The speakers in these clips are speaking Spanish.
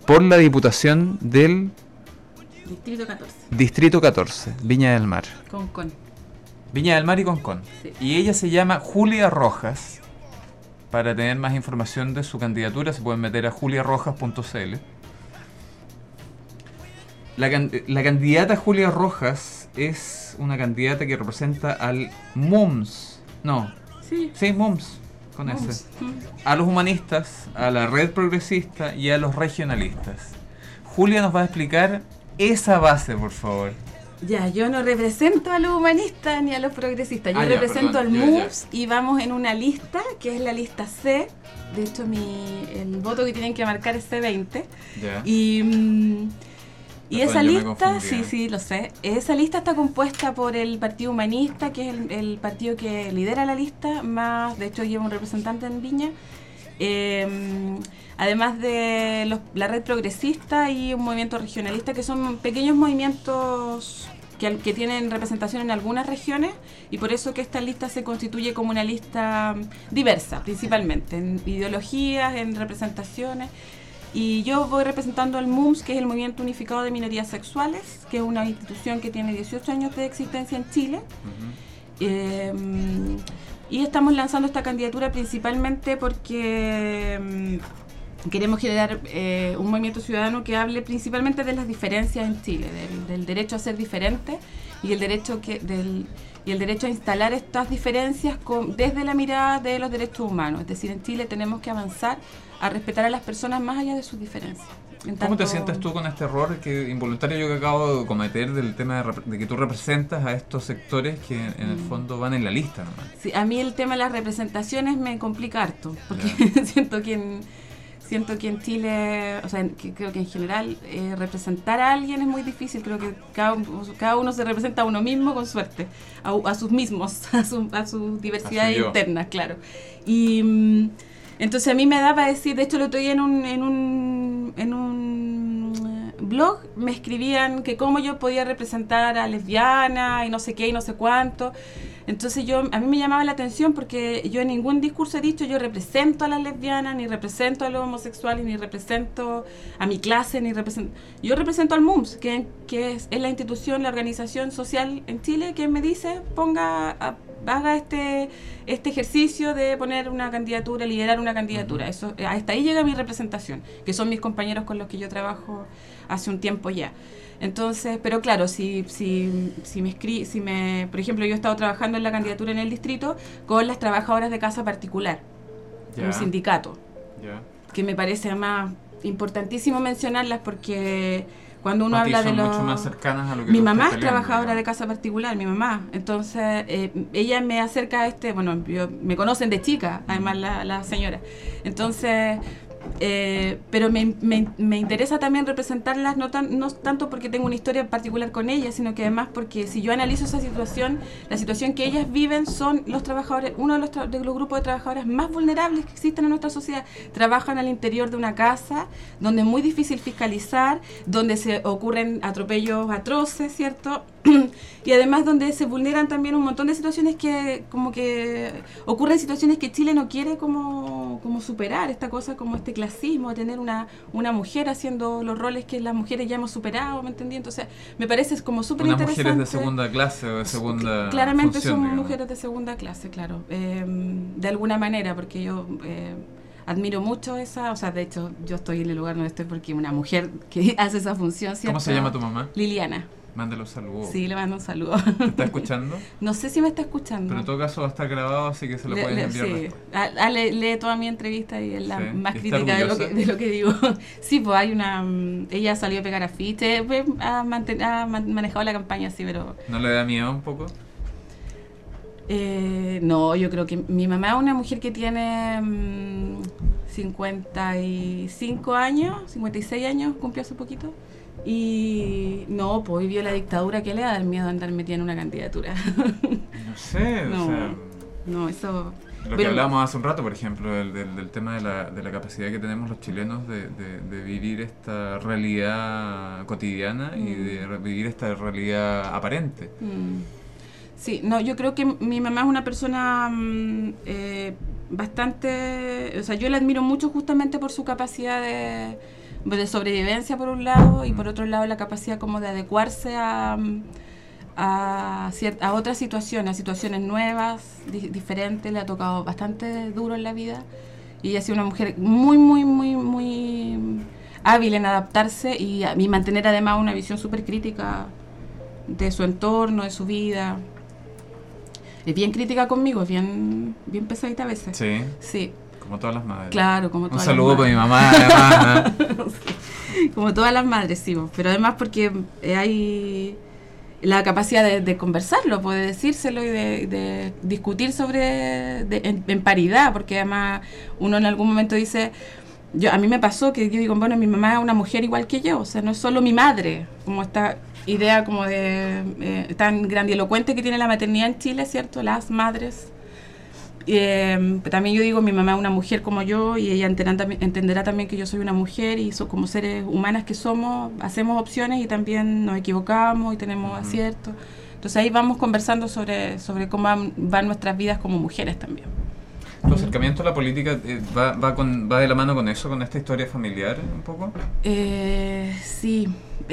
por la Diputación del Distrito 14. Distrito 14, Viña del Mar. Concón. Viña del Mar y Concón. Sí. Y ella se llama Julia Rojas. Para tener más información de su candidatura se pueden meter a juliarrojas.cl. La candidata Julia Rojas es una candidata que representa al MUMS. No. Sí, MUMS. Con Mums. ese. A los humanistas, a la red progresista y a los regionalistas. Julia nos va a explicar esa base, por favor. Ya, yo no represento a los humanistas ni a los progresistas, yo Ya, represento perdón, al ya. MUMS y vamos en una lista, que es la lista C. De hecho, el voto que tienen que marcar es C20. Ya. Y Perdón, esa yo me lista, confundí. sí, lo sé. Esa lista está compuesta por el Partido Humanista, que es el partido que lidera la lista, más, de hecho, lleva un representante en Viña. Además de la red progresista y un movimiento regionalista, que son pequeños movimientos que tienen representación en algunas regiones, y por eso que esta lista se constituye como una lista diversa, principalmente en ideologías, en representaciones. Y yo voy representando al MUMS, que es el Movimiento Unificado de Minorías Sexuales, que es una institución que tiene 18 años de existencia en Chile. Y estamos lanzando esta candidatura principalmente porque queremos generar un movimiento ciudadano que hable principalmente de las diferencias en Chile, del derecho a ser diferente y el derecho a instalar estas diferencias desde la mirada de los derechos humanos. Es decir, en Chile tenemos que avanzar a respetar a las personas más allá de sus diferencias. ¿Cómo te sientes tú con este error involuntario yo que acabo de cometer del tema de que tú representas a estos sectores que en el fondo van en la lista nomás? Sí, a mí el tema de las representaciones me complica harto, porque siento que en Chile, o sea, creo que en general representar a alguien es muy difícil. Creo que cada uno se representa a uno mismo con suerte, a sus mismos, a su diversidad interna, claro. Y entonces a mí me da para decir, de hecho el otro día en un blog me escribían que cómo yo podía representar a lesbianas y no sé qué y no sé cuánto. Entonces a mí me llamaba la atención porque yo en ningún discurso he dicho yo represento a las lesbianas, ni represento a los homosexuales, ni represento a mi clase, yo represento al MUMS, que es la institución, la organización social en Chile que me dice haga este ejercicio de poner una candidatura, liderar una candidatura. Eso, hasta ahí llega mi representación, que son mis compañeros con los que yo trabajo hace un tiempo ya. Entonces, pero claro, por ejemplo, yo he estado trabajando en la candidatura en el distrito con las trabajadoras de casa particular, un sindicato, que me parece además importantísimo mencionarlas porque cuando uno habla de mucho más cercanas a lo que mi mamá es trabajadora de casa particular, mi mamá. Entonces, ella me acerca a me conocen de chica, además la señora. Entonces, pero me interesa también representarlas, no tanto porque tengo una historia particular con ellas, sino que además porque si yo analizo esa situación, la situación que ellas viven son los trabajadores, uno de los grupos de trabajadores más vulnerables que existen en nuestra sociedad. Trabajan al interior de una casa donde es muy difícil fiscalizar, donde se ocurren atropellos atroces, ¿cierto? Y además donde se vulneran también un montón de situaciones que ocurren situaciones que Chile no quiere como superar, esta cosa como este clasismo, de tener una mujer haciendo los roles que las mujeres ya hemos superado, ¿me entendí? Entonces me parece como súper interesante. Mujeres de segunda clase o de segunda claramente función, son digamos. mujeres de segunda clase, claro, de alguna manera, porque yo admiro mucho o sea, de hecho yo estoy en el lugar donde estoy porque una mujer que hace esa función, ¿cierto? ¿Cómo se llama tu mamá? Liliana. Mándale un saludo. Sí, le mando un saludo. ¿Te está escuchando? No sé si me está escuchando. Pero en todo caso va a estar grabado, así que se lo puedes enviar después. Lee toda mi entrevista y es la más crítica de lo que digo. Sí, pues hay ella salió a pegar afiches, ha manejado la campaña, sí, pero... ¿No le da miedo un poco? No, yo creo que mi mamá es una mujer que tiene 55 años, 56 años, cumplió hace poquito. Y no, pues vivió la dictadura, que le da el miedo a andar metida en una candidatura. No sé, o sea... No, eso... Lo que hablábamos hace un rato, por ejemplo, del tema de la capacidad que tenemos los chilenos de vivir esta realidad cotidiana y de vivir esta realidad aparente. Sí, no, yo creo que mi mamá es una persona bastante... O sea, yo la admiro mucho justamente por su capacidad de sobrevivencia por un lado, y por otro lado la capacidad como de adecuarse a otras situaciones, a situaciones nuevas, diferentes. Le ha tocado bastante duro en la vida, y ella ha sido una mujer muy, muy, muy, muy hábil en adaptarse y mantener además una visión súper crítica de su entorno, de su vida. Es bien crítica conmigo, es bien pesadita a veces. Sí. Sí. Como todas las madres. Claro, como todas las madres. Un saludo para mi mamá, además. Sí. Como todas las madres, sí. Pero además porque hay la capacidad de conversarlo, de decírselo y de discutir en paridad, porque además uno en algún momento dice... A mí me pasó que yo digo, bueno, mi mamá es una mujer igual que yo, o sea, no es solo mi madre, como esta idea como de tan grandilocuente que tiene la maternidad en Chile, ¿cierto? Las madres. También yo digo, mi mamá es una mujer como yo, y ella entenderá también que yo soy una mujer, y como seres humanas que somos, hacemos opciones y también nos equivocamos y tenemos aciertos. Entonces ahí vamos conversando sobre cómo van nuestras vidas como mujeres también. ¿Tu acercamiento a la política va de la mano con eso, con esta historia familiar un poco? Sí,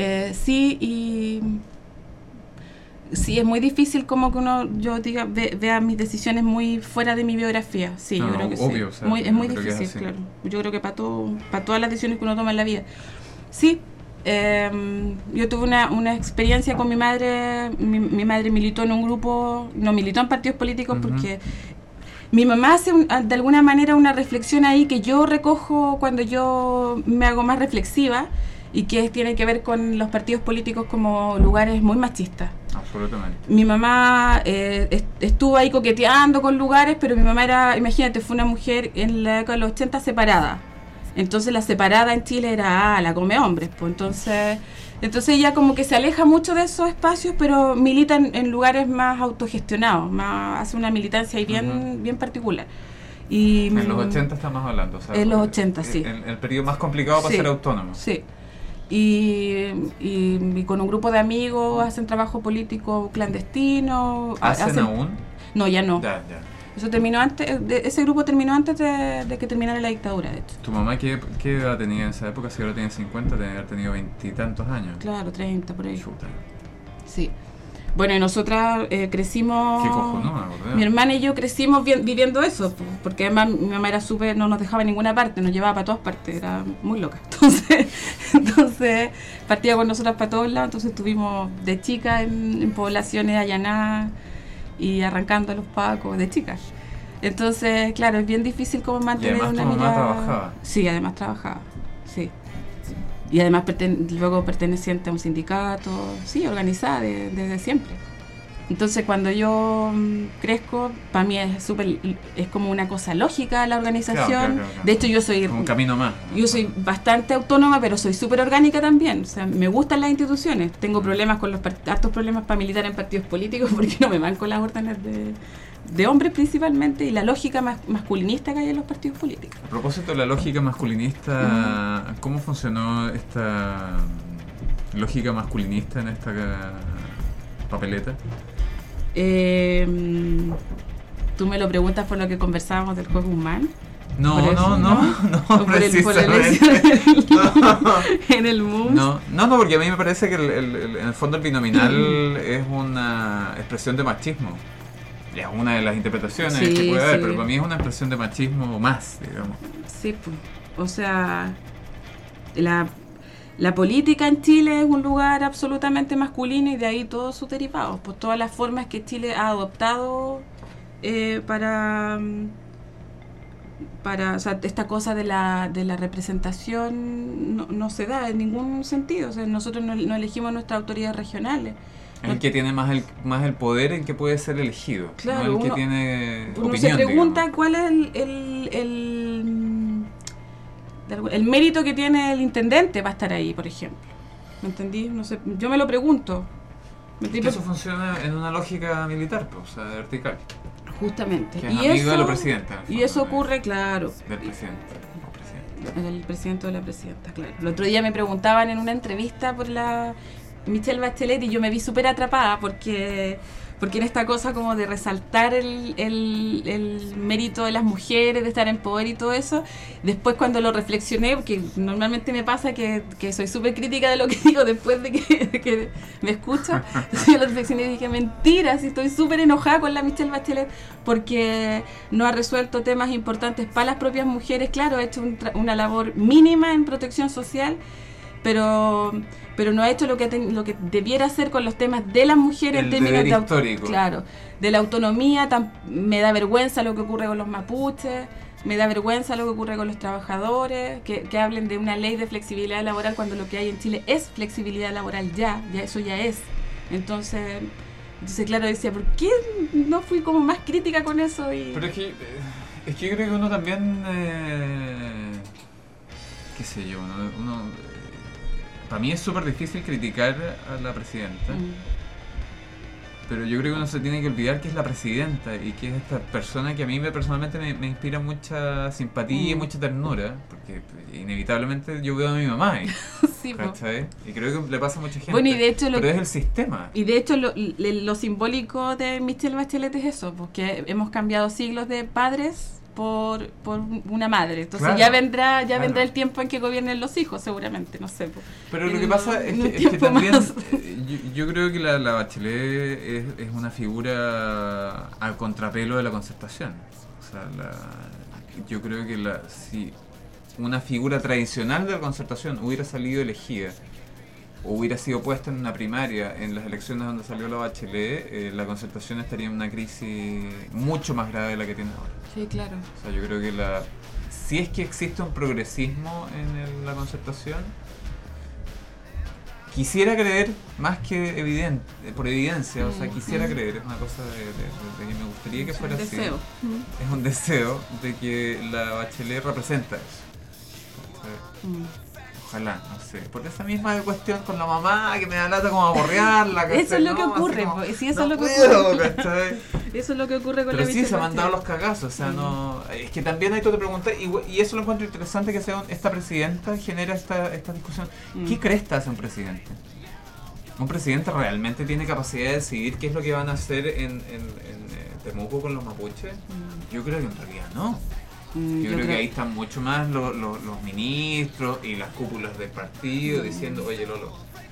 y sí, es muy difícil como que yo diga, vea mis decisiones muy fuera de mi biografía. Sí, yo creo que obvio, sí. O sea, es muy difícil, claro. Yo creo que para todas las decisiones que uno toma en la vida. Sí, yo tuve una experiencia con mi madre. Mi madre militó en un grupo, no militó en partidos políticos porque... Mi mamá hace de alguna manera una reflexión ahí que yo recojo cuando yo me hago más reflexiva, y que tiene que ver con los partidos políticos como lugares muy machistas. Absolutamente. Mi mamá estuvo ahí coqueteando con lugares, pero mi mamá era, imagínate, fue una mujer en la década de los 80 separada. Entonces la separada en Chile era la come hombres, pues entonces ella como que se aleja mucho de esos espacios, pero milita en lugares más autogestionados, hace una militancia ahí bien particular. Y en los 80 estamos hablando, o sea, en los 80, sí. El periodo más complicado para ser autónomo. Sí. Y con un grupo de amigos hacen trabajo político clandestino. ¿Hacen aún? No, ya no. Ya. Eso terminó antes, ese grupo terminó antes de que terminara la dictadura, de hecho. ¿Tu mamá qué edad tenía en esa época? Si ahora tenía 50, tenía que haber tenido 20 y tantos años. Claro, 30 por ahí. Chuta. Sí. Bueno, y nosotras crecimos... ¿Qué cojonuda, verdad? Mi hermana y yo crecimos viviendo eso, porque además mi mamá era no nos dejaba en ninguna parte, nos llevaba para todas partes, era muy loca. Entonces partía con nosotras para todos lados, entonces estuvimos de chicas en poblaciones allanadas y arrancando a los pacos de chicas. Entonces, claro, es bien difícil como mantener una mirada. ¿Y además tu mamá trabajaba? Sí, además trabajaba, sí. Y además luego perteneciente a un sindicato, sí, organizada desde siempre. Entonces cuando yo crezco, para mí es como una cosa lógica la organización. Claro. De hecho yo soy... Un camino más. Yo soy bastante autónoma, pero soy súper orgánica también. O sea, me gustan las instituciones. Tengo problemas con hartos problemas para militar en partidos políticos porque no me van con las órdenes de hombres principalmente, y la lógica masculinista que hay en los partidos políticos. A propósito de la lógica masculinista, ¿cómo funcionó esta lógica masculinista en esta papeleta? ¿Tú me lo preguntas por lo que conversábamos del juego humano? No, por el en el MUMS. No, porque a mí me parece que en el fondo el binominal es una expresión de machismo. Es una de las interpretaciones que puede haber, pero para mí es una expresión de machismo más, digamos. Sí, pues. O sea, la política en Chile es un lugar absolutamente masculino, y de ahí todos sus derivados, pues todas las formas que Chile ha adoptado para o sea, esta cosa de la representación no se da en ningún sentido. O sea, nosotros no elegimos nuestras autoridades regionales. El que tiene más el poder, el que puede ser elegido. Claro, no el que tiene opinión. Uno se pregunta, digamos, cuál es el mérito que tiene el intendente para estar ahí, por ejemplo. ¿Me entendí? No sé, yo me lo pregunto. Que eso funciona en una lógica militar, pues, o sea, vertical. Justamente. Que es amigo de la presidenta. Y eso ocurre, claro. Del presidente. El presidente o la presidenta, claro. El otro día me preguntaban en una entrevista por la Michelle Bachelet, y yo me vi súper atrapada porque porque en esta cosa como de resaltar el mérito de las mujeres, de estar en poder y todo eso, después cuando lo reflexioné, porque normalmente me pasa que soy súper crítica de lo que digo después de que me escucho, entonces yo lo reflexioné y dije, mentira, si estoy súper enojada con la Michelle Bachelet porque no ha resuelto temas importantes para las propias mujeres. Claro, ha hecho una labor mínima en protección social, pero no ha hecho lo que debiera hacer con los temas de las mujeres en términos de histórico. Claro, de la autonomía. Me da vergüenza lo que ocurre con los mapuches, me da vergüenza lo que ocurre con los trabajadores, que hablen de una ley de flexibilidad laboral cuando lo que hay en Chile es flexibilidad laboral ya eso ya es. Entonces claro, decía, ¿por qué no fui como más crítica con eso? Pero es que yo creo que uno también, qué sé yo, uno para mí es súper difícil criticar a la presidenta, pero yo creo que uno se tiene que olvidar que es la presidenta y que es esta persona que a mí personalmente me inspira mucha simpatía y mucha ternura, porque inevitablemente yo veo a mi mamá ahí, sí, ¿cachai? Y creo que le pasa a mucha gente, bueno, y de hecho pero es el sistema. Y de hecho lo simbólico de Michelle Bachelet es eso, porque hemos cambiado siglos de padres por una madre. Entonces claro, vendrá el tiempo en que gobiernen los hijos, seguramente, no sé. Pero lo que pasa es que también yo creo que la Bachelet es una figura al contrapelo de la Concertación. O sea, yo creo que si una figura tradicional de la Concertación hubiera salido elegida o hubiera sido puesta en una primaria en las elecciones donde salió la Bachelet, la Concertación estaría en una crisis mucho más grave de la que tiene ahora. Sí, claro. O sea, yo creo que si es que existe un progresismo en la Concertación, quisiera creer, más que por evidencia, o sea, quisiera creer, es una cosa de que me gustaría que fuera así. Deseo. Es un deseo de que la Bachelet representa eso. Ojalá, no sé, por esa misma cuestión con la mamá que me da lata como aborrearla. Eso es lo que ocurre, sí, eso es lo que ocurre. Eso es lo que ocurre con pero la sí, se han mandado los cagazos, o sea, no. Es que también hay todo te preguntar, y eso lo encuentro interesante que sea esta presidenta genera esta discusión. ¿Qué cresta hace un presidente? ¿Un presidente realmente tiene capacidad de decidir qué es lo que van a hacer en Temuco con los mapuches? Yo creo que en realidad no. Yo creo que ahí están mucho más los ministros y las cúpulas del partido diciendo, oye Lolo,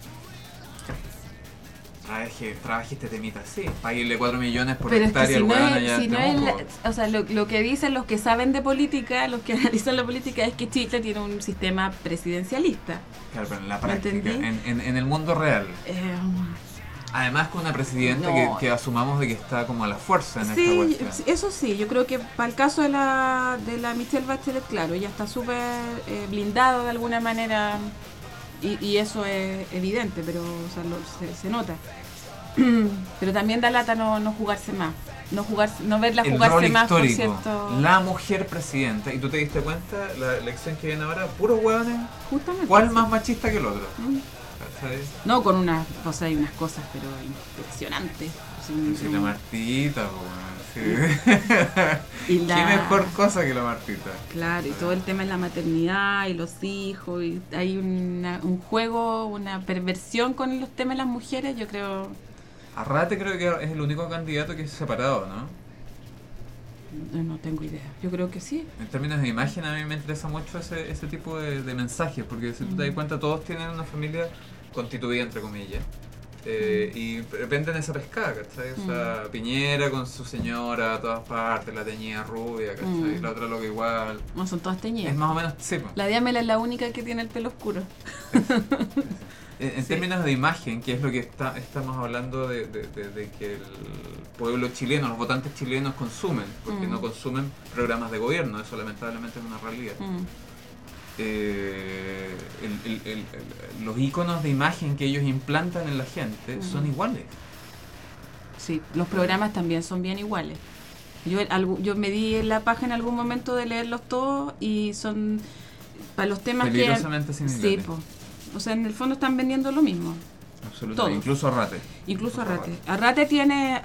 trabaje este temita así, páguenle 4 millones por hectárea al weón allá. O sea, lo que dicen los que saben de política, los que analizan la política, es que Chile tiene un sistema presidencialista. Claro, pero en la práctica, en el mundo real. Además con una presidenta que asumamos de que está como a la fuerza en esta cuestión. Eso sí, yo creo que para el caso de la Michelle Bachelet, claro, ella está súper blindado de alguna manera y eso es evidente, pero o sea, se nota. Pero también da lata no jugarse más, no verla jugarse más, por cierto. La mujer presidenta, y tú te diste cuenta, la elección que viene ahora, puros hueones, justamente. ¿Cuál más machista que el otro? No, con unas cosas, pero impresionantes. Sí, la Martita, sí. ¿Qué mejor cosa que la Martita? Claro, y todo el tema de la maternidad y los hijos, y hay un juego, una perversión con los temas de las mujeres, yo creo. Arrate creo que es el único candidato que es separado, ¿no? No tengo idea, yo creo que sí. En términos de imagen a mí me interesa mucho ese tipo de mensajes, porque si tú te das cuenta todos tienen una familia constituida entre comillas y venden esa pescada, ¿cachai? O sea, Piñera con su señora a todas partes, la teñida rubia, ¿cachai? La otra lo que igual. No, son todas teñidas. Es más o menos, sí. La Diamela es la única que tiene el pelo oscuro. En términos de imagen, que es lo que estamos hablando de que el pueblo chileno, los votantes chilenos consumen, porque no consumen programas de gobierno, eso lamentablemente es una realidad. Los iconos de imagen que ellos implantan en la gente son iguales. Sí, los programas también son bien iguales. Yo me di en la página en algún momento de leerlos todos y son para los temas peligrosamente similares. Sí, o sea, en el fondo están vendiendo lo mismo. Absolutamente. Incluso Arrate. Incluso Arrate. Arrate tiene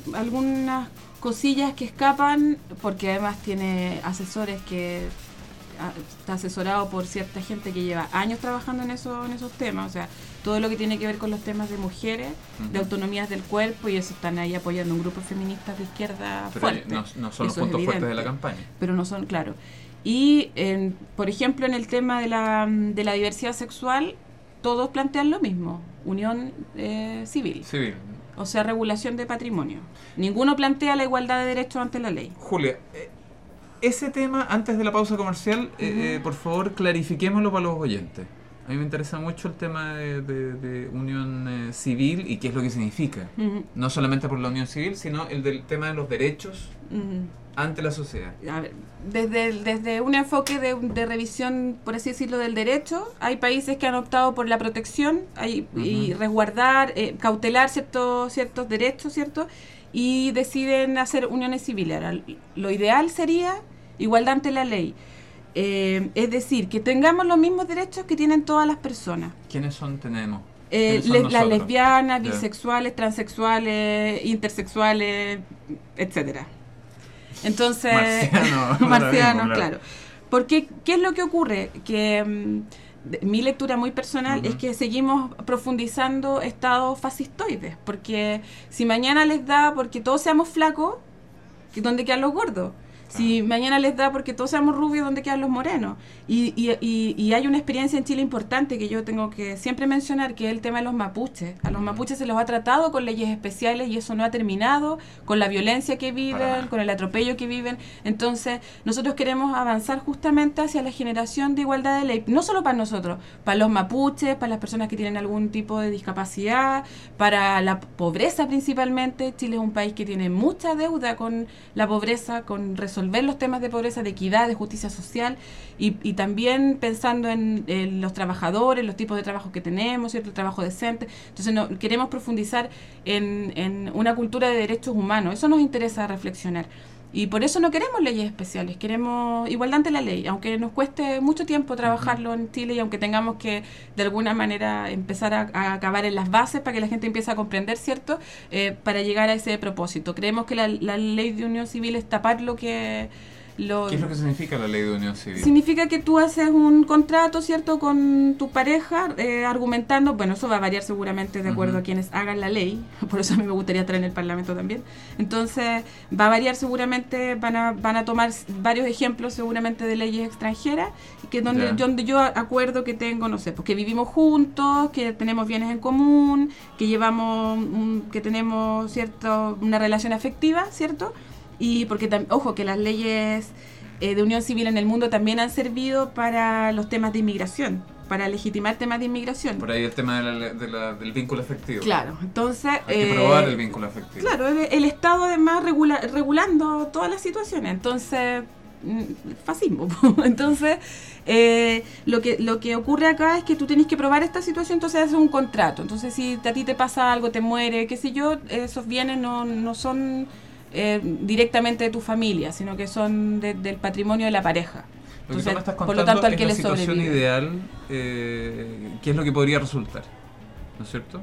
algunas cosillas que escapan, porque además tiene asesores que está asesorado por cierta gente que lleva años trabajando en esos temas, o sea, todo lo que tiene que ver con los temas de mujeres, de autonomías del cuerpo, y eso están ahí apoyando un grupo de feministas de izquierda fuerte. No son los puntos fuertes de la campaña. Pero no son, claro. Y, por ejemplo, en el tema de la diversidad sexual, todos plantean lo mismo, unión civil. O sea, regulación de patrimonio. Ninguno plantea la igualdad de derechos ante la ley. Julia, ese tema, antes de la pausa comercial, por favor, clarifiquémoslo para los oyentes. A mí me interesa mucho el tema de unión civil y qué es lo que significa. No solamente por la unión civil, sino el del tema de los derechos ante la sociedad. A ver, desde un enfoque de revisión, por así decirlo, del derecho, hay países que han optado por la protección y resguardar, cautelar ciertos derechos, ¿cierto? Y deciden hacer uniones civiles. Ahora, lo ideal sería igualdad ante la ley. Es decir, que tengamos los mismos derechos que tienen todas las personas. ¿Quiénes tenemos? Las lesbianas, bisexuales, transexuales, intersexuales, etcétera. Entonces, marcianos, claro. Porque, ¿qué es lo que ocurre? Que mi lectura muy personal es que seguimos profundizando estados fascistoides, porque si mañana les da porque todos seamos flacos, ¿dónde quedan los gordos? Si mañana les da porque todos seamos rubios, ¿dónde quedan los morenos? Y hay una experiencia en Chile importante que yo tengo que siempre mencionar, que es el tema de los mapuches. A los mapuches se los ha tratado con leyes especiales y eso no ha terminado, con la violencia que viven, con el atropello que viven. Entonces, nosotros queremos avanzar justamente hacia la generación de igualdad de ley, no solo para nosotros, para los mapuches, para las personas que tienen algún tipo de discapacidad, para la pobreza principalmente. Chile es un país que tiene mucha deuda con la pobreza, con resolver los temas de pobreza, de equidad, de justicia social y también pensando en los trabajadores, los tipos de trabajo que tenemos, ¿cierto? El trabajo decente. Entonces queremos profundizar en una cultura de derechos humanos. Eso nos interesa reflexionar. Y por eso no queremos leyes especiales, queremos igualdad ante la ley, aunque nos cueste mucho tiempo trabajarlo en Chile y aunque tengamos que de alguna manera empezar a acabar en las bases para que la gente empiece a comprender, ¿cierto? Para llegar a ese propósito. Creemos que la ley de unión civil es tapar lo que... ¿Qué es lo que significa la ley de unión civil? Significa que tú haces un contrato, ¿cierto?, con tu pareja, argumentando, bueno, eso va a variar seguramente de acuerdo a quienes hagan la ley, por eso a mí me gustaría estar en el Parlamento también. Entonces, va a variar seguramente, van a tomar varios ejemplos seguramente de leyes extranjeras, que donde yo acuerdo que tengo, no sé, pues que vivimos juntos, que tenemos bienes en común, que que tenemos, ¿cierto?, una relación afectiva, ¿cierto? Y porque, ojo, que las leyes de unión civil en el mundo también han servido para los temas de inmigración, para legitimar temas de inmigración. Por ahí el tema del vínculo afectivo. Claro, entonces... Hay que probar el vínculo afectivo. Claro, el Estado además regulando todas las situaciones, entonces... fascismo. Entonces, lo que ocurre acá es que tú tienes que probar esta situación, entonces haces un contrato. Entonces, si a ti te pasa algo, te muere, qué sé yo, esos bienes no son... directamente de tu familia, sino que son del patrimonio de la pareja. Entonces, lo que tú me estás contando, por lo tanto, al que es la le situación sobrevive. ideal, ¿qué es lo que podría resultar? ¿No es cierto?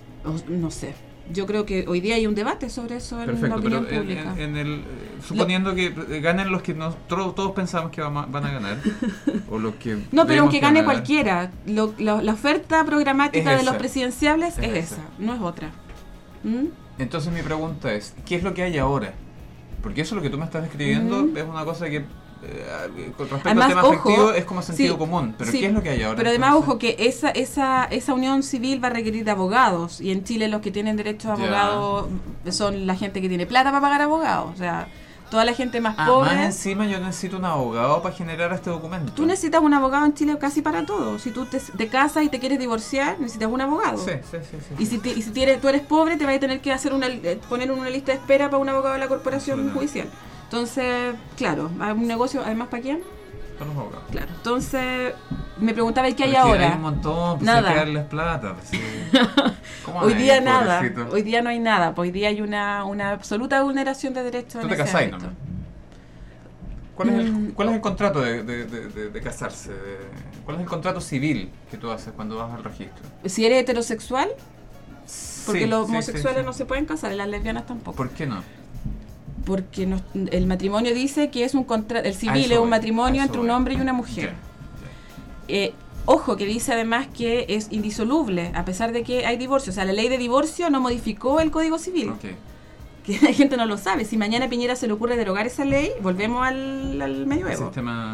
No sé. Yo creo que hoy día hay un debate sobre eso en la opinión pública. Suponiendo que ganen los que todos pensamos que van a ganar, o los que... No, pero aunque gane cualquiera, la oferta programática de los presidenciables es esa, no es otra. Entonces mi pregunta es, ¿qué es lo que hay ahora? Porque eso lo que tú me estás describiendo es una cosa que, con respecto además, al tema afectivo, es como sentido común. Pero ¿qué es lo que hay ahora? Pero además, ojo, que esa unión civil va a requerir de abogados. Y en Chile los que tienen derecho a abogados son la gente que tiene plata para pagar abogados. O sea, toda la gente más pobre... Más encima yo necesito un abogado para generar este documento. Tú necesitas un abogado en Chile casi para todo. Si tú te casas y te quieres divorciar, necesitas un abogado. Sí. Y si tú eres pobre, te vas a tener que poner una lista de espera para un abogado de la corporación judicial. Entonces, claro, hay un negocio, además, ¿para quién? Para los abogados. Claro, entonces me preguntaba ¿qué hay ahora? Hay un montón, pues nada. Hay que darles plata. Pues, sí. Hoy día nada, pobrecito? Hoy día no hay nada, pues hoy día hay una absoluta vulneración de derechos. ¿Tú te casás, no? ¿Cuál es el contrato de casarse? ¿Cuál es el contrato civil que tú haces cuando vas al registro? Si eres heterosexual, porque los homosexuales no se pueden casar y las lesbianas tampoco. ¿Por qué no? porque el matrimonio dice que es un contrato, el civil es un matrimonio entre un hombre y una mujer. Ojo, que dice además que es indisoluble, a pesar de que hay divorcio. O sea, la ley de divorcio no modificó el Código Civil. Okay. Que la gente no lo sabe. Si mañana a Piñera se le ocurre derogar esa ley, volvemos al medioevo. Sistema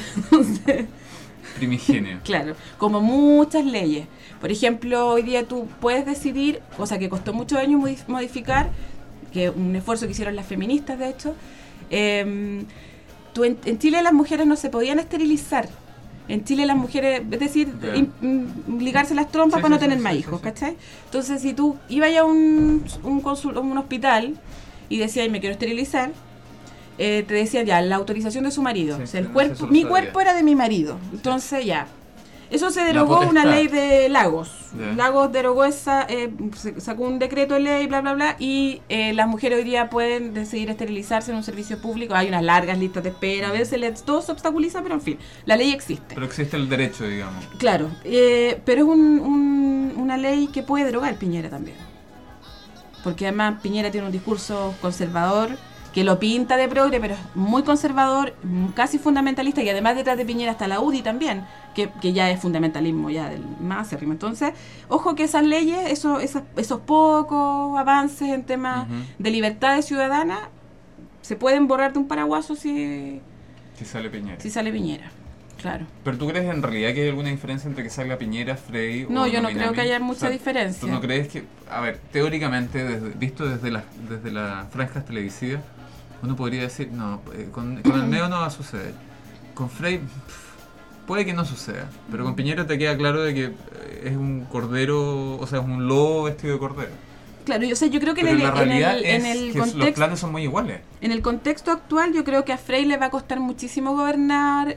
primigenio. Claro, como muchas leyes. Por ejemplo, hoy día tú puedes decidir, cosa que costó muchos años modificar, que un esfuerzo que hicieron las feministas, de hecho. En Chile las mujeres no se podían esterilizar. En Chile las mujeres, es decir, ligarse las trompas para no tener más hijos, ¿cachai? Entonces, si tú ibas a un hospital y decías, me quiero esterilizar, te decían ya, la autorización de su marido. O sea, mi cuerpo era de mi marido. Entonces, ya. Eso se derogó una ley de Lagos. Lagos derogó sacó un decreto de ley, bla, bla, bla, y las mujeres hoy día pueden decidir esterilizarse en un servicio público. Hay unas largas listas de espera, a veces todo se obstaculiza, pero en fin, la ley existe. Pero existe el derecho, digamos. Claro, pero es una ley que puede derogar Piñera también. Porque además Piñera tiene un discurso conservador, que lo pinta de progre, pero es muy conservador, casi fundamentalista, y además detrás de Piñera está la UDI también, que ya es fundamentalismo ya del más acérrimo. Entonces, ojo que esas leyes, esos pocos avances en temas de libertades ciudadanas, se pueden borrar de un paraguaso si sale Piñera. Si sale Piñera, claro. ¿Pero tú crees en realidad que hay alguna diferencia entre que salga Piñera, Frey No, o yo no creo que haya mucha diferencia. ¿Tú no crees que, a ver, teóricamente, visto desde las franjas televisivas, uno podría decir, no, con el Meo no va a suceder. Con Frey puede que no suceda, pero con Piñera te queda claro de que es un cordero, o sea, es un lobo vestido de cordero. Claro, yo creo que pero la realidad en el contexto, los planes son muy iguales. En el contexto actual, yo creo que a Frey le va a costar muchísimo gobernar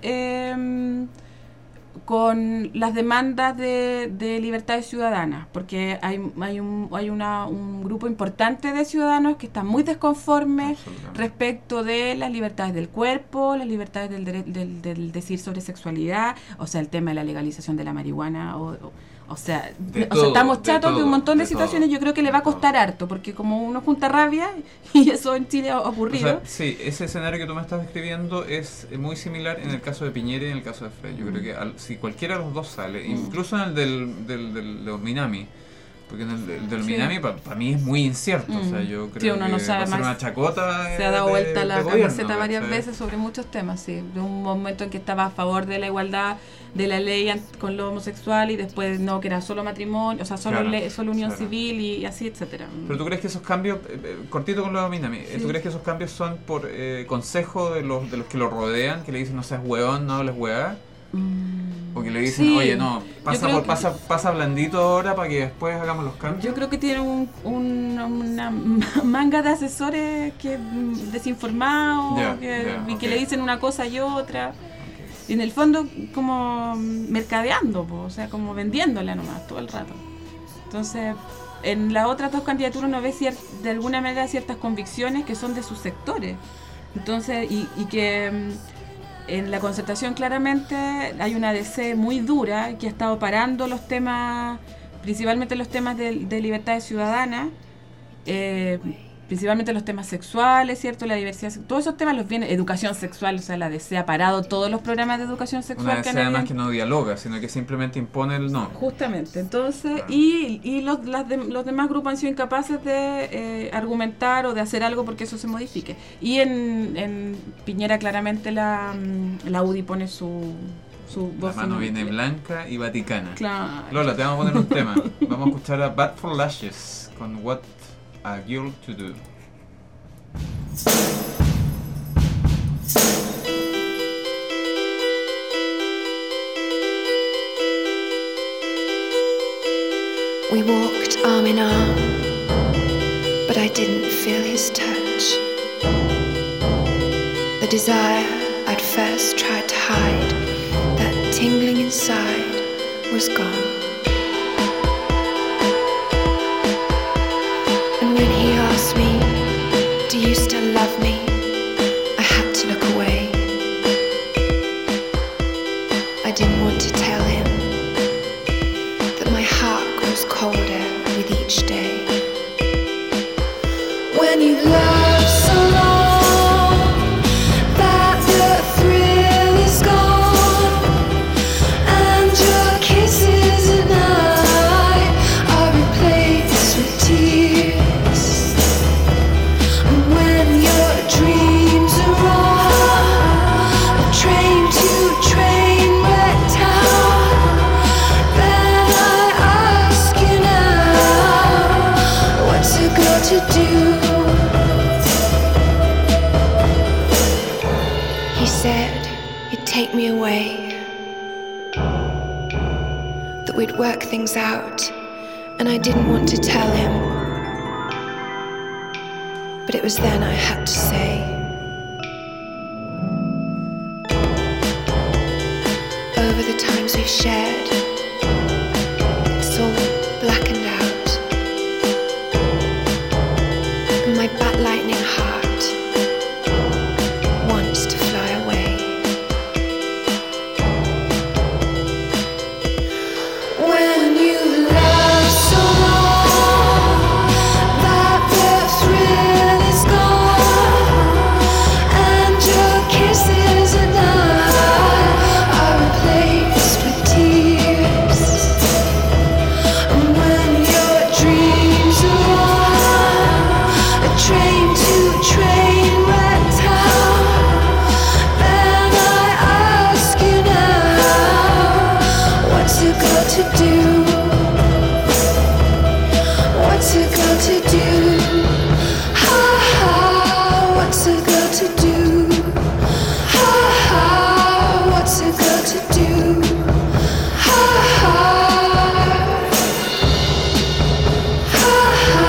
con las demandas de libertades ciudadanas, porque hay un grupo importante de ciudadanos que están muy desconformes respecto de las libertades del cuerpo, las libertades del decir sobre sexualidad, o sea, el tema de la legalización de la marihuana, o sea, estamos chatos de un montón de situaciones. Yo creo que le va a costar harto, porque como uno junta rabia, y eso en Chile ha ocurrido. O sea, sí, ese escenario que tú me estás describiendo es muy similar en el caso de Piñera y en el caso de Frey. Yo creo que si cualquiera de los dos sale, incluso en el del Minami, porque en el del Minami para mí es muy incierto. O sea, yo creo uno no que sabe va a ser más. una chacota. Se ha dado vuelta la camiseta varias ¿sí? veces sobre muchos temas, sí. De un momento en que estaba a favor de la igualdad de la ley con lo homosexual, y después no, que era solo matrimonio, o sea, solo unión civil y así, etcétera. Pero tú crees que esos cambios, cortito con lo de Minami, ¿tú crees que esos cambios son por consejo de los que lo rodean, que le dicen no seas hueón, no hables hueá? O que le dicen, oye, no, pasa blandito ahora para que después hagamos los cambios. Yo creo que tienen una manga de asesores que desinformados, que le dicen una cosa y otra. Y en el fondo como mercadeando, o sea, como vendiéndola nomás todo el rato. Entonces, en las otras dos candidaturas uno ve de alguna manera ciertas convicciones que son de sus sectores. Entonces, y que en la Concertación claramente hay una DC muy dura que ha estado parando los temas, principalmente los temas de libertades ciudadanas, principalmente los temas sexuales, ¿cierto? La diversidad, todos esos temas los viene, educación sexual, o sea, la DC ha parado todos los programas de educación sexual. Una DC además que no dialoga, sino que simplemente impone el no. Justamente, entonces, y los demás grupos han sido incapaces de argumentar o de hacer algo porque eso se modifique. Y en Piñera claramente la UDI pone su voz. La mano viene blanca y vaticana. Claro. Lola, te vamos a poner un tema. Vamos a escuchar a Bad for Lashes con What a Girl to Do. We walked arm in arm, but I didn't feel his touch. The desire I'd first tried to hide, that tingling inside, was gone. When he asked me, do you still love me? I had to look away. I didn't want to tell him that my heart grows colder with each day. When you love so long, we'd work things out, and I didn't want to tell him. But it was then I had to say, over the times we've shared, it's all blackened out, and my bat lightning heart wants to fly away. When you love so long that the thrill is gone, and your kisses and I are replaced with tears, and when your dreams are on a train to a train wreck town, then I ask you now, what's it got to do? What's it got to do? Ha ha, what's it got to do? Ha ha, what's it got to do? Ha ha, ha ha.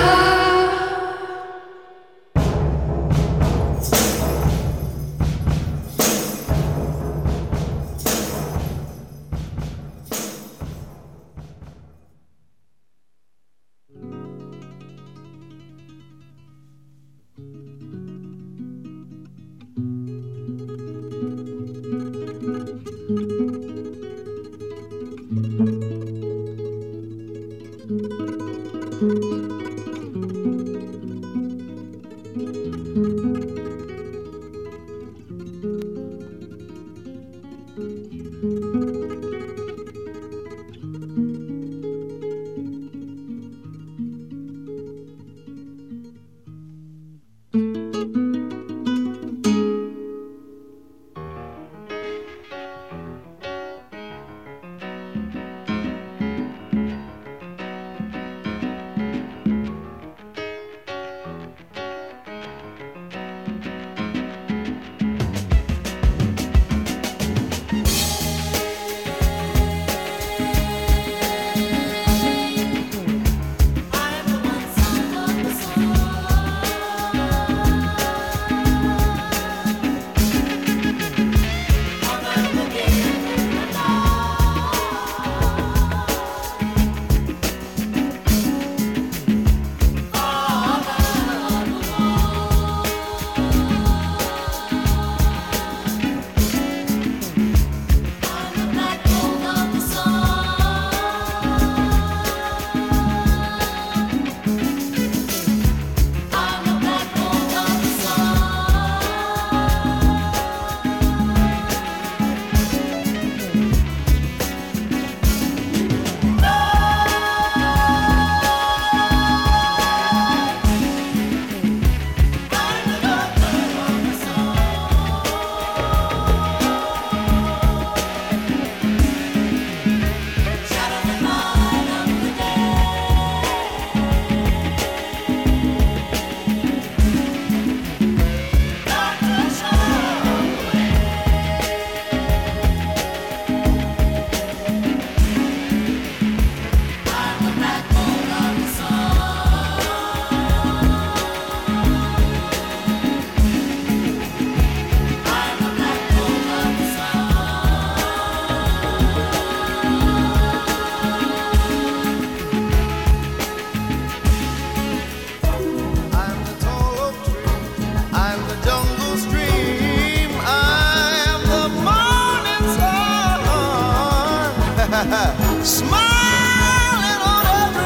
Smiling on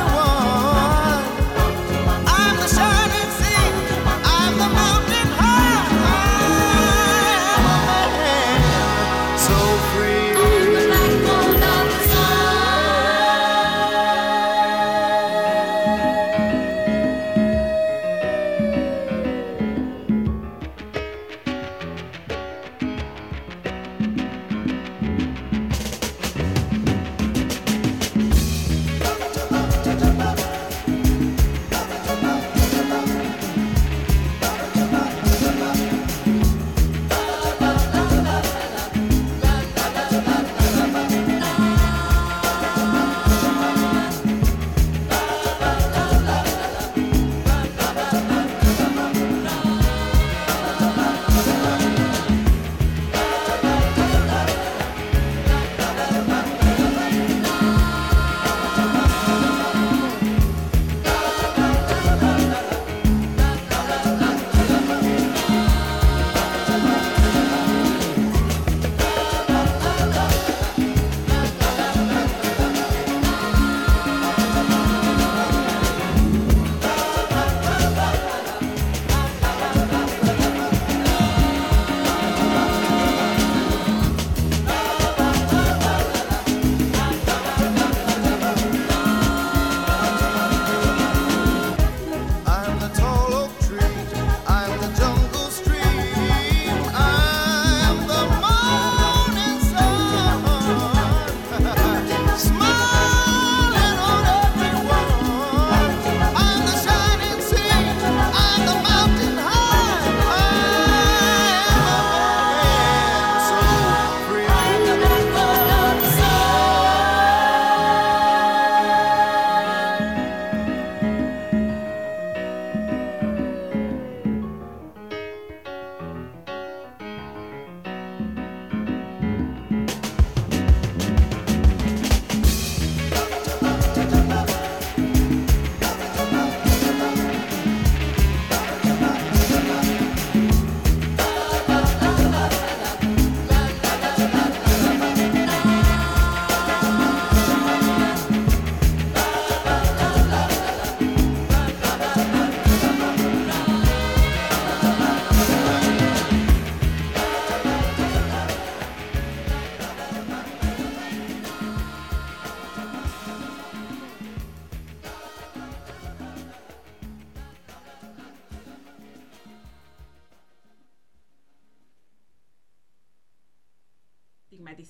everyone. I'm the shining sea, I'm the mountain high. I'm a man so free. I'm the backbone of the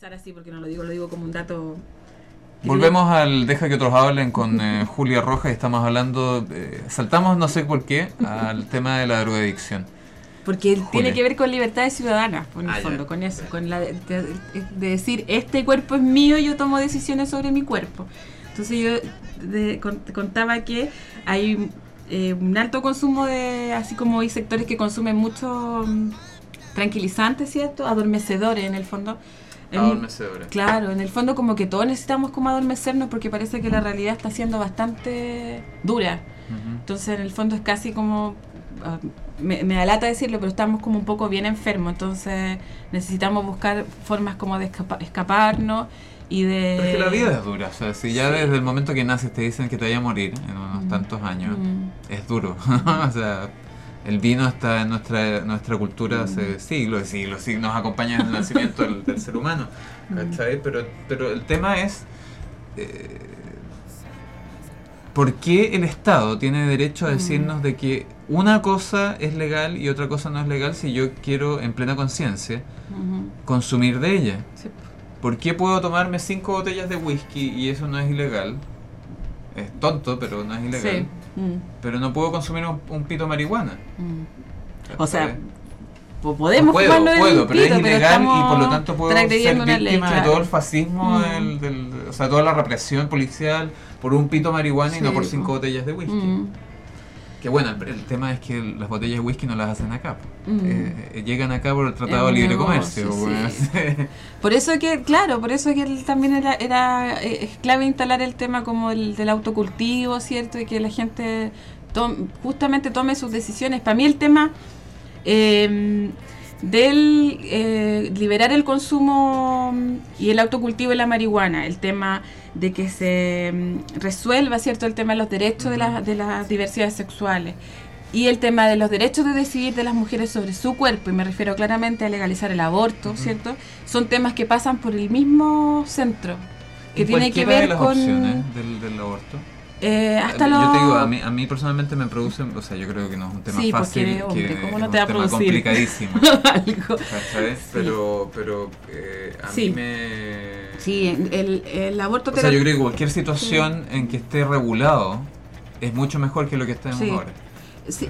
analizar así porque no lo digo como un dato. Volvemos al Deja que otros hablen con Julia Rojas y estamos hablando, saltamos no sé por qué, al tema de la drogadicción. Porque Julia. tiene que ver con libertades ciudadanas, en el fondo, ya. con eso, con la de decir, este cuerpo es mío, yo tomo decisiones sobre mi cuerpo. Entonces yo te contaba que hay un alto consumo de, así como hay sectores que consumen mucho tranquilizantes, ¿cierto? Adormecedores en el fondo. Adormecedores. Claro, en el fondo como que todos necesitamos como adormecernos porque parece que la realidad está siendo bastante dura. Ujú. Entonces en el fondo es casi como, me da lata decirlo, pero estamos como un poco bien enfermos, entonces necesitamos buscar formas como de escaparnos y de... Pero es que la vida es dura, o sea, si ya desde el momento que naces te dicen que te vaya a morir en unos tantos años, es duro. O sea, el vino está en nuestra cultura hace siglos, nos acompaña en el nacimiento del ser humano, ¿cachai? Pero el tema es, ¿por qué el Estado tiene derecho a decirnos de que una cosa es legal y otra cosa no es legal si yo quiero, en plena conciencia, consumir de ella? Sí. ¿Por qué puedo tomarme 5 botellas de whisky y eso no es ilegal? Es tonto, pero no es ilegal. Sí. Pero no puedo consumir un pito de marihuana. O sea, ¿Cachai? podemos puedo, fumarlo del pero es pito, ilegal y por lo tanto puedo ser transgrediendo víctima una ley, de claro. todo el fascismo, o sea, toda la represión policial por un pito de marihuana y no Sí, por 5 botellas de whisky. Que bueno, el tema es que las botellas de whisky no las hacen acá. Llegan acá por el Tratado de Es un Libre negocio, Comercio. Bueno. sí. Por eso que él también era es clave instalar el tema como del autocultivo, ¿cierto? Y que la gente justamente tome sus decisiones. Para mí el tema del liberar el consumo y el autocultivo de la marihuana, el tema de que se resuelva, ¿cierto?, el tema de los derechos de las diversidades sexuales y el tema de los derechos de decidir de las mujeres sobre su cuerpo, y me refiero claramente a legalizar el aborto, ¿cierto? Son temas que pasan por el mismo centro, que tiene que ver de las con opciones del aborto. hasta Yo los... te digo, a mí personalmente me produce, o sea, yo creo que no es un tema Sí, porque fácil, eres hombre, que ¿cómo no es te va a un tema producir? complicadísimo. algo. ¿Sabes? Sí. Pero a Sí. mí me... Sí, el aborto O sea, yo creo que cualquier situación en que esté regulado es mucho mejor que lo que estamos Sí. ahora. Sí,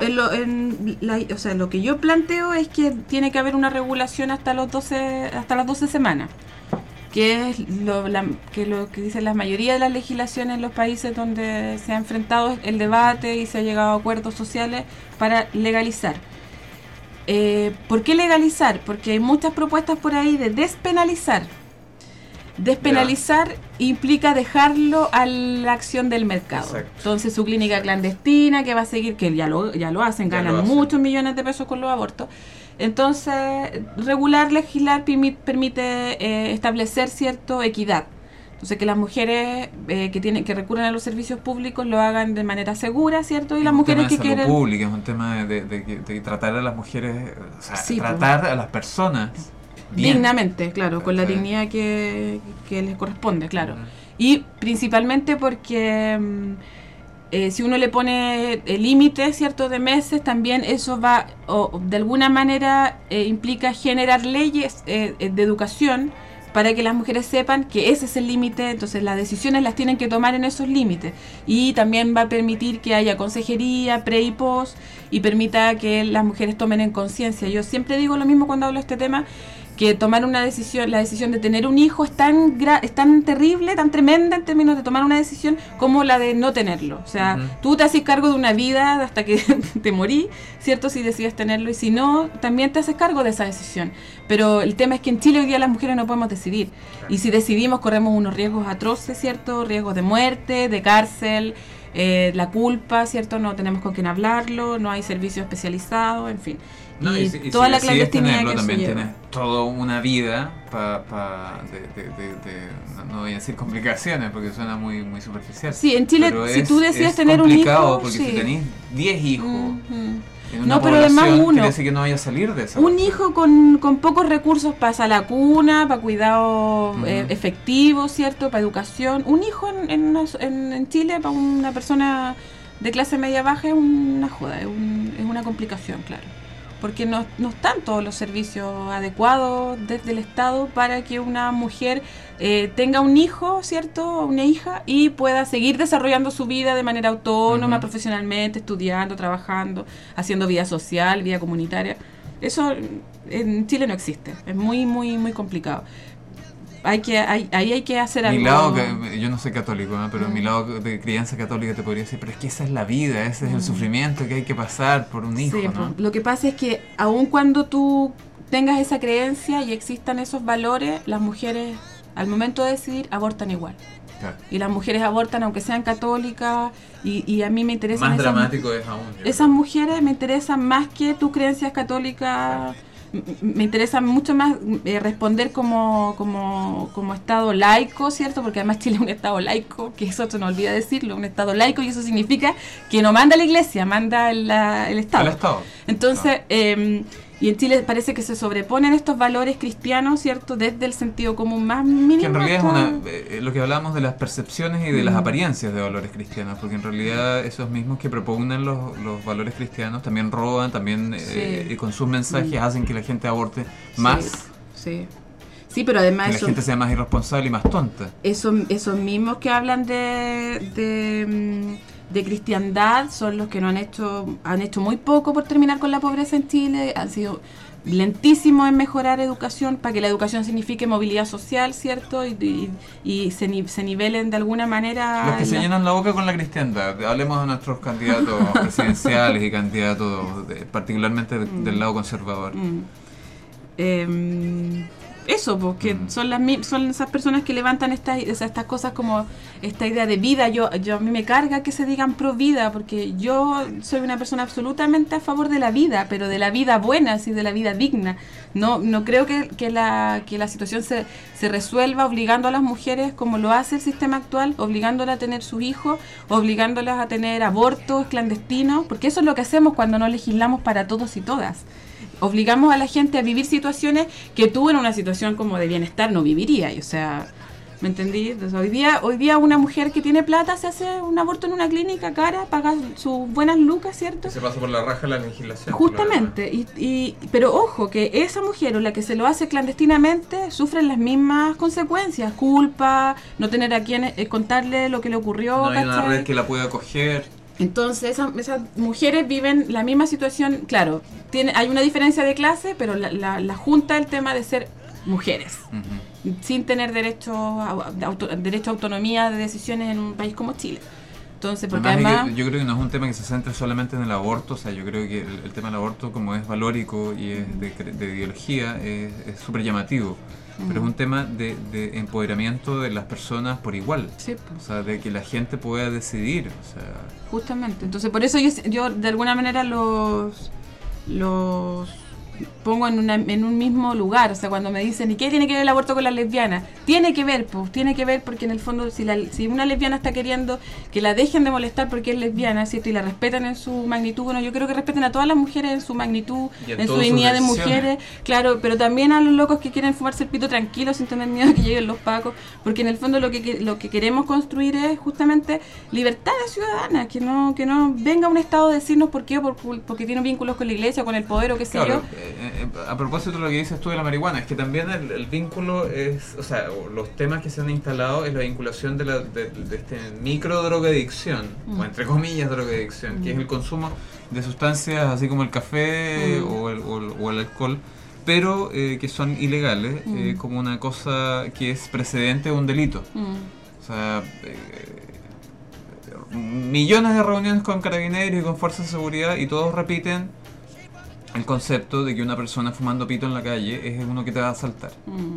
o sea, lo que yo planteo es que tiene que haber una regulación hasta las 12 semanas, que es lo que dicen la mayoría de las legislaciones en los países donde se ha enfrentado el debate y se ha llegado a acuerdos sociales para legalizar. ¿Por qué legalizar? Porque hay muchas propuestas por ahí de despenalizar. Despenalizar implica dejarlo a la acción del mercado. Exacto. Entonces su clínica clandestina que va a seguir, que ya lo hacen, Ya ganan lo hacen. muchos millones de pesos con los abortos. Entonces, legislar permite establecer cierta equidad. Entonces que las mujeres que recurren a los servicios públicos lo hagan de manera segura, ¿cierto? Y las mujeres que Es un tema de quieren... salud pública, es un tema de tratar a las mujeres, o sea, Sí, tratar a las personas bien. dignamente, claro, con la ¿Cachai? dignidad que les corresponde, claro. Ujú. Y principalmente porque si uno le pone límites, ¿cierto?, de meses, también eso va, o de alguna manera implica generar leyes de educación para que las mujeres sepan que ese es el límite, entonces las decisiones las tienen que tomar en esos límites. Y también va a permitir que haya consejería, pre y post, y permita que las mujeres tomen en conciencia. Yo siempre digo lo mismo cuando hablo de este tema, que tomar una decisión, la decisión de tener un hijo es tan terrible, tan tremenda en términos de tomar una decisión como la de no tenerlo. O sea, tú te haces cargo de una vida hasta que te morí, ¿cierto? Si decides tenerlo, y si no, también te haces cargo de esa decisión. Pero el tema es que en Chile hoy día las mujeres no podemos decidir. Y si decidimos, corremos unos riesgos atroces, ¿cierto? Riesgos de muerte, de cárcel, la culpa, ¿cierto? No tenemos con quién hablarlo, no hay servicio especializado, en fin. No, y si toda la decides clandestinidad tenerlo, que eso también lleva. tienes toda una vida no voy a decir complicaciones porque suena muy, muy superficial. Sí, en Chile, pero si tú decides tener un complicado hijo, porque sí. si tenés 10 hijos en una No, pero además población, uno. quiere decir que no vaya a salir de esa Un población. hijo con pocos recursos para la cuna, para cuidado efectivo, ¿cierto? Para educación. Un hijo en Chile para una persona de clase media baja es una joda, es una complicación, claro. porque no están todos los servicios adecuados desde el Estado para que una mujer tenga un hijo, ¿cierto? Una hija, y pueda seguir desarrollando su vida de manera autónoma, profesionalmente, estudiando, trabajando, haciendo vida social, vida comunitaria. Eso en Chile no existe, es muy, muy, muy complicado. Ahí hay que hacer algo. Mi lado, yo no soy católico, ¿no? Pero mi lado de crianza católica te podría decir, pero es que esa es la vida, ese es el sufrimiento que hay que pasar por un hijo, sí, ¿no? Lo que pasa es que aun cuando tú tengas esa creencia y existan esos valores, las mujeres al momento de decidir abortan igual. Claro. Y las mujeres abortan aunque sean católicas, y a mí me interesan Más esas, dramático es aún. esas mujeres me interesan más que tus creencias católicas. Me interesa mucho más responder como Estado laico, ¿cierto? Porque además Chile es un Estado laico, que eso se nos olvida decirlo, un Estado laico, y eso significa que no manda la Iglesia, manda el Estado. El Estado. Entonces, y en Chile parece que se sobreponen estos valores cristianos, ¿cierto? Desde el sentido común más mínimo. Que en realidad es lo que hablamos de las percepciones y de las apariencias de valores cristianos, porque en realidad esos mismos que propugnan los valores cristianos también roban, también y con sus mensajes hacen que la gente aborte más. Sí, pero además que la gente sea más irresponsable y más tonta. Esos mismos que hablan de cristiandad son los que no han hecho muy poco por terminar con la pobreza en Chile, han sido lentísimos en mejorar educación, para que la educación signifique movilidad social, ¿cierto? Y se nivelen de alguna manera. Los que se llenan la boca con la cristiandad. Hablemos de nuestros candidatos presidenciales y candidatos particularmente del lado conservador. Eso, porque son esas personas que levantan estas cosas como esta idea de vida. Yo a mí me carga que se digan pro vida, porque yo soy una persona absolutamente a favor de la vida, pero de la vida buena, sí, de la vida digna. No creo que la situación se resuelva obligando a las mujeres, como lo hace el sistema actual, obligándolas a tener sus hijos, obligándolas a tener abortos clandestinos, porque eso es lo que hacemos cuando no legislamos para todos y todas. Obligamos a la gente a vivir situaciones que tú en una situación como de bienestar no vivirías. O sea, ¿me entendí? Entonces, hoy día una mujer que tiene plata se hace un aborto en una clínica cara, paga sus buenas lucas, ¿cierto? Se pasa por la raja la legislación. Justamente, pero ojo, que esa mujer o la que se lo hace clandestinamente sufren las mismas consecuencias, culpa, no tener a quien contarle lo que le ocurrió. No hay una red que la pueda acoger. Entonces esas mujeres viven la misma situación. Claro, hay una diferencia de clase, pero la junta el tema de ser mujeres, sin tener derecho a autonomía de decisiones en un país como Chile. Entonces, porque además yo creo que no es un tema que se centre solamente en el aborto. O sea, yo creo que el tema del aborto, como es valórico y es de ideología, es súper llamativo. Pero es un tema de empoderamiento de las personas por igual. Sí. O sea, de que la gente pueda decidir. O sea, justamente. Entonces, por eso yo de alguna manera los pongo en un mismo lugar. O sea, cuando me dicen, ¿y qué tiene que ver el aborto con las lesbianas? Tiene que ver porque en el fondo si una lesbiana está queriendo que la dejen de molestar porque es lesbiana, ¿cierto? Y la respetan en su magnitud, bueno, yo creo que respeten a todas las mujeres en su magnitud, en su dignidad de mujeres, claro, pero también a los locos que quieren fumarse el pito tranquilo sin tener miedo de que lleguen los pacos, porque en el fondo lo que queremos construir es justamente libertades ciudadanas, que no venga un Estado a decirnos por qué, porque tiene vínculos con la iglesia o con el poder o qué sé yo. A propósito de lo que dices tú de la marihuana, es que también el vínculo es, o sea, los temas que se han instalado es la vinculación de este micro drogadicción, o entre comillas drogadicción, que es el consumo de sustancias así como el café o el alcohol, pero que son ilegales, como una cosa que es precedente de un delito. O sea, millones de reuniones con carabineros y con fuerzas de seguridad y todos repiten el concepto de que una persona fumando pito en la calle es uno que te va a asaltar.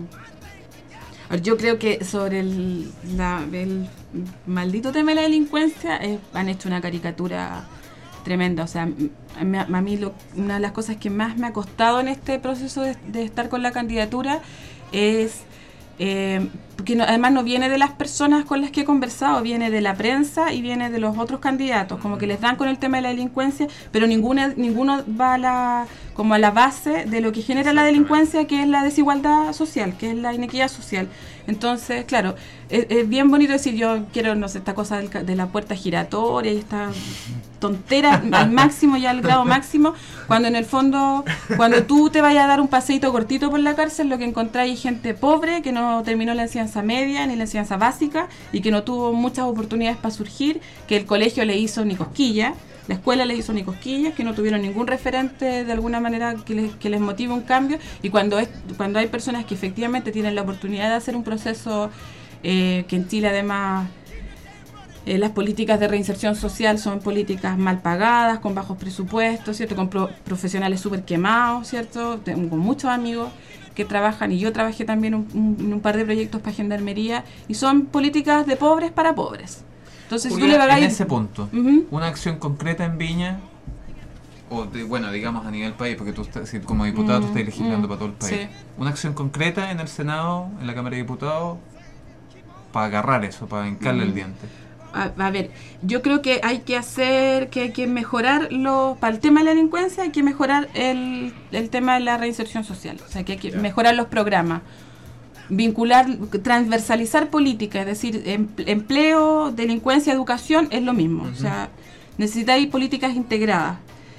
Yo creo que sobre el maldito tema de la delincuencia han hecho una caricatura tremenda. O sea, a mí una de las cosas que más me ha costado en este proceso de estar con la candidatura es porque además no viene de las personas con las que he conversado, viene de la prensa y viene de los otros candidatos, como que les dan con el tema de la delincuencia, pero ninguno va como a la base de lo que genera la delincuencia, que es la desigualdad social, que es la inequidad social. Entonces, claro, es bien bonito decir, yo quiero, no sé, esta cosa de la puerta giratoria y esta tontera al máximo y al grado máximo, cuando en el fondo, cuando tú te vayas a dar un paseíto cortito por la cárcel, lo que encontráis es gente pobre que no terminó la enseñanza media ni la enseñanza básica y que no tuvo muchas oportunidades para surgir, que el colegio le hizo ni cosquilla, la escuela le hizo ni cosquillas, que no tuvieron ningún referente de alguna manera que les motive un cambio, y cuando hay personas que efectivamente tienen la oportunidad de hacer un proceso que en Chile además las políticas de reinserción social son políticas mal pagadas, con bajos presupuestos, ¿cierto? Con profesionales súper quemados, ¿cierto? Con muchos amigos que trabajan, y yo trabajé también en un par de proyectos para gendarmería, y son políticas de pobres para pobres. Entonces, Julia, si tú le pagáis... en ese punto, una acción concreta en Viña, o bueno, digamos a nivel país, porque tú estás, como diputado tú estás legislando para todo el país, sí. Una acción concreta en el Senado, en la Cámara de Diputados, para agarrar eso, para hincarle el diente. A ver, yo creo que hay que mejorar para el tema de la delincuencia, hay que mejorar el tema de la reinserción social, o sea, que hay que mejorar los programas, vincular, transversalizar políticas, es decir, empleo, delincuencia, educación, es lo mismo, o sea, necesitáis políticas integradas,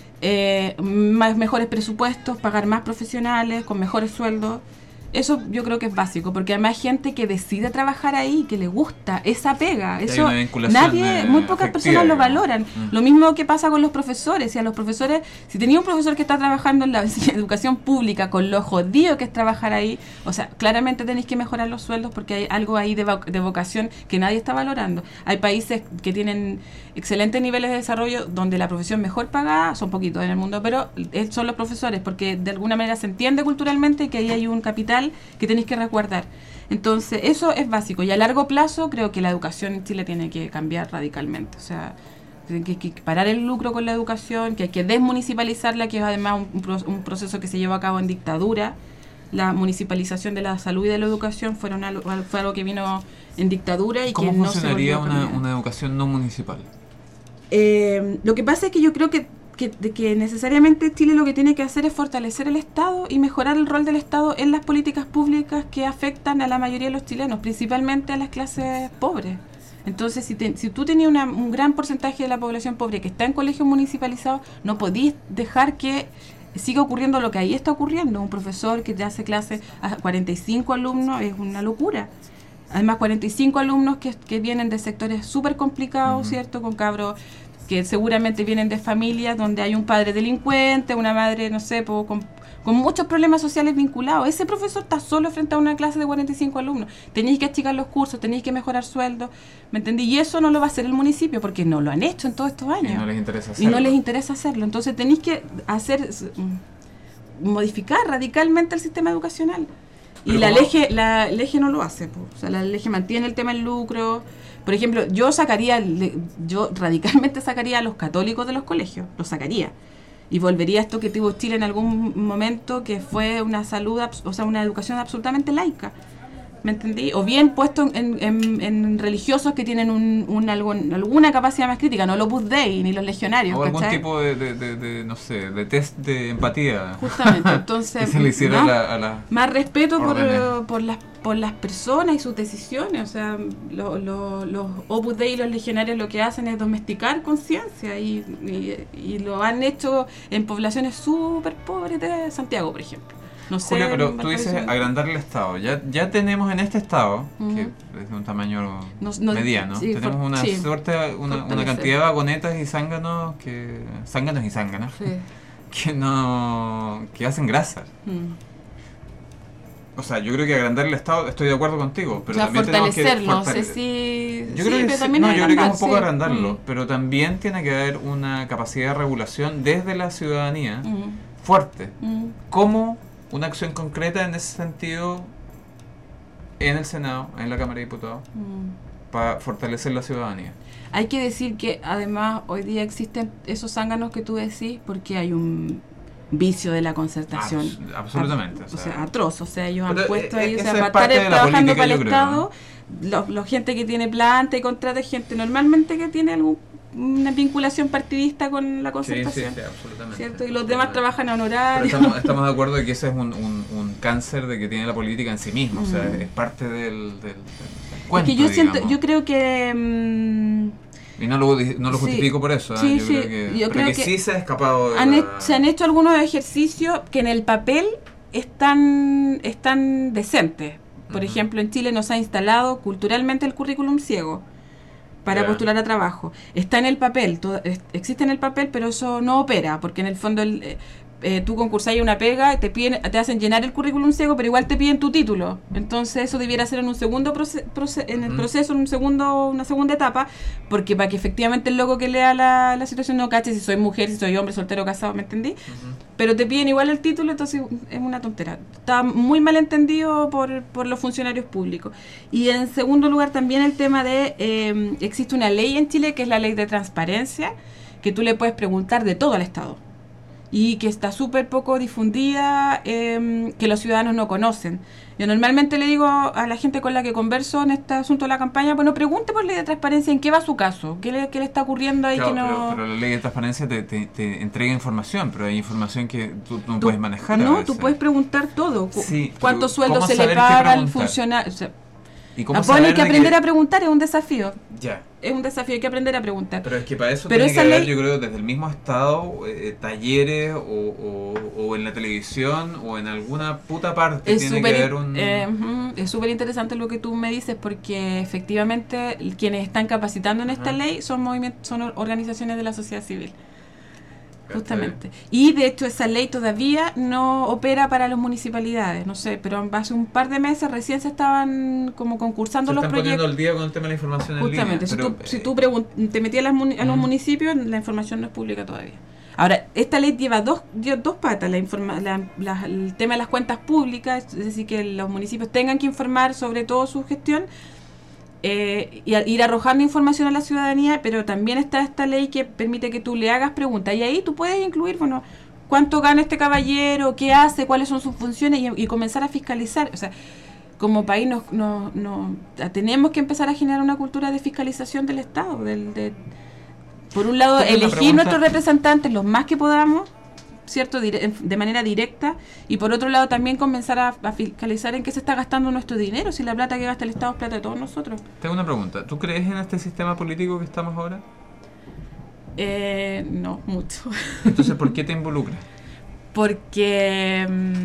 mejores presupuestos, pagar más profesionales, con mejores sueldos. Eso yo creo que es básico, porque además hay gente que decide trabajar ahí, que le gusta esa pega. Eso muy pocas personas lo valoran. Lo mismo que pasa con los profesores. Si a los profesores, si tenía un profesor que está trabajando en la educación pública, con lo jodido que es trabajar ahí, o sea, claramente tenéis que mejorar los sueldos, porque hay algo ahí de vocación que nadie está valorando. Hay países que tienen excelentes niveles de desarrollo donde la profesión mejor pagada, son poquitos en el mundo, pero son los profesores, porque de alguna manera se entiende culturalmente que ahí hay un capital que tenéis que resguardar. Entonces, eso es básico. Y a largo plazo, creo que la educación en Chile tiene que cambiar radicalmente. O sea, tiene que parar el lucro con la educación, que hay que desmunicipalizarla, que es además un proceso que se llevó a cabo en dictadura. La municipalización de la salud y de la educación fue algo que vino en dictadura y ¿Cómo que no se funcionaría volvió a cambiar. una educación no municipal? Lo que pasa es que yo creo que necesariamente Chile lo que tiene que hacer es fortalecer el Estado y mejorar el rol del Estado en las políticas públicas que afectan a la mayoría de los chilenos, principalmente a las clases pobres. Entonces, si tú tenías un gran porcentaje de la población pobre que está en colegios municipalizados, no podís dejar que siga ocurriendo lo que ahí está ocurriendo. Un profesor que te hace clase a 45 alumnos es una locura. Además, 45 alumnos que vienen de sectores súper complicados, ¿cierto? Con cabros que seguramente vienen de familias donde hay un padre delincuente, una madre, no sé, con muchos problemas sociales vinculados. Ese profesor está solo frente a una clase de 45 alumnos. Tenéis que achicar los cursos, tenéis que mejorar sueldos, ¿me entendí? Y eso no lo va a hacer el municipio porque no lo han hecho en todos estos años. Y no les interesa hacerlo. Entonces tenéis que modificar radicalmente el sistema educacional. Y la LEGE no lo hace, o sea, la LEGE mantiene el tema del lucro. Por ejemplo, yo radicalmente sacaría a los católicos de los colegios, los sacaría. Y volvería a esto que tuvo Chile en algún momento, que fue una una educación absolutamente laica. ¿Me entendí? O bien puesto en religiosos que tienen alguna capacidad más crítica, no los Opus Dei ni los legionarios. O algún ¿cachai? tipo de no sé, de test de empatía. Justamente, entonces que se le hiciera más respeto por las personas y sus decisiones. O sea, los Opus Dei y los legionarios lo que hacen es domesticar conciencia y lo han hecho en poblaciones súper pobres de Santiago, por ejemplo. No sé, Julia, pero tú dices agrandar el Estado. Ya tenemos en este Estado, que es de un tamaño mediano, sí, tenemos una cantidad de vagonetas y zánganos y zánganas que hacen grasa. O sea, yo creo que agrandar el Estado, estoy de acuerdo contigo, pero también tenemos que yo creo que es un poco agrandarlo, pero también tiene que haber una capacidad de regulación desde la ciudadanía fuerte. ¿Cómo una acción concreta en ese sentido en el Senado, en la Cámara de Diputados, para fortalecer la ciudadanía? Hay que decir que además hoy día existen esos zánganos que tú decís porque hay un vicio de la concertación. Absolutamente. O sea, atroz. O sea, ellos han Pero puesto ahí, o esa sea, es para parte estar de la trabajando política, para el yo creo, Estado, los gente que tiene planta y contrata gente normalmente que tiene una vinculación partidista con la concertación. Sí, absolutamente. ¿Cierto? Y los demás trabajan a Pero honorarios. estamos de acuerdo de que ese es un cáncer de que tiene la política en sí mismo. O sea, es parte del cuento, Es que yo siento, digamos. yo creo que Y no lo sí, justifico por eso. sí, yo sí, creo yo que creo que sí se ha escapado se han hecho algunos ejercicios que en el papel están decentes. Por ejemplo, en Chile nos ha instalado culturalmente el currículum ciego para postular a trabajo. Está en el papel, existe en el papel, pero eso no opera, porque en el fondo tú concursás a una pega, te hacen llenar el currículum ciego, pero igual te piden tu título. Entonces eso debiera ser en un segundo proceso, una segunda etapa, porque para que efectivamente el loco que lea la situación no cache si soy mujer, si soy hombre, soltero, casado, ¿me entendí? Pero te piden igual el título, entonces es una tontera. Está muy mal entendido por los funcionarios públicos. Y en segundo lugar también el tema de, existe una ley en Chile que es la ley de transparencia, que tú le puedes preguntar de todo al Estado. Y que está súper poco difundida, que los ciudadanos no conocen. Yo normalmente le digo a la gente con la que converso en este asunto de la campaña, bueno, pregunte por ley de transparencia en qué va su caso, qué le está ocurriendo ahí. Claro, que no... pero la ley de transparencia te entrega información, pero hay información que tú no puedes manejar. No, tú puedes preguntar todo. Sí, ¿Cuántos pero sueldos ¿cómo se le saber qué paga al preguntar? funcionario? O sea, ¿Y cómo bueno, hay saber que de aprender a preguntar, es un desafío. Ya. Es un desafío, hay que aprender a preguntar. Pero es que para eso Pero tiene que esa haber, ley- yo creo, desde el mismo Estado, talleres o en la televisión o en alguna puta parte Es tiene que haber un... es súper interesante lo que tú me dices, porque efectivamente quienes están capacitando en esta ley son organizaciones de la sociedad civil. Justamente. Y de hecho esa ley todavía no opera para las municipalidades, no sé, pero hace un par de meses recién se estaban como concursando Se los están poniendo proyectos. al día con el tema de la información en Justamente, línea. si tú te metías a los municipios, la información no es pública todavía. Ahora, esta ley lleva dos patas, el tema de las cuentas públicas, es decir, que los municipios tengan que informar sobre todo su gestión, y ir arrojando información a la ciudadanía, pero también está esta ley que permite que tú le hagas preguntas, y ahí tú puedes incluir, bueno, cuánto gana este caballero, qué hace, cuáles son sus funciones, y comenzar a fiscalizar. O sea, como país tenemos que empezar a generar una cultura de fiscalización del Estado, por un lado, elegir nuestros representantes los más que podamos, ¿cierto? De manera directa, y por otro lado también comenzar a fiscalizar en qué se está gastando nuestro dinero, si la plata que gasta el Estado es plata de todos nosotros. Tengo una pregunta, ¿tú crees en este sistema político que estamos ahora? No, mucho. Entonces, ¿por qué te involucras? Porque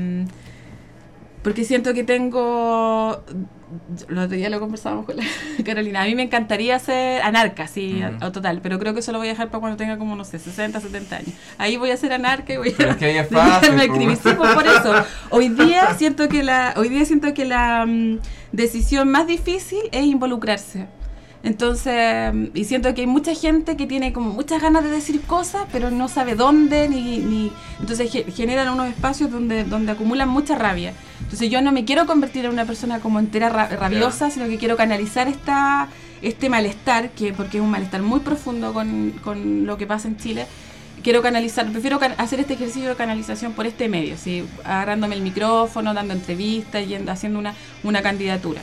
siento que tengo... El otro día lo conversábamos con la Carolina. A mí me encantaría ser anarca, sí, total, pero creo que eso lo voy a dejar para cuando tenga como, no sé, 60, 70 años. Ahí voy a ser anarca y voy a... Pero es que ahí es fácil, me escribir. Sí, pues por eso. Hoy día siento que la decisión más difícil es involucrarse. Entonces, y siento que hay mucha gente que tiene como muchas ganas de decir cosas, pero no sabe dónde, entonces generan unos espacios donde acumulan mucha rabia. Entonces yo no me quiero convertir en una persona como entera rabiosa, sino que quiero canalizar este malestar, porque es un malestar muy profundo con lo que pasa en Chile. Prefiero hacer este ejercicio de canalización por este medio, ¿sí? Agarrándome el micrófono, dando entrevistas, haciendo una candidatura.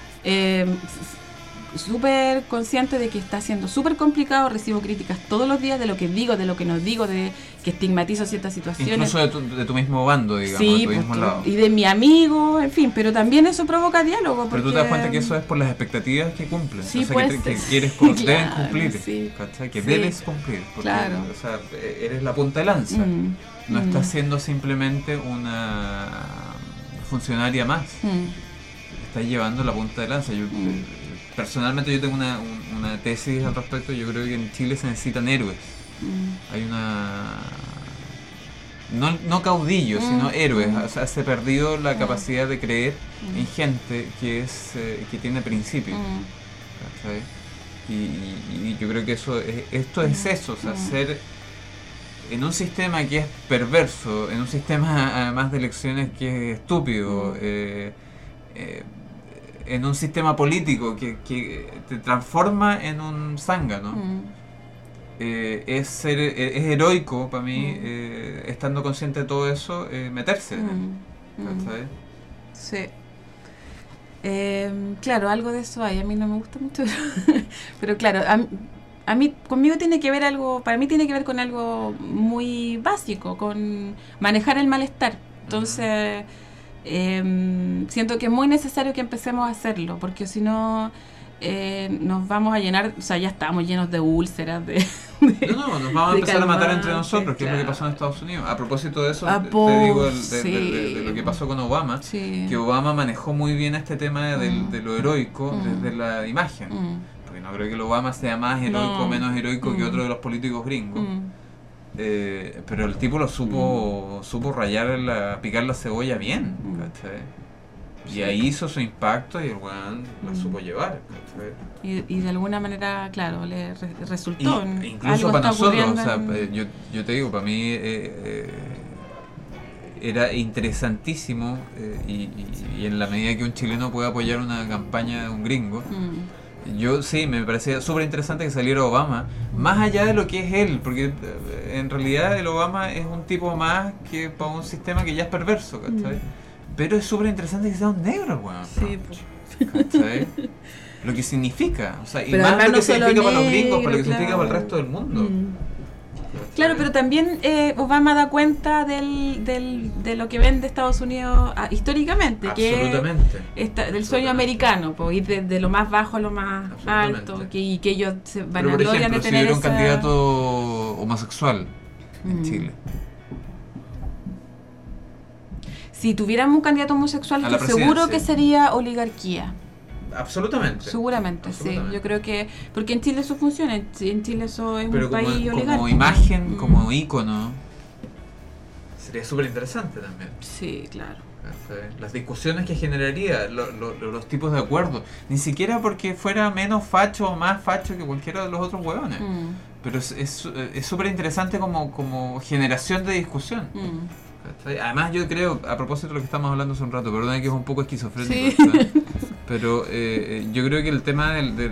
Súper consciente de que está siendo súper complicado, recibo críticas todos los días de lo que digo, de lo que no digo, de que estigmatizo ciertas situaciones. Incluso de tu mismo bando, digamos, sí, de tu mismo lado. Y de mi amigo, en fin, pero también eso provoca diálogo. Pero tú te das cuenta que eso es por las expectativas que cumplen, Sí, o sea, pues, que quieres deben cumplir, sí. ¿cachai? Que Sí. debes cumplir, porque Claro. o sea, eres la punta de lanza, no estás siendo simplemente una funcionaria más, estás llevando la punta de lanza. Personalmente yo tengo una tesis al respecto. Yo creo que en Chile se necesitan héroes. Hay no caudillos, sino héroes. O sea, se ha perdido la capacidad de creer en gente que tiene principios. ¿Cachai? Y yo creo que esto es eso, o sea, ser en un sistema que es perverso, en un sistema además de elecciones que es estúpido, en un sistema político que te transforma en un zángano. es heroico para mí, estando consciente de todo eso, meterse. ¿Cachai? Sí. Claro, algo de eso hay. A mí no me gusta mucho, pero claro, a mí, conmigo tiene que ver algo, para mí tiene que ver con algo muy básico, con manejar el malestar. Entonces, siento que es muy necesario que empecemos a hacerlo, porque si no nos vamos a llenar, o sea, ya estamos llenos de úlceras, No, nos vamos a empezar a matar entre nosotros, que claro. es lo que pasó en Estados Unidos. A propósito de eso, te sí. digo de lo que pasó con Obama, Sí. que Obama manejó muy bien este tema de lo heroico desde la imagen. Porque no creo que el Obama sea más heroico o menos heroico que otro de los políticos gringos. Pero el tipo lo supo rayar, picar la cebolla bien, ¿cachai? Y ahí hizo su impacto y el weón lo supo llevar, ¿cachai? Y de alguna manera, claro, le resultó. Incluso algo para está nosotros, o ocurriendo sea, yo te digo, para mí era interesantísimo y en la medida que un chileno puede apoyar una campaña de un gringo, yo sí, me parecía súper interesante que saliera Obama, más allá de lo que es él, porque en realidad el Obama es un tipo más que para un sistema que ya es perverso, ¿cachai? Pero es súper interesante que sea un negro, weón. Sí, pues. ¿Cachai? Lo que significa, o sea, y Pero más además lo que no solo significa para los negro, gringos, para lo que significa claro. para el resto del mundo. Claro, pero también Obama da cuenta de lo que vende Estados Unidos históricamente, Absolutamente. que es del sueño americano, pues, ir de lo más bajo a lo más alto, y que ellos se van Pero a por gloriar ejemplo, de si tener hubiera un esa... candidato homosexual en Chile, Si tuviéramos un candidato homosexual, A la que seguro presidencia. que sería oligarquía. absolutamente. Seguramente, Absolutamente. sí. Yo creo que... Porque en Chile eso funciona. En Chile eso es Pero un país como oligárquico. imagen, como ícono, sería súper interesante también. Sí, claro. ¿Cachai? Las discusiones que generaría, los tipos de acuerdo, ni siquiera porque fuera menos facho o más facho que cualquiera de los otros hueones, pero es súper interesante como generación de discusión. ¿Cachai? Además yo creo, a propósito de lo que estamos hablando hace un rato, perdón que es un poco esquizofrénico, Sí. ¿sabes? Pero yo creo que el tema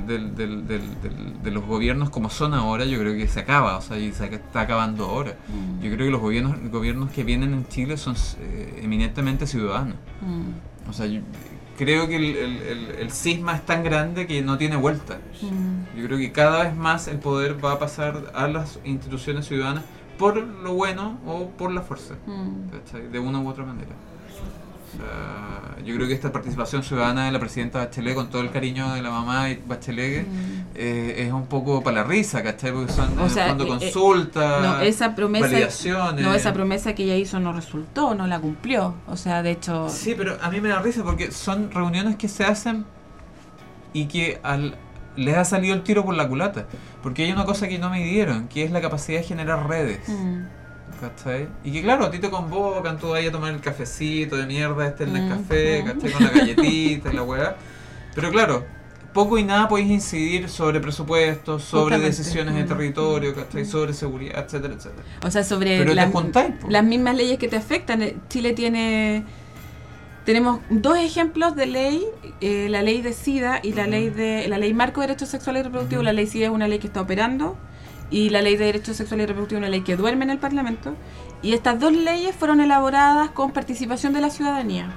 de los gobiernos como son ahora, yo creo que se acaba, o sea, y se está acabando ahora. Yo creo que los gobiernos que vienen en Chile son eminentemente ciudadanos. O sea, yo creo que el cisma es tan grande que no tiene vuelta. Yo creo que cada vez más el poder va a pasar a las instituciones ciudadanas por lo bueno o por la fuerza, ¿cachai? De una u otra manera. O sea, yo creo que esta participación ciudadana de la presidenta Bachelet, con todo el cariño de la mamá de Bachelet, es un poco para la risa, ¿cachai? Porque son en el fondo consultas, no, esa promesa, validaciones. No, esa promesa que ella hizo no resultó, no la cumplió. O sea, de hecho... Sí, pero a mí me da risa porque son reuniones que se hacen y que les ha salido el tiro por la culata. Porque hay una cosa que no me dieron, que es la capacidad de generar redes. ¿Cachai? Y que claro, a ti te convocan, tú vas a tomar el cafecito de mierda, el Nescafé, ¿cachai? Con la galletita y la weá. Pero claro, poco y nada podéis incidir sobre presupuestos, sobre Justamente. decisiones de territorio, ¿cachai? Sobre seguridad, etcétera, etcétera. O sea, sobre Pero te juntáis, po. las mismas leyes que te afectan. Chile tenemos dos ejemplos de ley, la ley de SIDA y la ley marco de derechos sexuales y reproductivos. La ley SIDA es una ley que está operando y la ley de derechos sexuales y reproductivos es una ley que duerme en el Parlamento. Y estas dos leyes fueron elaboradas con participación de la ciudadanía.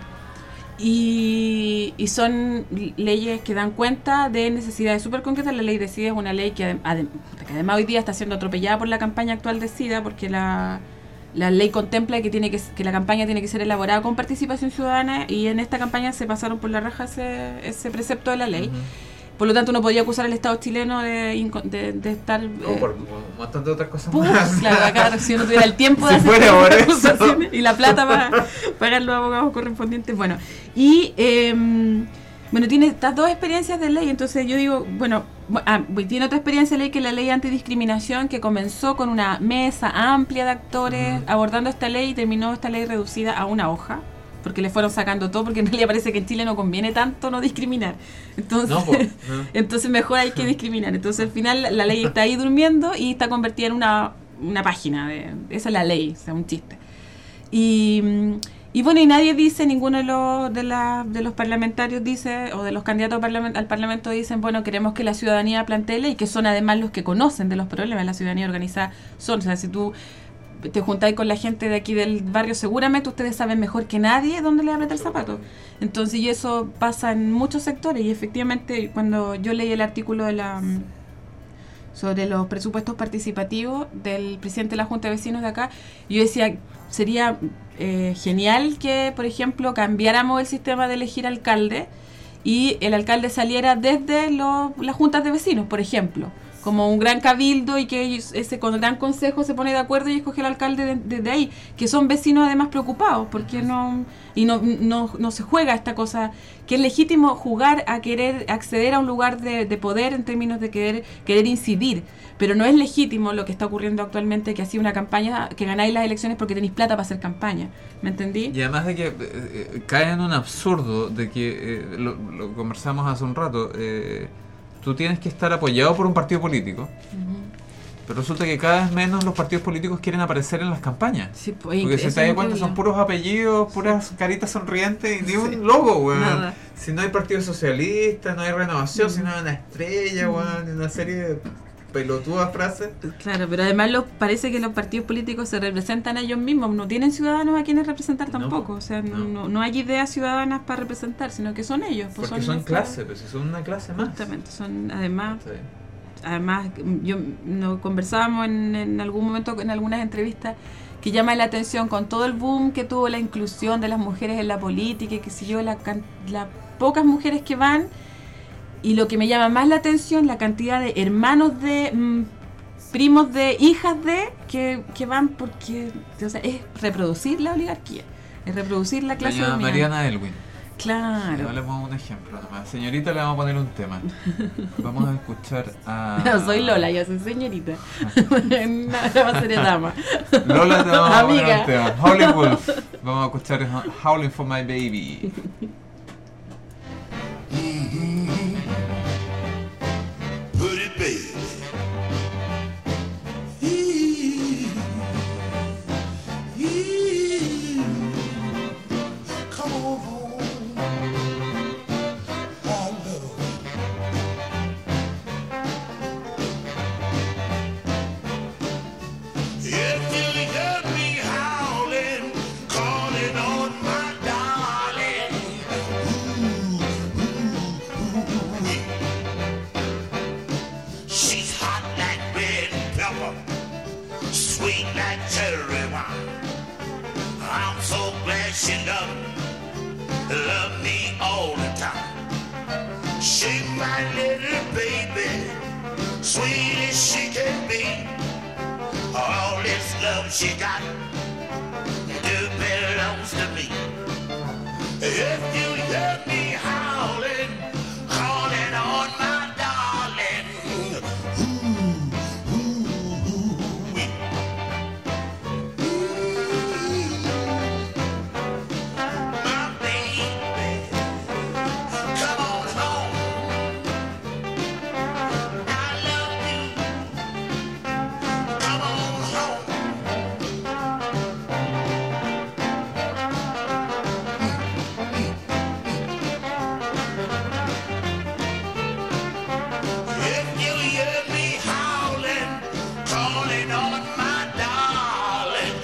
Y son leyes que dan cuenta de necesidades súper concretas. La ley de SIDA es una ley que además hoy día está siendo atropellada por la campaña actual de SIDA, porque la ley contempla que la campaña tiene que ser elaborada con participación ciudadana, y en esta campaña se pasaron por la raja ese precepto de la ley. Por lo tanto, uno podría acusar al Estado chileno de estar... O por un montón de otras cosas Puf, más. claro, si uno tuviera el tiempo de Si fuera todas por las eso. acusaciones y la plata para pagar los abogados correspondientes. Bueno, y tiene estas dos experiencias de ley. Entonces yo digo, tiene otra experiencia de ley, que la ley antidiscriminación, que comenzó con una mesa amplia de actores abordando esta ley, y terminó esta ley reducida a una hoja, porque le fueron sacando todo, porque en realidad parece que en Chile no conviene tanto no discriminar. Entonces, entonces mejor hay que discriminar. Entonces al final la ley está ahí durmiendo y está convertida en una página. Esa es la ley, o sea, un chiste. Y Y bueno, y nadie dice, ninguno de los parlamentarios dice, o de los candidatos al Parlamento dicen, bueno, queremos que la ciudadanía plantee ley, que son además los que conocen de los problemas, la ciudadanía organizada son. O sea, si tú te juntáis con la gente de aquí del barrio, seguramente ustedes saben mejor que nadie dónde le va a meter el zapato. Entonces, y eso pasa en muchos sectores, y efectivamente, cuando yo leí el artículo sobre los presupuestos participativos del presidente de la Junta de Vecinos de acá, yo decía, sería genial que, por ejemplo, cambiáramos el sistema de elegir alcalde y el alcalde saliera desde las juntas de vecinos, por ejemplo, como un gran cabildo, y que ese con el gran consejo se pone de acuerdo y escoge al alcalde desde ahí, que son vecinos además preocupados, porque no se juega esta cosa, que es legítimo jugar a querer acceder a un lugar de poder en términos de querer incidir, pero no es legítimo lo que está ocurriendo actualmente, que ha sido una campaña, que ganáis las elecciones porque tenéis plata para hacer campaña, ¿me entendí? Y además de que cae en un absurdo de que, lo conversamos hace un rato, tú tienes que estar apoyado por un partido político, pero resulta que cada vez menos los partidos políticos quieren aparecer en las campañas. Sí, pues, porque si te das cuenta son puros apellidos, puras caritas sonrientes y ni un logo, weón. Nada. Si no hay Partido Socialista, no hay Renovación, si no hay una estrella, weón, y una serie de pelotudas frases. Claro, pero además parece que los partidos políticos se representan a ellos mismos, no tienen ciudadanos a quienes representar tampoco, o sea, no hay ideas ciudadanas para representar, sino que son ellos. Pues porque son clase, pues son una clase más. Justamente, son además yo nos conversábamos en algún momento en algunas entrevistas que llama la atención con todo el boom que tuvo la inclusión de las mujeres en la política y que si yo las pocas mujeres que van. Y lo que me llama más la atención, la cantidad de hermanos de, primos de, hijas de, que van porque, o sea, es reproducir la oligarquía, es reproducir la clase doña dominante. Mariana Elwin. Claro. Le vamos a un ejemplo nomás. Señorita, le vamos a poner un tema. Vamos a escuchar a... No, soy Lola, yo soy señorita. No va a ser dama. Lola, te vamos a poner Amiga. un tema. Howlin' Wolf. Vamos a escuchar Howling for My Baby. Pretty baby. Come on home. I love you. If you hear me howling, calling on my darling. She's hot like red pepper, sweet like cherry wine. I'm so glad she love me all the time. She's my little baby, sweet as she can be. All this love she got, it belongs to me. If you hear me howling, calling on my darling. My baby, come on home. I love you. Come on home. If you hear me howling, calling on my darling.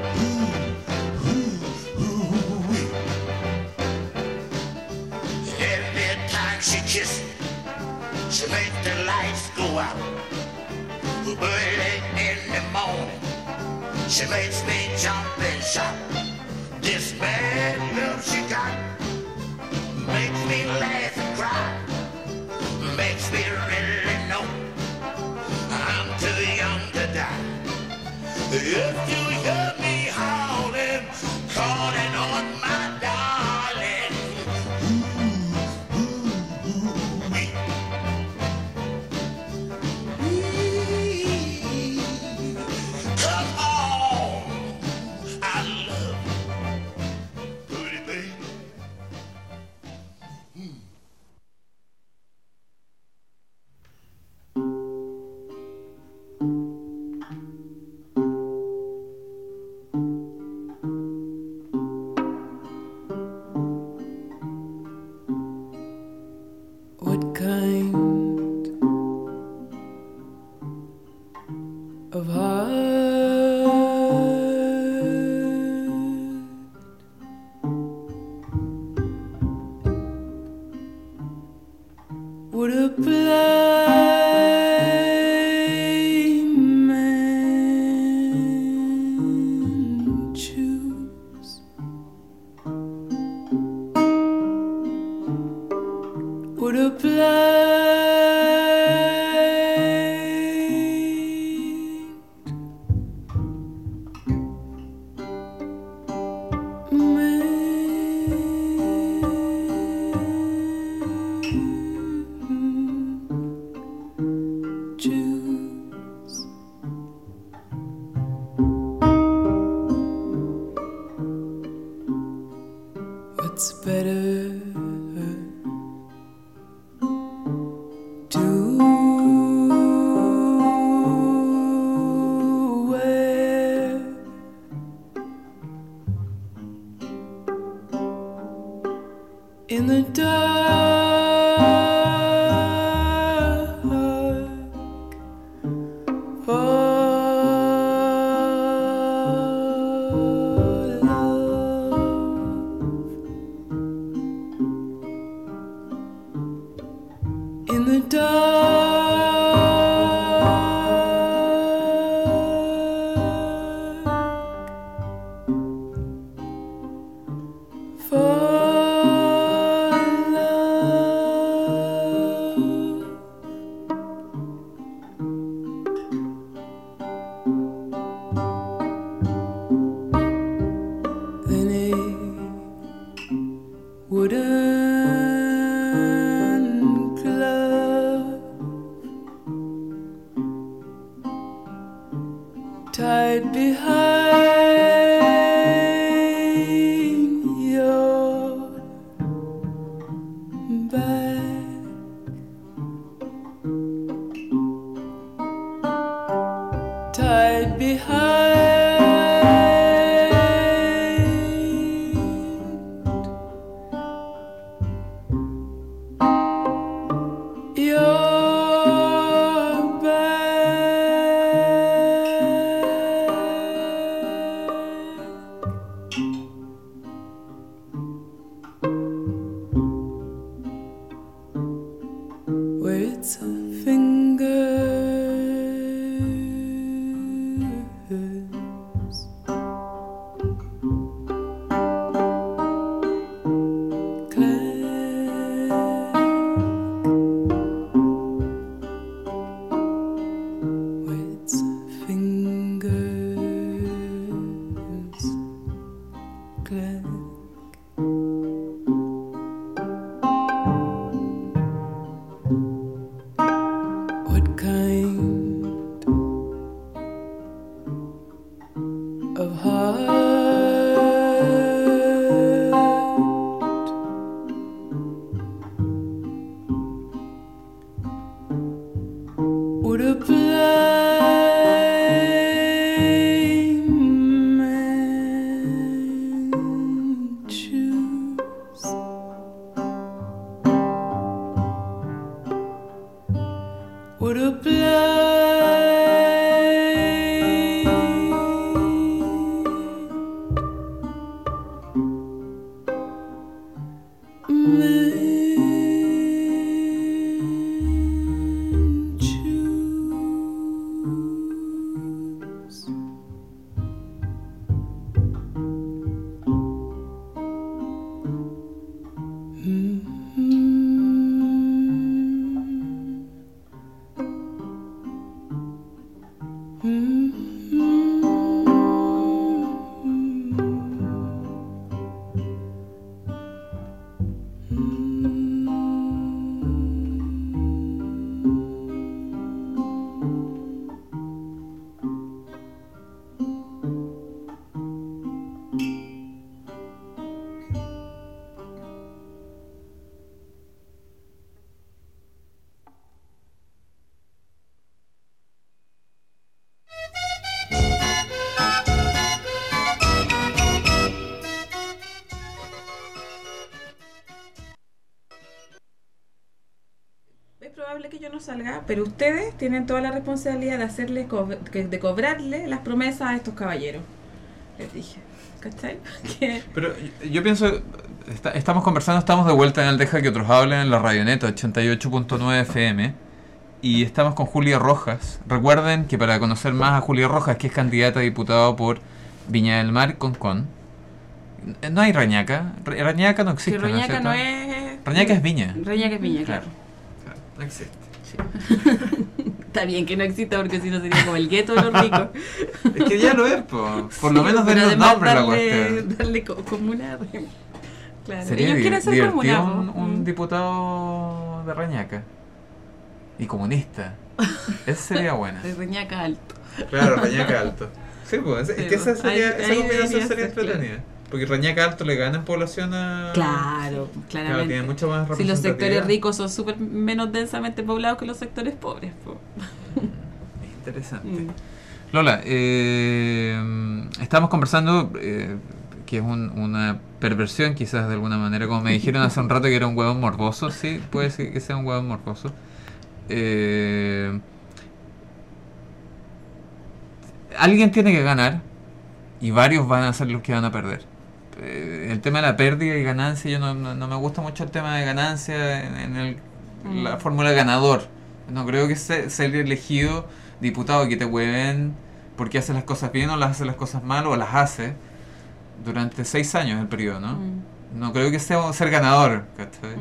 Every time she kisses me, she makes the lights go out. Early in the morning, she makes me jump and shout. This bad love she got makes me laugh and cry. Makes me really know I'm too young to die. If you hear me howling, calling on my darling. Come on, I love you, pretty baby. of heart would a blind man choose? Would a blind what's better to wear? In the dark for in the dark for love. Then a wooden glove tied behind your back, tied behind your back. Where it's a fingers with fingers clack. What kind of heart would a blind man choose? Would a blind man choose? yo no salga, pero ustedes tienen toda la responsabilidad de hacerle de cobrarle las promesas a estos caballeros. Les dije, ¿cachai? Pero yo pienso, estamos conversando, estamos de vuelta en el Deja que otros hablen en la Radioneta 88.9 FM y estamos con Julia Rojas. Recuerden que para conocer más a Julia Rojas, que es candidata a diputado por Viña del Mar Concón, no hay Reñaca. Reñaca no existe. Que Reñaca no es... Reñaca es Viña. Reñaca es Viña, claro. No existe. Sí. Está bien que no exista porque si no sería como el gueto de los ricos. Es que ya lo es, por lo menos denle un nombre a la cuestión. Darle comuna. Claro. Sería Ellos quieren ser comuna. Un diputado de Reñaca. Y comunista. Ese sería bueno. De Reñaca alto. Claro, Reñaca alto. Sí, pues, es que esa combinación sería entretenida. Claro. Porque Reñaca alto le gana en población a... Claro, claramente. Claro, tiene mucho más representatividad. Si los sectores ricos son súper menos densamente poblados que los sectores pobres. Interesante. Lola, estamos conversando, que es una perversión quizás de alguna manera, como me dijeron hace un rato que era un huevón morboso, sí, puede ser que sea un huevón morboso. Alguien tiene que ganar y varios van a ser los que van a perder. El tema de la pérdida y ganancia, yo no me gusta mucho el tema de ganancia en la fórmula de ganador. No creo que ser elegido diputado que te hueven porque hace las cosas bien o las hace las cosas mal o las hace durante 6 años el periodo, ¿no? No creo que sea ser ganador, ¿cachai?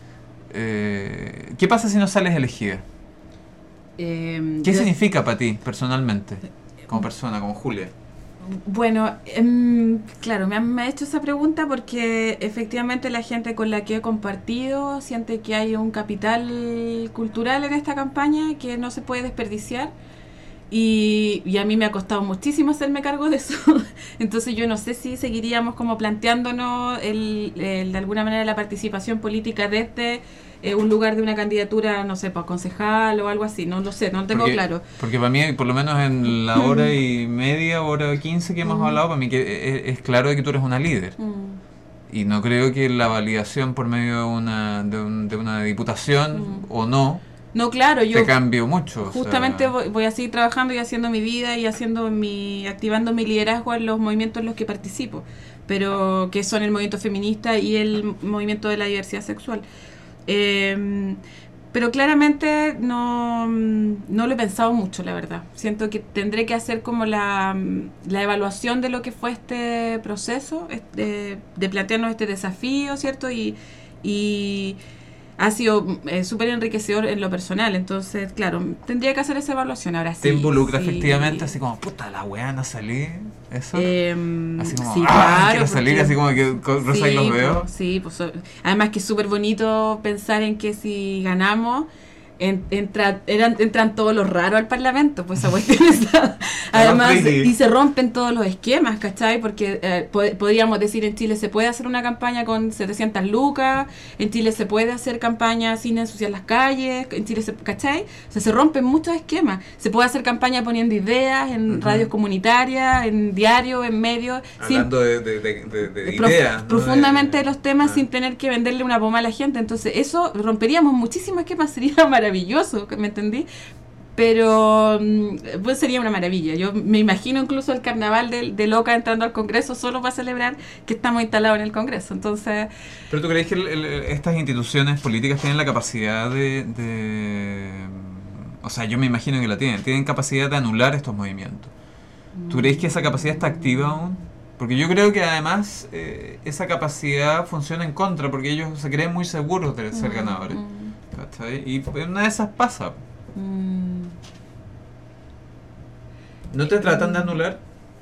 ¿Qué pasa si no sales elegida? ¿Qué significa para ti personalmente, como persona, como Julia? Bueno, claro, me ha hecho esa pregunta porque efectivamente la gente con la que he compartido siente que hay un capital cultural en esta campaña que no se puede desperdiciar y a mí me ha costado muchísimo hacerme cargo de eso. Entonces yo no sé si seguiríamos como planteándonos de alguna manera la participación política desde un lugar de una candidatura, no sé, para concejal o algo así, no lo sé, no lo tengo claro. Porque para mí, por lo menos en la hora y media, hora 15 que hemos hablado, para mí que es claro de que tú eres una líder. Y no creo que la validación por medio de una diputación o no, claro, yo te cambie mucho. Justamente voy a seguir trabajando y haciendo mi vida y activando mi liderazgo en los movimientos en los que participo, pero que son el movimiento feminista y el movimiento de la diversidad sexual. Pero claramente no lo he pensado mucho, la verdad. Siento que tendré que hacer como la evaluación de lo que fue este proceso, de plantearnos este desafío, ¿cierto? Y ha sido súper enriquecedor en lo personal. Entonces, claro, tendría que hacer esa evaluación. Ahora sí. ¿Te involucra efectivamente así como, puta, la weá no salí? ¿Eso? Así como, claro, quiero salir, así como que rozáis los dedos. Sí, pues además que es súper bonito pensar en que si ganamos entran todos los raros al Parlamento, pues esa cuestión está, además, y se rompen todos los esquemas, ¿cachai? Porque podríamos decir, en Chile se puede hacer una campaña con 700 lucas, en Chile se puede hacer campaña sin ensuciar las calles, en Chile ¿cachai? O sea, se rompen muchos esquemas, se puede hacer campaña poniendo ideas en radios comunitarias, en diarios, en medios, hablando de ideas, profundamente de los temas sin tener que venderle una pomada a la gente. Entonces eso romperíamos muchísimos esquemas, sería maravilloso, ¿me entendí? Pero pues sería una maravilla. Yo me imagino incluso el carnaval de Loca entrando al Congreso solo para celebrar que estamos instalados en el Congreso. Entonces, ¿pero tú crees que estas instituciones políticas tienen la capacidad o sea, yo me imagino que la tienen capacidad de anular estos movimientos? ¿Tú crees que esa capacidad está activa aún? Porque yo creo que además esa capacidad funciona en contra, porque ellos se creen muy seguros de ser ganadores. ¿Cachai? Y una de esas pasa. ¿No te tratan de anular?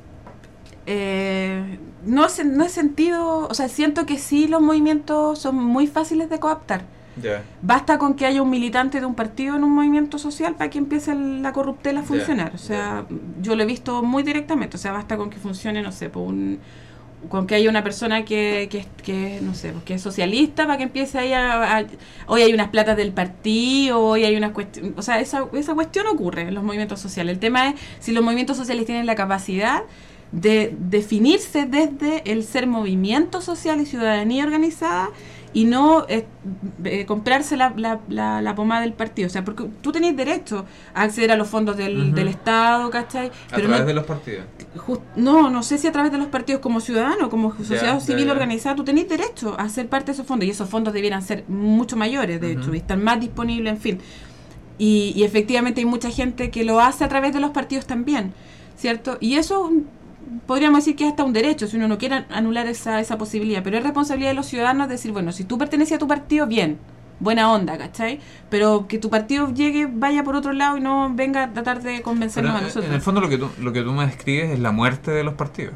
No he sentido, o sea, siento que sí, los movimientos son muy fáciles de coaptar. Basta con que haya un militante de un partido en un movimiento social para que empiece la corruptela a funcionar. O sea, yo lo he visto muy directamente. O sea, basta con que funcione, no sé, con que haya una persona que no sé, que es socialista para que empiece ahí hoy hay unas platas del partido, hoy hay unas cuestiones, o sea, esa cuestión ocurre en los movimientos sociales. El tema es si los movimientos sociales tienen la capacidad de definirse desde el ser movimiento social y ciudadanía organizada y no comprarse la pomada del partido. O sea, porque tú tenés derecho a acceder a los fondos del Estado, ¿cachai? A través de los partidos. No sé si a través de los partidos como ciudadano, como sociedad civil organizada, tú tenés derecho a ser parte de esos fondos, y esos fondos debieran ser mucho mayores, de hecho, y estar más disponibles, en fin. Y efectivamente hay mucha gente que lo hace a través de los partidos también, ¿cierto? Y eso podríamos decir que es hasta un derecho, si uno no quiere anular esa posibilidad, pero es responsabilidad de los ciudadanos decir, bueno, si tú perteneces a tu partido, bien, buena onda, ¿cachai? Pero que tu partido vaya por otro lado y no venga a tratar de convencernos a nosotros. En el fondo lo que tú me describes es la muerte de los partidos.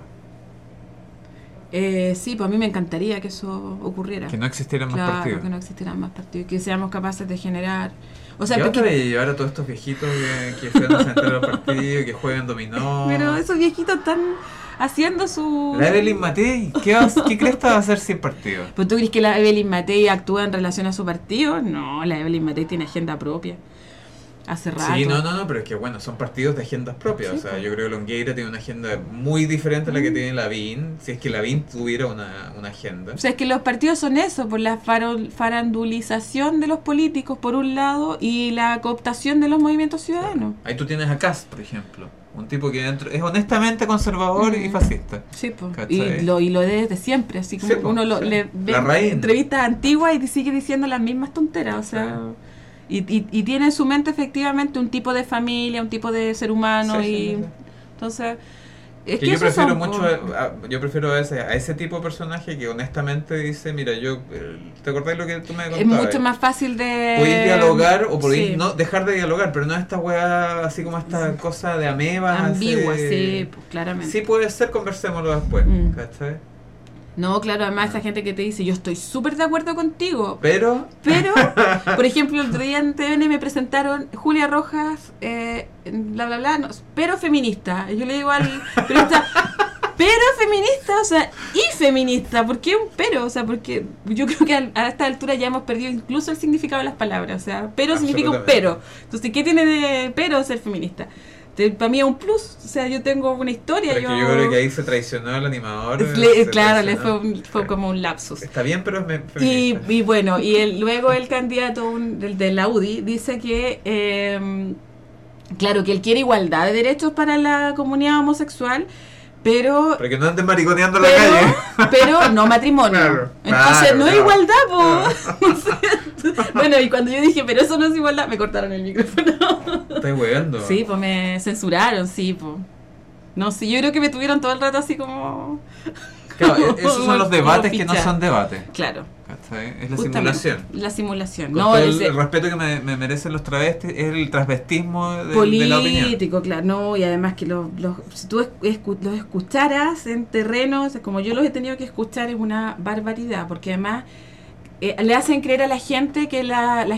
Sí, pues a mí me encantaría que eso ocurriera. Que no existieran más partidos. Que no existieran más partidos, que seamos capaces de generar... O sea, ¿qué otra de llevar a todos estos viejitos que se van a sentar a los partidos, que juegan dominó? Pero esos viejitos están haciendo su... La Evelyn Matei, ¿qué crees que va a hacer sin partido? ¿Pues tú crees que la Evelyn Matei actúa en relación a su partido? No, la Evelyn Matei tiene agenda propia. Hace rato. Sí, no, pero es que bueno, son partidos de agendas propias. Sí, o sea, pues. Yo creo que Longueira tiene una agenda muy diferente a la que tiene Lavín, si es que Lavín tuviera una agenda. O sea, es que los partidos son eso, por la farandulización de los políticos, por un lado, y la cooptación de los movimientos ciudadanos. Ahí tú tienes a Kast, por ejemplo. Un tipo que es honestamente conservador y fascista. Sí, pues. Y lo desde siempre, así como sí, uno le ve entrevistas antiguas y sigue diciendo las mismas tonteras, o sea... Sí. Y tiene en su mente efectivamente un tipo de familia, un tipo de ser humano, sí. Entonces es que yo prefiero a ese tipo de personaje que honestamente dice, mira, ¿te acordás lo que tú me contabas? Es mucho más fácil de... Podéis dialogar o podéis no dejar de dialogar, pero no esta weá así como esta cosa de ameba ambigua, sí, pues, claramente. Sí puede ser, conversémoslo después, ¿cachai? No, claro, además esa gente que te dice, yo estoy súper de acuerdo contigo. Pero, por ejemplo, el otro día en TVN me presentaron Julia Rojas, bla, bla, bla, no, pero feminista. Yo le digo al periodista, pero feminista, o sea, y feminista. ¿Por qué un pero? O sea, porque yo creo que a esta altura ya hemos perdido incluso el significado de las palabras. O sea, pero significa un pero. Entonces, ¿qué tiene de pero ser feminista? Para mí es un plus, o sea, yo tengo una historia. Pero yo creo que ahí se traicionó al animador. Claro, fue como un lapsus. Está bien, pero es feminista. Y bueno, luego el candidato de la UDI dice que, claro, que él quiere igualdad de derechos para la comunidad homosexual, pero que no anden mariconeando en la calle. Pero no matrimonio. Claro, entonces no es igualdad, pues. Claro. Bueno, y cuando yo dije, pero eso no es igualdad, me cortaron el micrófono. ¿Estás hueando? Sí, pues me censuraron, sí, pues. No, sí, yo creo que me tuvieron todo el rato así como... Claro, esos son los debates que no son debates. Claro. ¿Cachai? Es la simulación. La simulación. Con todo el respeto que me merecen los travestis, es el transvestismo de la opinión. Político, claro. No, y además que si tú los escucharas en terrenos, como yo los he tenido que escuchar, es una barbaridad, porque además... le hacen creer a la gente que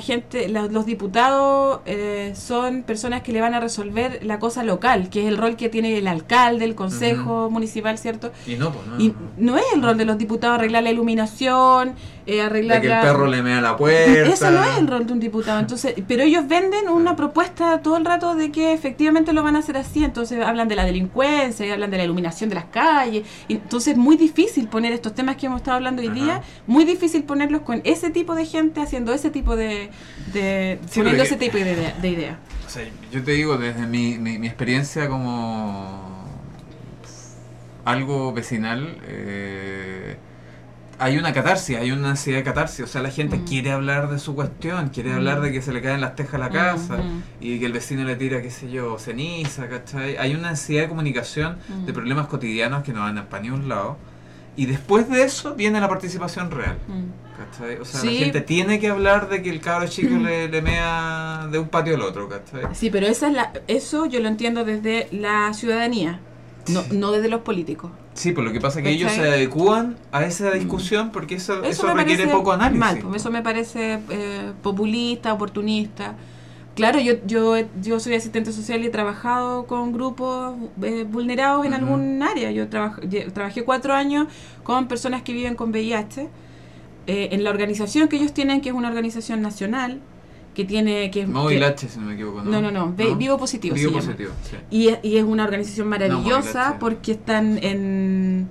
los diputados son personas que le van a resolver la cosa local, que es el rol que tiene el alcalde, el consejo municipal, ¿cierto? Y no es el rol de los diputados arreglar la iluminación, arreglar de que el perro le mea la puerta. Eso no es el rol de un diputado. Entonces, pero ellos venden una propuesta todo el rato de que efectivamente lo van a hacer así. Entonces hablan de la delincuencia y hablan de la iluminación de las calles. Entonces es muy difícil poner estos temas que hemos estado hablando hoy día, muy difícil ponerlos con ese tipo de gente haciendo ese tipo poniendo ese tipo de ideas. O sea, yo te digo, desde mi experiencia como algo vecinal, hay una catarsis, hay una ansiedad de catarsis. O sea, la gente quiere hablar de su cuestión, quiere hablar de que se le caen las tejas a la casa y que el vecino le tira, qué sé yo, ceniza, ¿cachai? Hay una ansiedad de comunicación de problemas cotidianos que no van para ni un lado. Y después de eso viene la participación real. ¿Cachai? O sea, la gente tiene que hablar de que el cabro chico le mea de un patio al otro, ¿cachai? Sí, pero eso yo lo entiendo desde la ciudadanía, no desde los políticos. Sí, pues lo que pasa es que ellos se adecúan a esa discusión porque eso requiere poco análisis. Mal, pues eso me parece populista, oportunista. Claro, yo soy asistente social y he trabajado con grupos vulnerados en algún área. Yo trabajé 4 años con personas que viven con VIH en la organización que ellos tienen, que es una organización nacional, que tiene... Móvil H, si no me equivoco, ¿no? No. Vivo Positivo. Vivo Positivo, sí. Y es una organización maravillosa porque están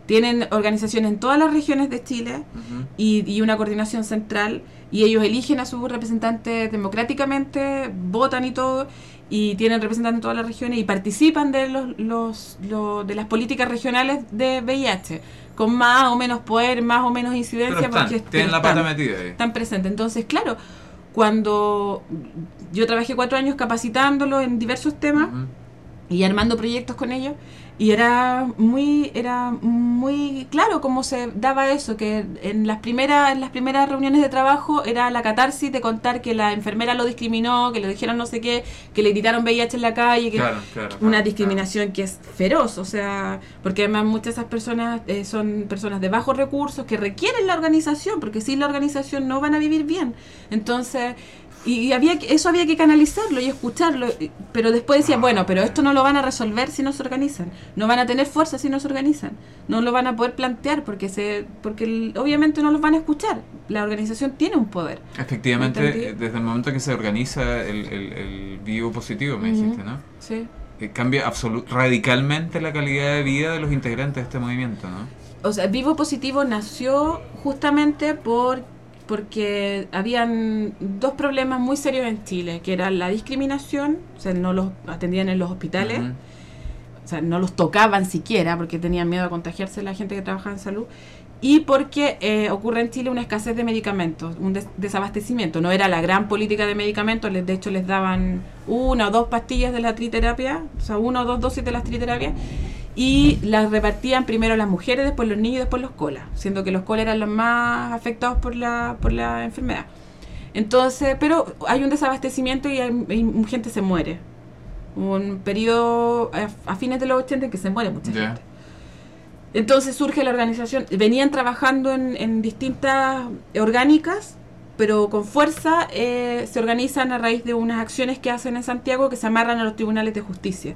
tienen organizaciones en todas las regiones de Chile y una coordinación central, y ellos eligen a sus representantes democráticamente, votan y todo, y tienen representantes en todas las regiones y participan de de las políticas regionales de VIH, con más o menos poder, más o menos incidencia, pero tienen la pata metida ahí. Están presentes. Entonces, claro, cuando yo trabajé 4 años capacitándolo en diversos temas y armando proyectos con ellos, y era muy claro cómo se daba eso, que en las primeras reuniones de trabajo era la catarsis de contar que la enfermera lo discriminó, que le dijeron no sé qué, que le gritaron VIH en la calle, que una discriminación que es feroz, o sea, porque además muchas de esas personas son personas de bajos recursos que requieren la organización, porque sin la organización no van a vivir bien. Entonces, y eso había que canalizarlo y escucharlo, pero después decía, bueno, pero esto no lo van a resolver si no se organizan, no van a tener fuerza si no se organizan, no lo van a poder plantear porque obviamente no los van a escuchar. La organización tiene un poder. Efectivamente, desde el momento que se organiza el vivo positivo, me dijiste, ¿no? Sí. Cambia radicalmente la calidad de vida de los integrantes de este movimiento, ¿no? O sea, Vivo Positivo nació justamente porque habían 2 problemas muy serios en Chile, que era la discriminación, o sea, no los atendían en los hospitales, o sea, no los tocaban siquiera porque tenían miedo a contagiarse la gente que trabajaba en salud, y porque ocurre en Chile una escasez de medicamentos, un desabastecimiento. No era la gran política de medicamentos, de hecho les daban 1 o 2 pastillas de la triterapia, o sea, 1 o 2 dosis de la triterapia, y las repartían primero las mujeres, después los niños y después los colas, siendo que los colas eran los más afectados por la enfermedad. Entonces, pero hay un desabastecimiento y gente se muere. Un periodo a fines de los 80 en que se muere mucha gente. Entonces surge la organización. Venían trabajando en distintas orgánicas, pero con fuerza se organizan a raíz de unas acciones que hacen en Santiago, que se amarran a los tribunales de justicia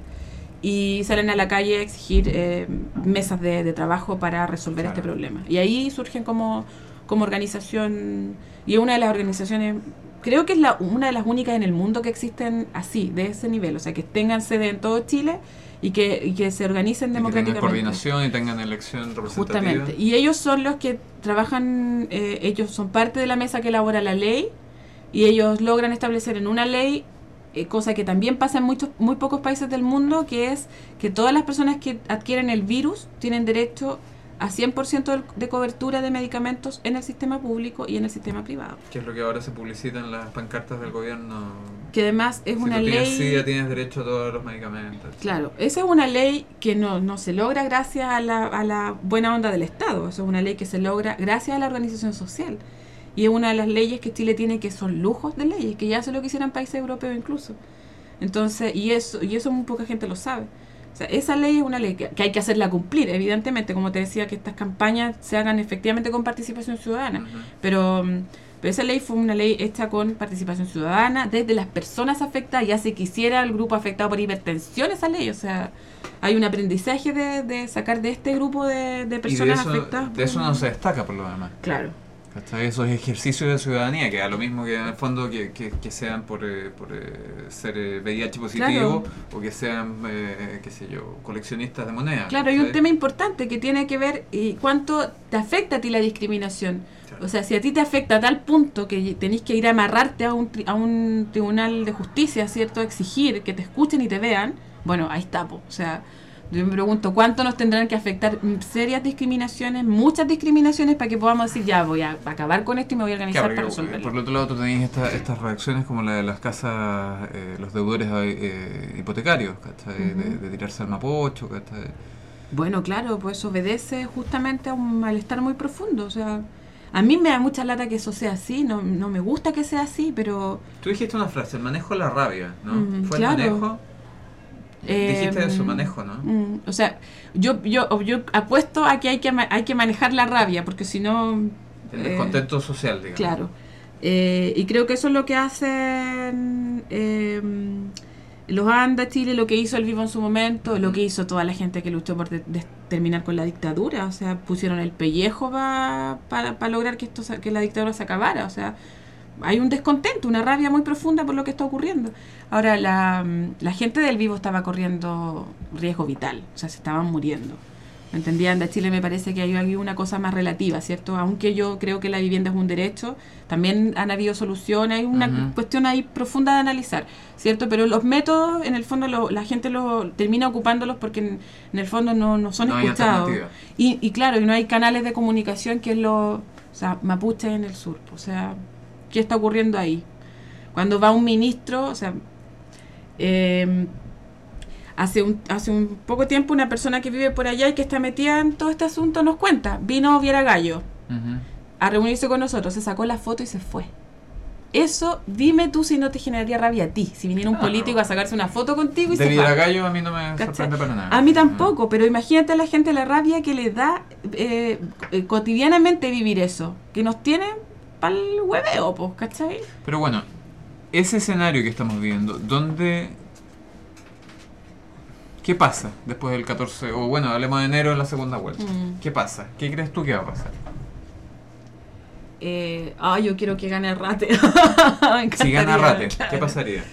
y salen a la calle a exigir mesas de trabajo para resolver este problema. Y ahí surgen como organización, y es una de las organizaciones, creo que es una de las únicas en el mundo que existen así, de ese nivel, o sea, que tengan sede en todo Chile y que se organicen democráticamente. Que tengan coordinación y tengan elección representativa. Justamente. Y ellos son los que trabajan, ellos son parte de la mesa que elabora la ley, y ellos logran establecer en una ley, cosa que también pasa en muy pocos países del mundo, que es que todas las personas que adquieren el virus tienen derecho a 100% de cobertura de medicamentos en el sistema público y en el sistema privado. Que es lo que ahora se publicita en las pancartas del gobierno. Que además es una ley... Si tú tienes SIDA, tienes derecho a todos los medicamentos. Claro, esa es una ley que no se logra gracias a la buena onda del Estado. Eso es una ley que se logra gracias a la organización social. Y es una de las leyes que Chile tiene, que son lujos de leyes, que ya se lo quisieran países europeos incluso. Entonces, y eso muy poca gente lo sabe. O sea, esa ley es una ley que hay que hacerla cumplir, evidentemente, como te decía, que estas campañas se hagan efectivamente con participación ciudadana. Pero esa ley fue una ley hecha con participación ciudadana, desde las personas afectadas. Ya se quisiera el grupo afectado por hipertensión esa ley, o sea, hay un aprendizaje de sacar de este grupo de personas afectadas. De eso no se destaca por lo demás. Claro. Hasta esos ejercicios de ciudadanía, que a lo mismo que en el fondo que sean por ser VIH positivo, o que sean, qué sé yo, coleccionistas de monedas. Claro, hay un tema importante que tiene que ver cuánto te afecta a ti la discriminación. Claro. O sea, si a ti te afecta a tal punto que tenés que ir a amarrarte a un tribunal de justicia, ¿cierto? A exigir que te escuchen y te vean, bueno, ahí está, o sea... Yo me pregunto, ¿cuánto nos tendrán que afectar serias discriminaciones, muchas discriminaciones, para que podamos decir, ya voy a acabar con esto y me voy a organizar para resolverlo? Por el otro lado, tú tenés estas reacciones como la de las casas, los deudores hipotecarios, ¿cachai? De tirarse al mapocho, ¿cachai? Bueno, claro, pues eso obedece justamente a un malestar muy profundo. O sea, a mí me da mucha lata que eso sea así, no me gusta que sea así, pero... Tú dijiste una frase, el manejo de la rabia, ¿no? ¿Fue claro. el manejo? Dijiste de su manejo, ¿no? O sea, yo apuesto a que hay que manejar la rabia, porque si no... El descontento social, digamos. Claro. Y creo que eso es lo que hacen los ANDA Chile, lo que hizo el Vivo en su momento, lo que hizo toda la gente que luchó por terminar con la dictadura. O sea, pusieron el pellejo para lograr que la dictadura se acabara. O sea, hay un descontento, una rabia muy profunda por lo que está ocurriendo. Ahora, la gente del Vivo estaba corriendo riesgo vital, o sea, se estaban muriendo. ¿Me entendían? De Chile me parece que hay una cosa más relativa, ¿cierto? Aunque yo creo que la vivienda es un derecho, también han habido soluciones, hay una cuestión ahí profunda de analizar, ¿cierto? Pero los métodos, en el fondo, la gente termina ocupándolos porque en el fondo no son escuchados. Y claro, y no hay canales de comunicación que es o sea, mapuche en el sur. O sea, ¿qué está ocurriendo ahí? Cuando va un ministro, o sea... Hace un poco tiempo una persona que vive por allá y que está metida en todo este asunto nos cuenta, vino Viera Gallo a reunirse con nosotros, se sacó la foto y se fue. Eso, dime tú si no te generaría rabia a ti, si viniera un político a sacarse una foto contigo y se va. De Viera Gallo a mí no me sorprende para nada. A mí tampoco, pero imagínate a la gente la rabia que le da cotidianamente vivir eso, que nos tienen para el hueveo, pues, ¿cachai? Pero bueno, ese escenario que estamos viviendo, ¿dónde... ¿Qué pasa después del 14? O bueno, hablemos de enero en la segunda vuelta. ¿Qué pasa? ¿Qué crees tú que va a pasar? Yo quiero que gane Arrate. Si gana Arrate, claro. ¿Qué pasaría?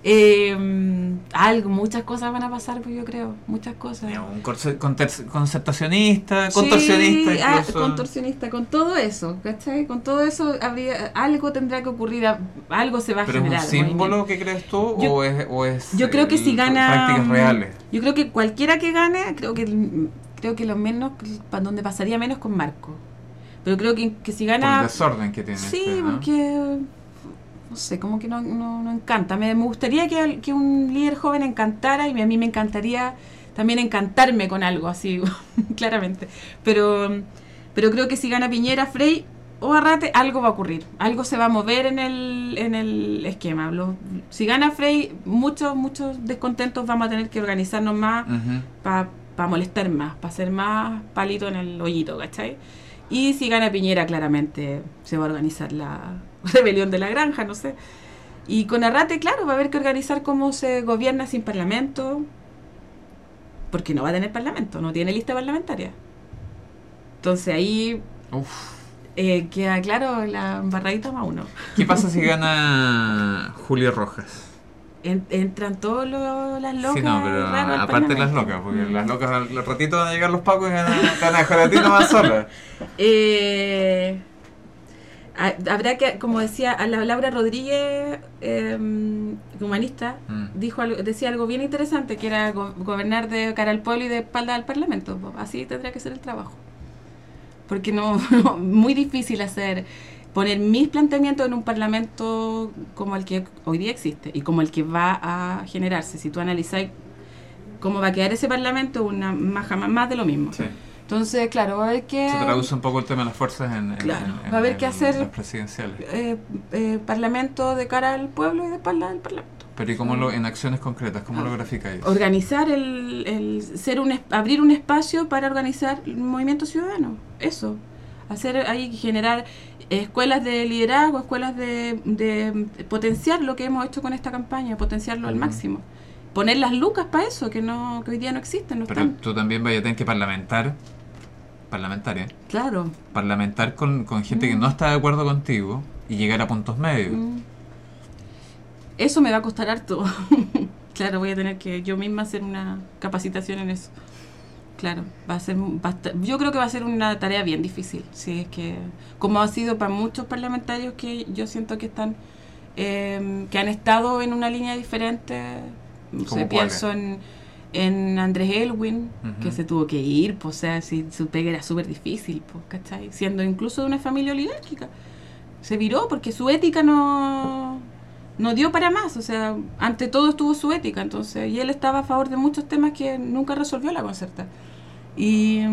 Muchas cosas van a pasar, pues yo creo. Muchas cosas. Un conceptacionista, contorsionista. Sí, contorsionista, con todo eso, ¿cachai? Con todo eso algo tendrá que ocurrir, algo se va a generar. ¿Pero es un símbolo que crees tú o es yo creo que si gana prácticas reales? Yo creo que cualquiera que gane, creo que lo menos, para donde pasaría menos con Marco. Pero creo que si gana... Por el desorden que tiene. Sí, porque... No sé, como que no encanta. Me gustaría que un líder joven encantara y a mí me encantaría también encantarme con algo así, claramente. Pero creo que si gana Piñera, Frey o Arrate, algo va a ocurrir. Algo se va a mover en el esquema. Si gana Frey, muchos descontentos vamos a tener que organizarnos más para molestar más, para hacer más palito en el hoyito, ¿cachai? Y si gana Piñera, claramente se va a organizar la rebelión de la granja, no sé. Y con Arrate, claro, va a haber que organizar cómo se gobierna sin parlamento, porque no va a tener parlamento, no tiene lista parlamentaria. Entonces ahí queda claro la embarradita más uno. ¿Qué pasa si gana Julio Rojas? Entran todas las locas. Sí, no, pero aparte las locas, porque las locas al ratito van a llegar los pacos y van a dejar a ti nomás sola. Habrá que, como decía a la Laura Rodríguez, humanista, decía algo bien interesante, que era gobernar de cara al pueblo y de espalda al parlamento. Así tendría que ser el trabajo. Porque muy difícil poner mis planteamientos en un parlamento como el que hoy día existe y como el que va a generarse. Si tú analizas cómo va a quedar ese parlamento, más de lo mismo. Sí. Entonces, claro, va a haber que... Se traduce un poco el tema de las fuerzas en va a haber que hacer las presidenciales. Parlamento de cara al pueblo y de espalda al parlamento. Pero ¿y cómo en acciones concretas, cómo lo graficáis? Organizar abrir un espacio para organizar el movimiento ciudadano. Eso. Generar escuelas de liderazgo, escuelas de potenciar lo que hemos hecho con esta campaña, potenciarlo al máximo. Poner las lucas para eso, que hoy día no existen. Pero tú también vayas a tener que parlamentaria. Claro. Parlamentar con gente que no está de acuerdo contigo y llegar a puntos medios. Eso me va a costar harto. Claro, voy a tener que yo misma hacer una capacitación en eso. Claro, yo creo que va a ser una tarea bien difícil. Sí, es que como ha sido para muchos parlamentarios que yo siento que están que han estado en una línea diferente. Pienso en Andrés Elwin, que se tuvo que ir, pues, o sea, si su pega era súper difícil, pues, ¿cachai? Siendo incluso de una familia oligárquica. Se viró porque su ética no dio para más, o sea, ante todo estuvo su ética, entonces, y él estaba a favor de muchos temas que nunca resolvió la Concerta. Y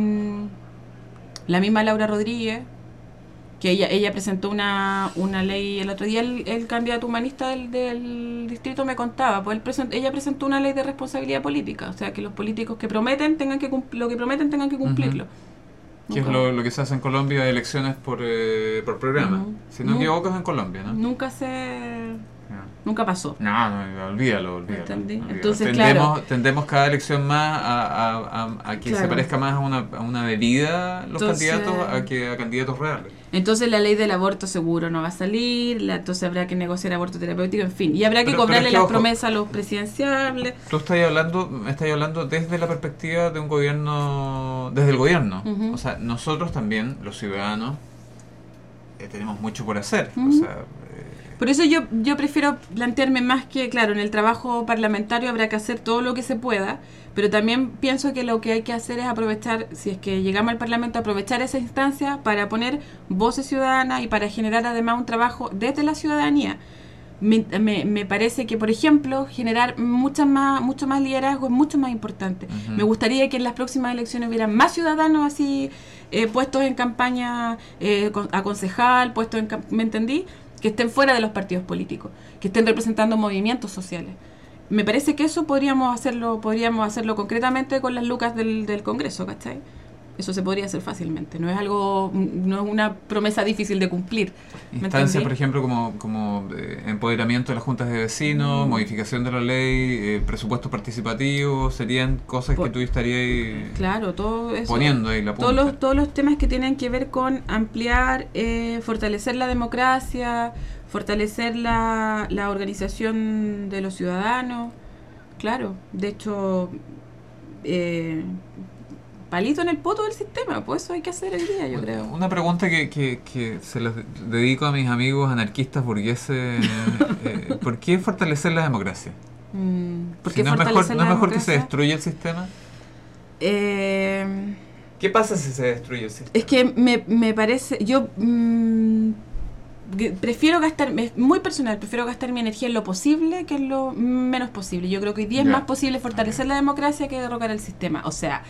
la misma Laura Rodríguez, que ella presentó una ley el otro día, el candidato humanista del distrito me contaba, pues ella presentó una ley de responsabilidad política, o sea, que los políticos que prometen tengan que lo que prometen tengan que cumplirlo. Que es lo que se hace en Colombia de elecciones por programa. Si no me equivoco es en Colombia, ¿no? Nunca se Nunca pasó. No, olvídalo. ¿Entendí? Entonces, claro. Tendemos cada elección más a que Claro. se parezca más a una bebida los Entonces- candidatos que a candidatos reales. Entonces la ley del aborto seguro no va a salir, entonces habrá que negociar aborto terapéutico, en fin. Y habrá que Pero cobrarle es que, las ojo, promesas a los presidenciables. Tú me estás hablando desde la perspectiva de un gobierno, desde el gobierno. Ujú. O sea, nosotros también, los ciudadanos, tenemos mucho por hacer. O Ujú. sea, Por eso yo prefiero plantearme más que, claro, en el trabajo parlamentario habrá que hacer todo lo que se pueda, pero también pienso que lo que hay que hacer es aprovechar, si es que llegamos al Parlamento, aprovechar esa instancia para poner voces ciudadanas y para generar además un trabajo desde la ciudadanía. Me parece que, por ejemplo, generar mucho más liderazgo es mucho más importante. Ujú. Me gustaría que en las próximas elecciones hubiera más ciudadanos así puestos en campaña a concejal, puestos ¿me entendí? Que estén fuera de los partidos políticos, que estén representando movimientos sociales. Me parece que eso podríamos hacerlo concretamente con las lucas del Congreso, ¿cachai? Eso se podría hacer fácilmente, no es una promesa difícil de cumplir. ¿Me instancias, entendí? por ejemplo, como empoderamiento de las juntas de vecinos, modificación de la ley, presupuestos participativos, serían cosas que tú estarías Claro, todo eso. poniendo ahí la punta. Todos los temas que tienen que ver con ampliar, fortalecer la democracia, fortalecer la organización de los ciudadanos. Claro, de hecho, palito en el poto del sistema, pues eso hay que hacer hoy día, yo creo. Una pregunta que se las dedico a mis amigos anarquistas burgueses. ¿Por qué fortalecer la democracia? ¿Por Si qué no es mejor, fortalecer ¿no la es mejor que se democracia? destruya el sistema? ¿Qué pasa si se destruye el sistema? Es que me parece, prefiero gastar, es muy personal, prefiero gastar mi energía en lo posible que en lo menos posible. Yo creo que hoy día es Ya. más posible fortalecer la democracia que derrocar el sistema. O sea,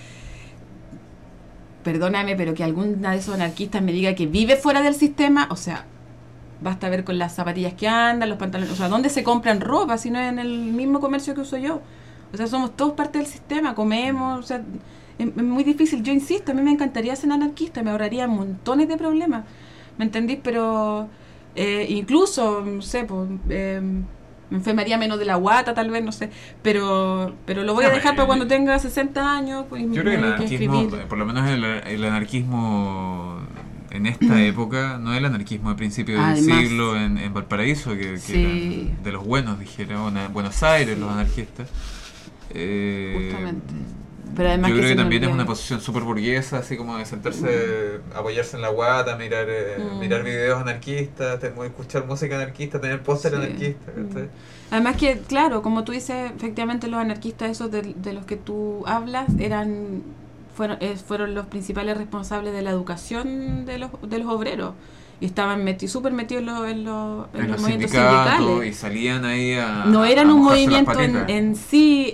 perdóname, pero que alguna de esos anarquistas me diga que vive fuera del sistema, o sea, basta ver con las zapatillas que andan, los pantalones, o sea, ¿dónde se compran ropa si no es en el mismo comercio que uso yo? O sea, somos todos parte del sistema, comemos, o sea, es muy difícil. Yo insisto, a mí me encantaría ser anarquista, me ahorraría montones de problemas, ¿me entendís? Pero incluso, no sé, pues, me enfermaría menos de la guata, tal vez, no sé, pero lo voy a dejar para cuando tenga 60 años, pues, Yo creo que el hay anarquismo, escribir. por lo menos el anarquismo en esta época, no el anarquismo de principio del Además. siglo en Valparaíso, que Sí. eran de los buenos, dijeron, en Buenos Aires, los anarquistas. Justamente. Pero además Yo creo se que me también es olvida. una posición súper burguesa, así como de sentarse, apoyarse en la guata, mirar videos anarquistas, escuchar música anarquista, tener póster Sí. anarquista. ¿cachai? Además que, claro, como tú dices, efectivamente los anarquistas esos de los que tú hablas fueron los principales responsables de la educación de los obreros. Y estaban súper metidos en los movimientos sindicales. Y salían ahí No eran a un mojarse las movimiento patitas. en sí,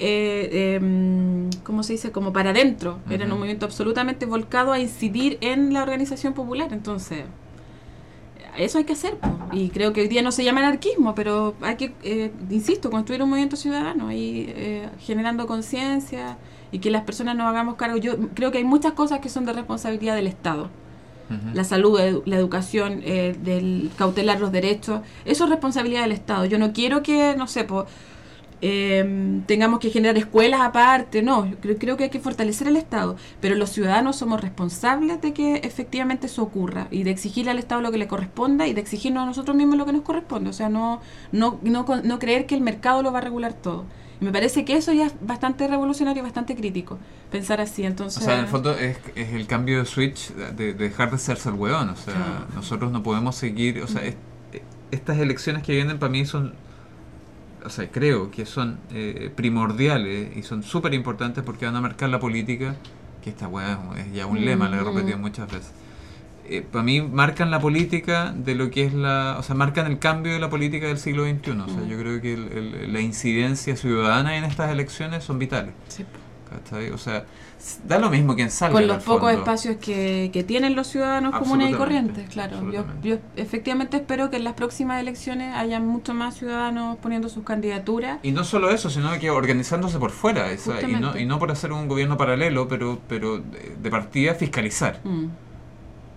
¿cómo se dice? Como para adentro. Eran Ujú. un movimiento absolutamente volcado a incidir en la organización popular. Entonces, eso hay que hacer, po. Y creo que hoy día no se llama anarquismo, pero hay que, insisto, construir un movimiento ciudadano y generando conciencia y que las personas nos hagamos cargo. Yo creo que hay muchas cosas que son de responsabilidad del Estado. Ujú. La salud, la educación, del cautelar los derechos, eso es responsabilidad del Estado. Yo no quiero que, no sé, tengamos que generar escuelas aparte, no, yo creo que hay que fortalecer el Estado, pero los ciudadanos somos responsables de que efectivamente eso ocurra y de exigirle al Estado lo que le corresponda y de exigirnos a nosotros mismos lo que nos corresponde, o sea, no creer que el mercado lo va a regular todo. Y me parece que eso ya es bastante revolucionario y bastante crítico, pensar así. Entonces, O sea, en el fondo es el cambio de switch de dejar de serse el hueón. O sea, Claro. nosotros no podemos seguir. O sea, estas elecciones que vienen para mí son. O sea, creo que son primordiales y son súper importantes porque van a marcar la política. Que esta hueá es ya un lema, lo he repetido muchas veces. Para mí marcan la política de lo que es o sea, marcan el cambio de la política del siglo XXI. O sea, yo creo que la incidencia ciudadana en estas elecciones son vitales. sí. ¿Cachai? O sea, da lo mismo quien salga. Con en los el pocos fondo. espacios que tienen los ciudadanos comunes y Absolutamente, corrientes, claro. absolutamente. Yo efectivamente espero que en las próximas elecciones haya mucho más ciudadanos poniendo sus candidaturas. Y no solo eso, sino que organizándose por fuera. Justamente. Y no por hacer un gobierno paralelo, pero de partida fiscalizar.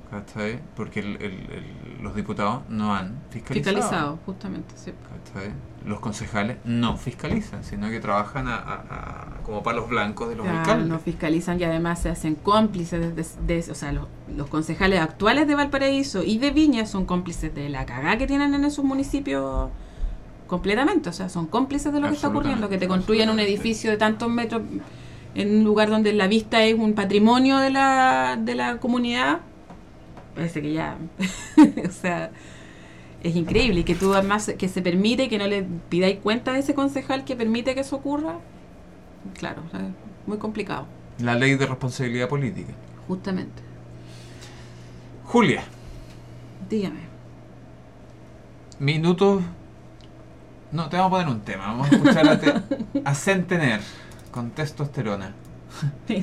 ¿cachai? Porque los diputados no han fiscalizado. Justamente, sí. ¿Cachai? Los concejales no fiscalizan, sino que trabajan como palos blancos de los alcaldes. No fiscalizan y además se hacen cómplices o sea, los concejales actuales de Valparaíso y de Viña son cómplices de la cagada que tienen en esos municipios completamente, o sea, son cómplices de lo que está ocurriendo, que te construyan un edificio de tantos metros en un lugar donde la vista es un patrimonio de la comunidad. Parece que ya o sea, es increíble, y que tú además que se permite, que no le pidáis cuenta a ese concejal que permite que eso ocurra. Claro, o sea, es muy complicado. La ley de responsabilidad política. Justamente. Julia, Dígame. minutos. No, te vamos a poner un tema. Vamos a escuchar a Centener con Testosterona. Mira.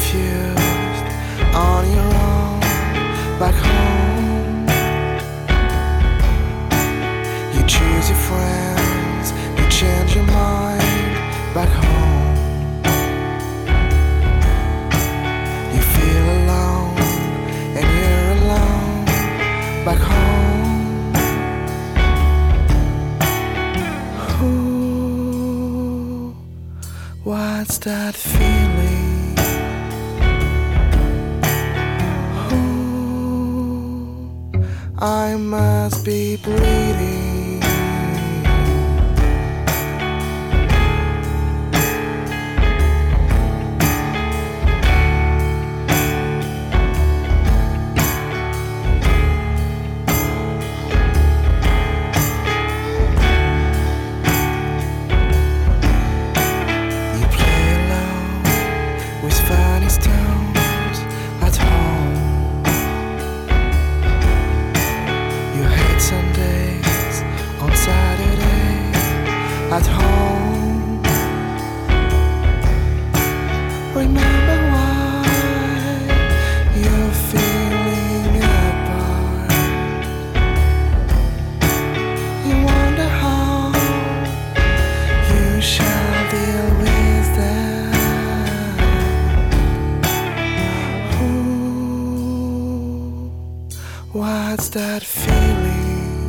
confused on your own back home. You choose your friends, you change your mind back home. You feel alone and you're alone back home. Ooh, what's that feeling? I must be bleeding. You play alone with funny stones at home. You hate Sundays on Saturday at home. Remember why you're feeling apart. You wonder how you shall deal with that. Ooh, what's that feeling?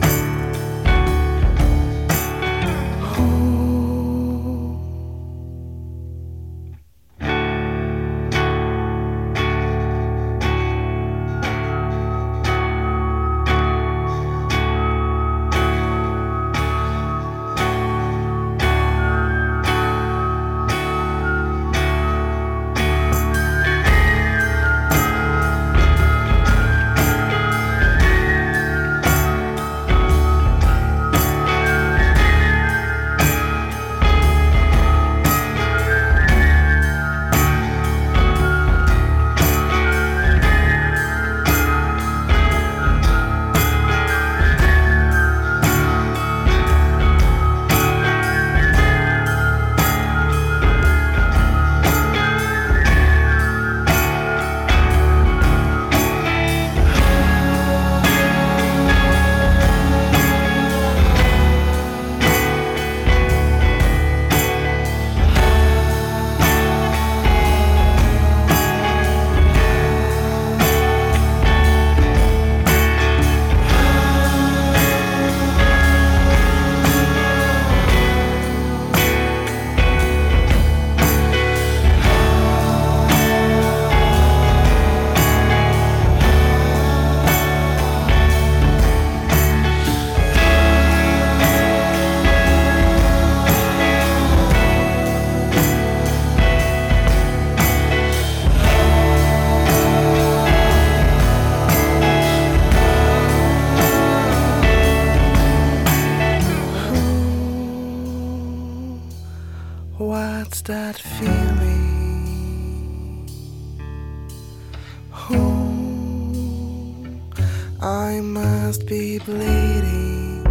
What's that feeling? Ooh, I must be bleeding.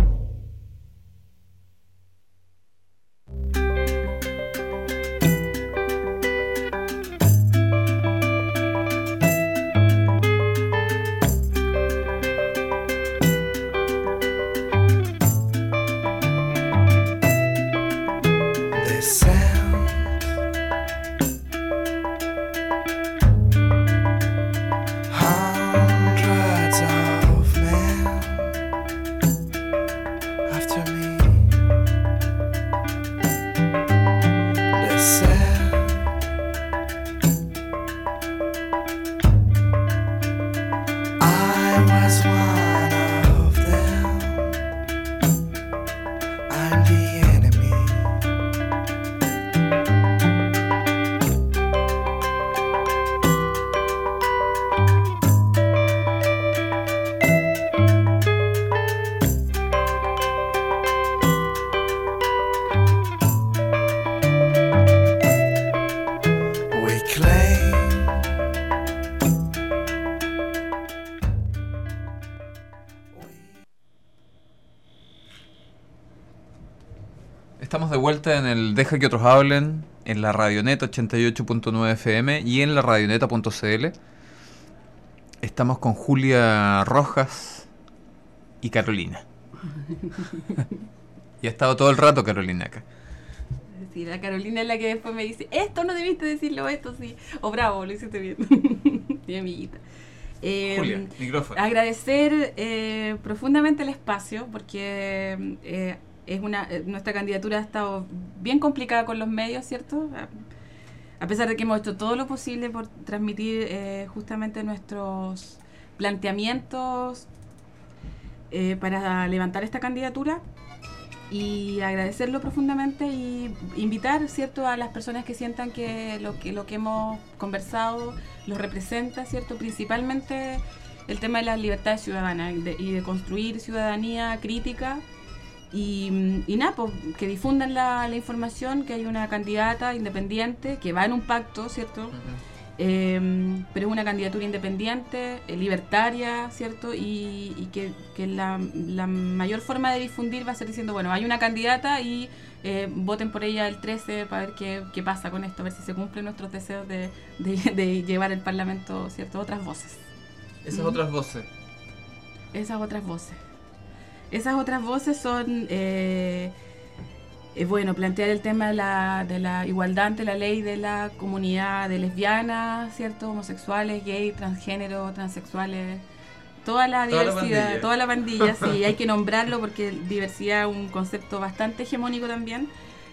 The sound hundreds of men after me. The sound I was one of them. I'm the enemy. We claim Estamos de vuelta en el Deja que otros hablen. en la Radioneta 88.9 FM y en la radioneta.cl. Estamos con Julia Rojas y Carolina. Y ha estado todo el rato Carolina acá. Sí, la Carolina es la que después me dice, esto no debiste decirlo, esto sí. O bravo, lo hiciste bien. Mi amiguita. Julia, micrófono. Agradecer profundamente el espacio, porque nuestra candidatura ha estado bien complicada con los medios, ¿cierto? A pesar de que hemos hecho todo lo posible por transmitir justamente nuestros planteamientos para levantar esta candidatura. Y agradecerlo profundamente y invitar, ¿cierto?, a las personas que sientan que lo que hemos conversado los representa, ¿cierto?, principalmente el tema de las libertades ciudadanas y de construir ciudadanía crítica y nada, pues, que difundan la información, que hay una candidata independiente que va en un pacto, ¿cierto?, pero es una candidatura independiente, libertaria, ¿cierto? Y que la mayor forma de difundir va a ser diciendo, bueno, hay una candidata y voten por ella el 13 para ver qué pasa con esto, a ver si se cumplen nuestros deseos de llevar el Parlamento, ¿cierto? Otras voces. Esas otras voces. Esas otras voces. Esas otras voces son... bueno, plantear el tema de la igualdad ante la ley de la comunidad de lesbianas, ¿cierto? Homosexuales, gays, transgénero, transexuales, toda la diversidad, toda la pandilla, sí, hay que nombrarlo porque diversidad es un concepto bastante hegemónico también.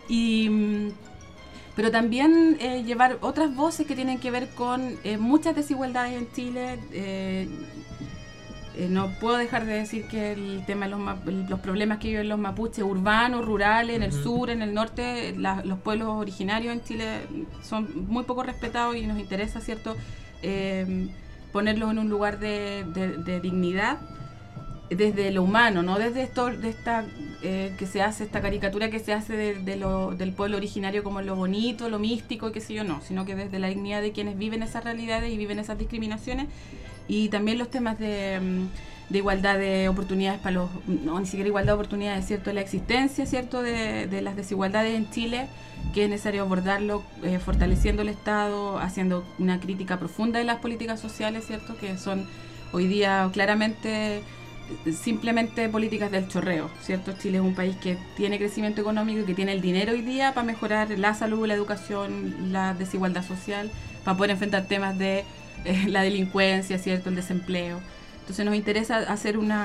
Pero también llevar otras voces que tienen que ver con muchas desigualdades en Chile. No puedo dejar de decir que el tema de los problemas que viven los mapuches urbanos, rurales, en el sur, en el norte, los pueblos originarios en Chile son muy poco respetados y nos interesa, ¿cierto?, ponerlos en un lugar de dignidad desde lo humano, no desde esta caricatura que se hace del pueblo originario como lo bonito, lo místico, qué sé yo, no, sino que desde la dignidad de quienes viven esas realidades y viven esas discriminaciones. Y también los temas de igualdad de oportunidades ni siquiera igualdad de oportunidades, ¿cierto? La existencia, ¿cierto?, de las desigualdades en Chile, que es necesario abordarlo fortaleciendo el Estado, haciendo una crítica profunda de las políticas sociales, ¿cierto?, que son hoy día claramente simplemente políticas del chorreo, ¿cierto? Chile es un país que tiene crecimiento económico y que tiene el dinero hoy día para mejorar la salud, la educación, la desigualdad social, para poder enfrentar temas de la delincuencia, ¿cierto?, el desempleo. Entonces nos interesa hacer un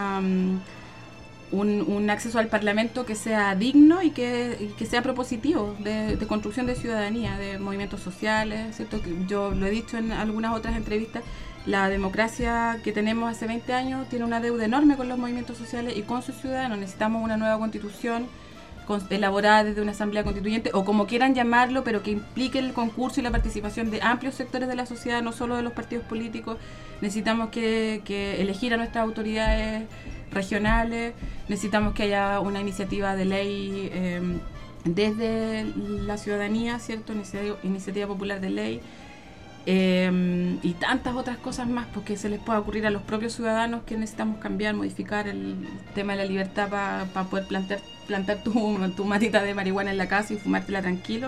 acceso al Parlamento que sea digno y que sea propositivo de construcción de ciudadanía, de movimientos sociales, ¿cierto? Yo lo he dicho en algunas otras entrevistas, la democracia que tenemos hace 20 años tiene una deuda enorme con los movimientos sociales y con sus ciudadanos. Necesitamos una nueva constitución elaborada desde una asamblea constituyente o como quieran llamarlo, pero que implique el concurso y la participación de amplios sectores de la sociedad, no solo de los partidos políticos. Necesitamos que elegir a nuestras autoridades regionales, necesitamos que haya una iniciativa de ley desde la ciudadanía, ¿cierto?, iniciativa popular de ley, y tantas otras cosas más, porque se les puede ocurrir a los propios ciudadanos que necesitamos cambiar, modificar el tema de la libertad para poder plantar tu matita de marihuana en la casa y fumártela tranquilo.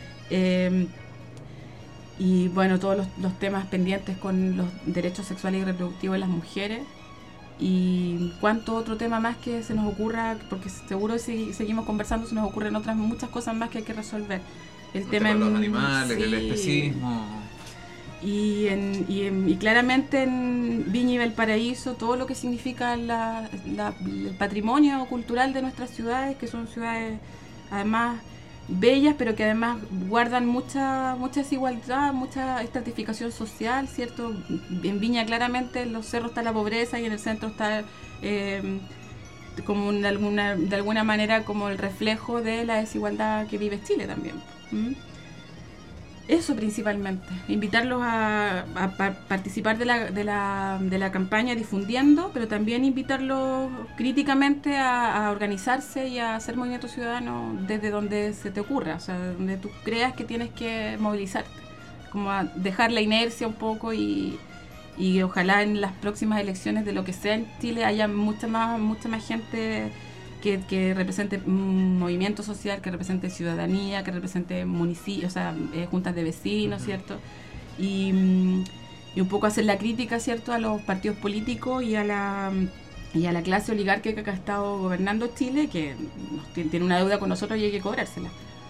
Y bueno, todos los temas pendientes con los derechos sexuales y reproductivos de las mujeres. Y cuánto otro tema más que se nos ocurra, porque seguro si seguimos conversando se nos ocurren muchas cosas más que hay que resolver. El tema de los animales, sí, el especismo. Y claramente en Viña y Valparaíso, todo lo que significa el patrimonio cultural de nuestras ciudades, que son ciudades además bellas, pero que además guardan mucha desigualdad, mucha estratificación social, ¿cierto? En Viña claramente en los cerros está la pobreza y en el centro está como de alguna manera como el reflejo de la desigualdad que vive Chile también. Eso principalmente, invitarlos a participar de la campaña difundiendo, pero también invitarlos críticamente a organizarse y a hacer movimiento ciudadano desde donde se te ocurra, o sea, donde tú creas que tienes que movilizarte, como a dejar la inercia un poco y ojalá en las próximas elecciones de lo que sea en Chile haya mucha más gente que represente movimiento social, que represente ciudadanía, que represente municipios, o sea, juntas de vecinos, ¿cierto? Y un poco hacer la crítica, ¿cierto?, a los partidos políticos y a la clase oligárquica que ha estado gobernando Chile, que tiene una deuda con nosotros y hay que cobrársela.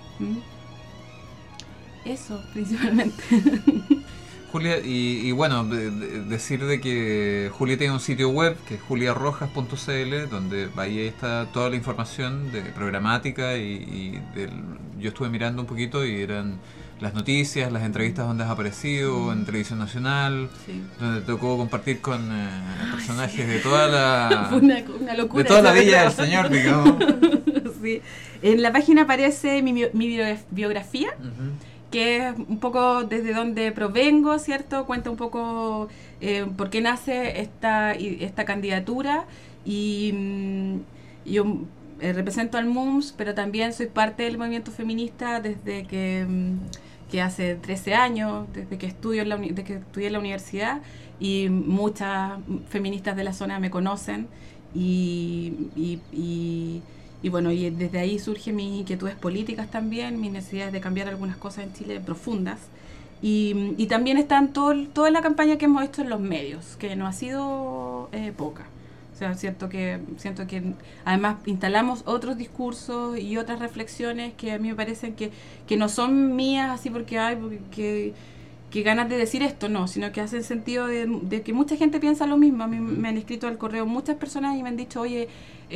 Eso, principalmente. Julia, y bueno, decir de que Julia tiene un sitio web que es juliarrojas.cl, donde ahí está toda la información de programática yo estuve mirando un poquito y eran las noticias, las entrevistas donde has aparecido en Televisión Nacional, donde te tocó compartir con personajes de toda la... Fue una locura. De toda la Villa del Señor, digamos. Sí. En la página aparece mi biografía, que es un poco desde donde provengo, ¿cierto? Cuenta un poco por qué nace esta candidatura y yo represento al MUMS, pero también soy parte del movimiento feminista desde que hace 13 años, desde que estudié en la universidad, y muchas feministas de la zona me conocen y bueno, y desde ahí surgen mis inquietudes políticas también, mis necesidades de cambiar algunas cosas en Chile profundas. Y también están toda la campaña que hemos hecho en los medios, que no ha sido poca. O sea, siento que además instalamos otros discursos y otras reflexiones que a mí me parecen que no son mías así porque que ganas de decir esto, no, sino que hacen sentido de que mucha gente piensa lo mismo. A mí me han escrito al correo muchas personas y me han dicho, oye,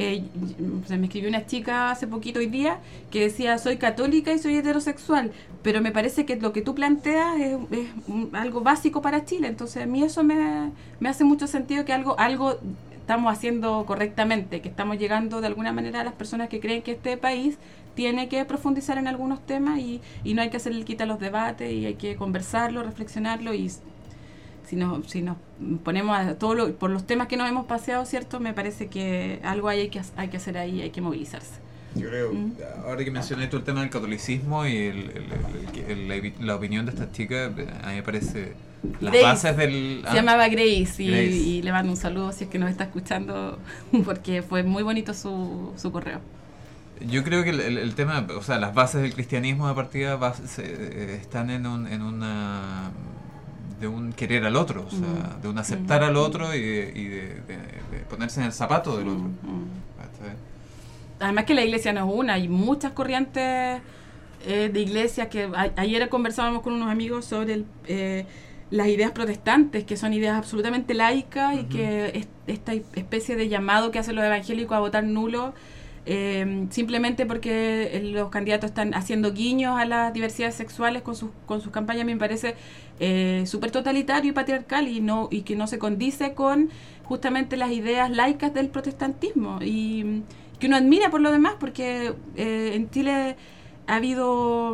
me escribió una chica hace poquito hoy día que decía, soy católica y soy heterosexual, pero me parece que lo que tú planteas es algo básico para Chile. Entonces a mí eso me hace mucho sentido, que algo estamos haciendo correctamente, que estamos llegando de alguna manera a las personas que creen que este país tiene que profundizar en algunos temas y no hay que hacerle quita a los debates y hay que conversarlo, reflexionarlo, y si nos ponemos a por los temas que nos hemos paseado, ¿cierto? Me parece que algo hay que hacer ahí, hay que movilizarse. Yo creo, ahora que mencioné todo el tema del catolicismo y la opinión de esta chica, a mí me parece las Grace, bases del... se llamaba Grace y le mando un saludo si es que nos está escuchando, porque fue muy bonito su correo. Yo creo que el tema, o sea, las bases del cristianismo de partida están en una de un querer al otro, o sea, de un aceptar al otro y de ponerse en el zapato del otro. Además que la iglesia no es una, hay muchas corrientes de iglesias que ayer conversábamos con unos amigos sobre las ideas protestantes, que son ideas absolutamente laicas y que esta especie de llamado que hacen los evangélicos a votar nulo, simplemente porque los candidatos están haciendo guiños a las diversidades sexuales con sus campañas, me parece súper totalitario y patriarcal y que no se condice con justamente las ideas laicas del protestantismo, y que uno admira por lo demás, porque en Chile ha habido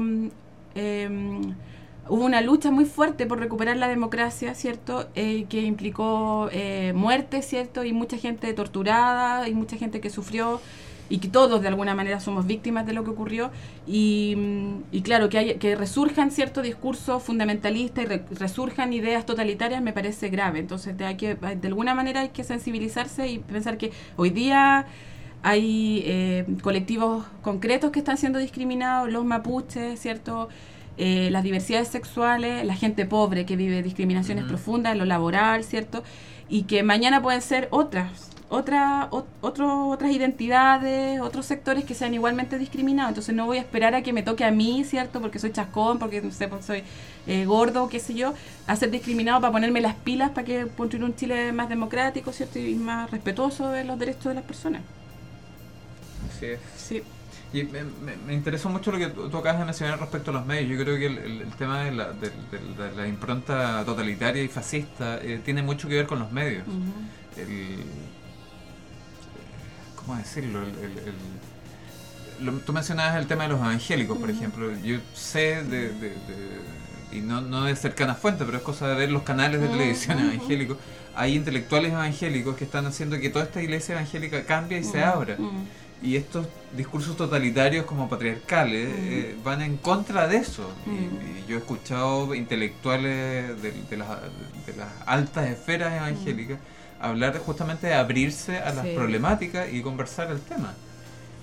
hubo una lucha muy fuerte por recuperar la democracia, ¿cierto? Que implicó muerte, ¿cierto? Y mucha gente torturada y mucha gente que sufrió, y que todos de alguna manera somos víctimas de lo que ocurrió, y claro, que resurjan ciertos discursos fundamentalistas y resurjan ideas totalitarias me parece grave. Entonces de alguna manera hay que sensibilizarse y pensar que hoy día hay colectivos concretos que están siendo discriminados, los mapuches, ¿cierto? Las diversidades sexuales, la gente pobre que vive discriminaciones profundas en lo laboral, ¿cierto? Y que mañana pueden ser otras identidades, otros sectores que sean igualmente discriminados. Entonces no voy a esperar a que me toque a mí, ¿cierto? Porque soy chascón, porque no sé, porque soy gordo, qué sé yo, a ser discriminado para ponerme las pilas para que construir un Chile más democrático, ¿cierto? Y más respetuoso de los derechos de las personas. Así es. Sí. Y me interesó mucho lo que tú acabas de mencionar respecto a los medios. Yo creo que el tema de la impronta totalitaria y fascista tiene mucho que ver con los medios. ¿Cómo decirlo? Tú mencionabas el tema de los evangélicos, por ejemplo. Yo sé y no de cercana fuente, pero es cosa de ver los canales de televisión evangélicos. Hay intelectuales evangélicos que están haciendo que toda esta iglesia evangélica cambie y se abra. Y estos discursos totalitarios como patriarcales van en contra de eso. Y yo he escuchado intelectuales de las altas esferas evangélicas hablar justamente de abrirse a las problemáticas y conversar el tema.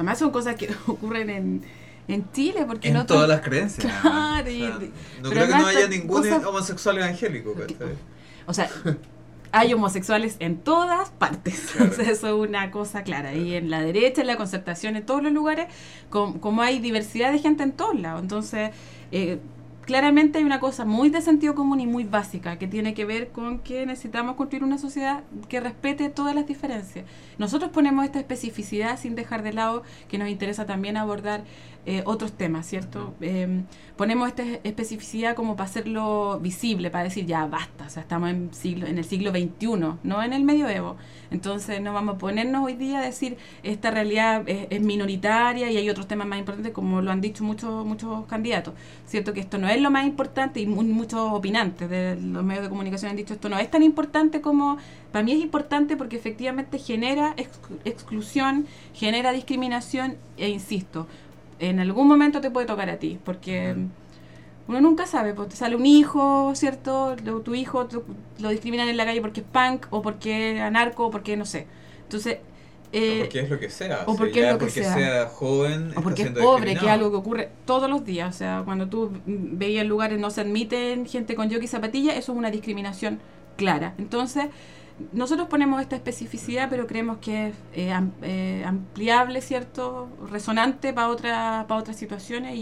Además son cosas que ocurren en Chile, porque en otros- todas las creencias. Claro, O sea, no pero creo que además no haya estas ningún cosas- homosexual evangélico. ¿cachai? O sea, hay homosexuales en todas partes. Claro. O sea, eso es una cosa clara. Y en la derecha, en la concertación, en todos los lugares, como hay diversidad de gente en todos lados. Entonces, claramente hay una cosa muy de sentido común y muy básica que tiene que ver con que necesitamos construir una sociedad que respete todas las diferencias. Nosotros ponemos esta especificidad sin dejar de lado que nos interesa también abordar otros temas, ¿cierto? Ponemos esta especificidad como para hacerlo visible, para decir ya basta, o sea, estamos en el siglo XXI, no en el medioevo. Entonces no vamos a ponernos hoy día a decir esta realidad es minoritaria y hay otros temas más importantes, como lo han dicho muchos candidatos, ¿cierto? Que esto no es lo más importante y muchos opinantes de los medios de comunicación han dicho esto no es tan importante como... Para mí es importante porque efectivamente genera exclusión, genera discriminación e insisto, en algún momento te puede tocar a ti, porque uno nunca sabe, pues te sale un hijo, ¿cierto? Tu hijo lo discriminan en la calle porque es punk o porque es anarco o porque no sé. Entonces... o porque es lo que sea. O porque es lo que porque sea. joven. O porque es está siendo pobre, que es discriminado. algo que ocurre todos los días. O sea, cuando tú veías lugares no se admiten gente con jockey y zapatillas, eso es una discriminación clara. Entonces, nosotros ponemos esta especificidad, pero creemos que es ampliable, ¿cierto? Resonante para otras situaciones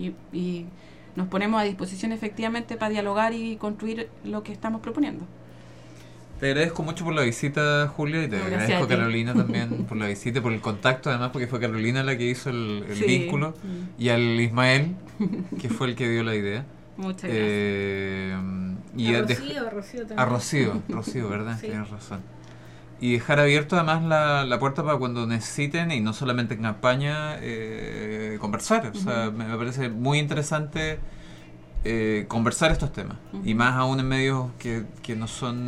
y nos ponemos a disposición efectivamente para dialogar y construir lo que estamos proponiendo. Te agradezco mucho por la visita, Julia, y te No, gracias agradezco a a ti. Carolina también por la visita y por el contacto, además, porque fue Carolina la que hizo el Sí. vínculo, y al Ismael, que fue el que dio la idea. Muchas gracias. Y A de- Rocío también. a Rocío, ¿verdad? Sí. Tienes razón. Y dejar abierto además la puerta para cuando necesiten, y no solamente en campaña, conversar. O sea, me parece muy interesante conversar estos temas. Y más aún en medios que no son,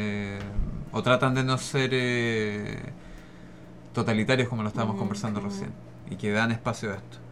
o tratan de no ser totalitarios como lo estábamos conversando recién, y que dan espacio a esto.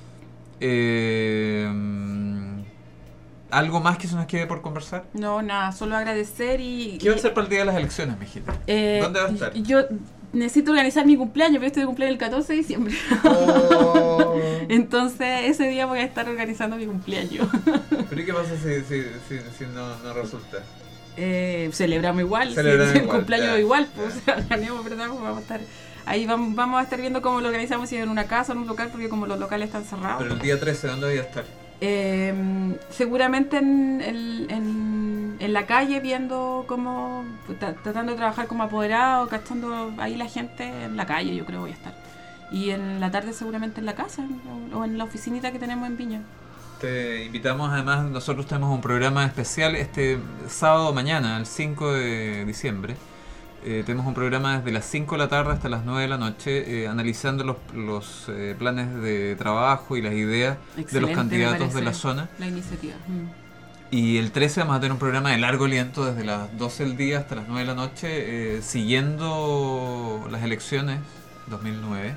¿Algo más que se nos quede por conversar? No, nada, solo agradecer y... ¿Qué va a hacer para el día de las elecciones, mijita? ¿Dónde va a estar? Yo necesito organizar mi cumpleaños, pero estoy de cumpleaños el 14 de diciembre. Oh. Entonces, ese día voy a estar organizando mi cumpleaños. ¿Pero y qué pasa si no resulta? Celebramos igual, Celebramos si el igual, cumpleaños ya, igual, ya. pues, o sea, ganemos, ¿verdad? Pues vamos a estar ahí, vamos a estar viendo cómo lo organizamos, si en una casa o en un local, porque como los locales están cerrados. Pero el día 13, ¿dónde voy a estar? Seguramente en la calle viendo cómo, tratando de trabajar como apoderado, cachando ahí la gente en la calle, yo creo voy a estar. Y en la tarde seguramente en la casa o en la oficinita que tenemos en Viña. Te invitamos, además, nosotros tenemos un programa especial este sábado mañana, el 5 de diciembre. Tenemos un programa desde las 5 de la tarde hasta las 9 de la noche, analizando los planes de trabajo y las ideas de los Excelente, me candidatos de parece la zona. la iniciativa. Y el 13 vamos a tener un programa de largo aliento desde las 12 del día hasta las 9 de la noche, siguiendo las elecciones 2009.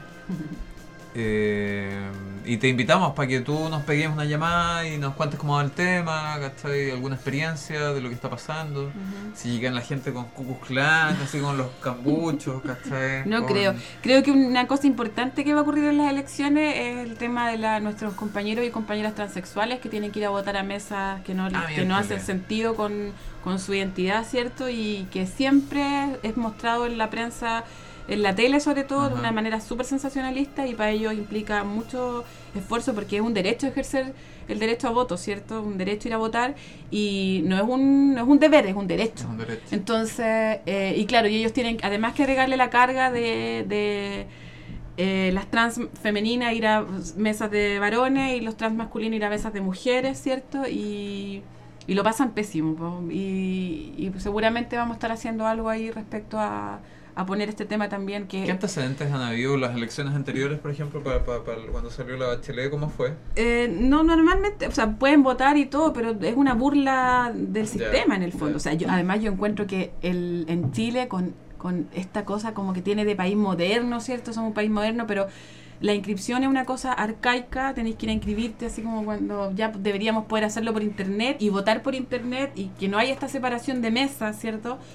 Y te invitamos para que tú nos pegues una llamada y nos cuentes cómo va el tema, ¿cachai? Alguna experiencia de lo que está pasando. Si llegan la gente con Ku Klux Klan, así con los cambuchos, ¿cachai? No Con- creo. Creo que una cosa importante que va a ocurrir en las elecciones es el tema de nuestros compañeros y compañeras transexuales que tienen que ir a votar a mesas que no miércoles. hacen sentido con su identidad, ¿cierto? Y que siempre es mostrado en la prensa, en la tele sobre todo, Ajá. de una manera súper sensacionalista, y para ello implica mucho esfuerzo porque es un derecho ejercer el derecho a voto, ¿cierto? Un derecho a ir a votar y no es un deber, es un derecho. Es un derecho. Entonces, y claro, y ellos tienen además que agregarle la carga de las trans femeninas ir a mesas de varones y los trans masculinos ir a mesas de mujeres, ¿cierto? Y lo pasan pésimo, po. Y seguramente vamos a estar haciendo algo ahí respecto a poner este tema también que... ¿Qué antecedentes han habido las elecciones anteriores, por ejemplo, para cuando salió la Bachelet? ¿Cómo fue? No, normalmente, o sea, pueden votar y todo, pero es una burla del Ya, sistema en el fondo. ya. O sea, además yo encuentro que en Chile con esta cosa como que tiene de país moderno, ¿cierto? Somos un país moderno, pero la inscripción es una cosa arcaica, tenéis que ir a inscribirte así como cuando ya deberíamos poder hacerlo por internet y votar por internet y que no haya esta separación de mesas, ¿cierto?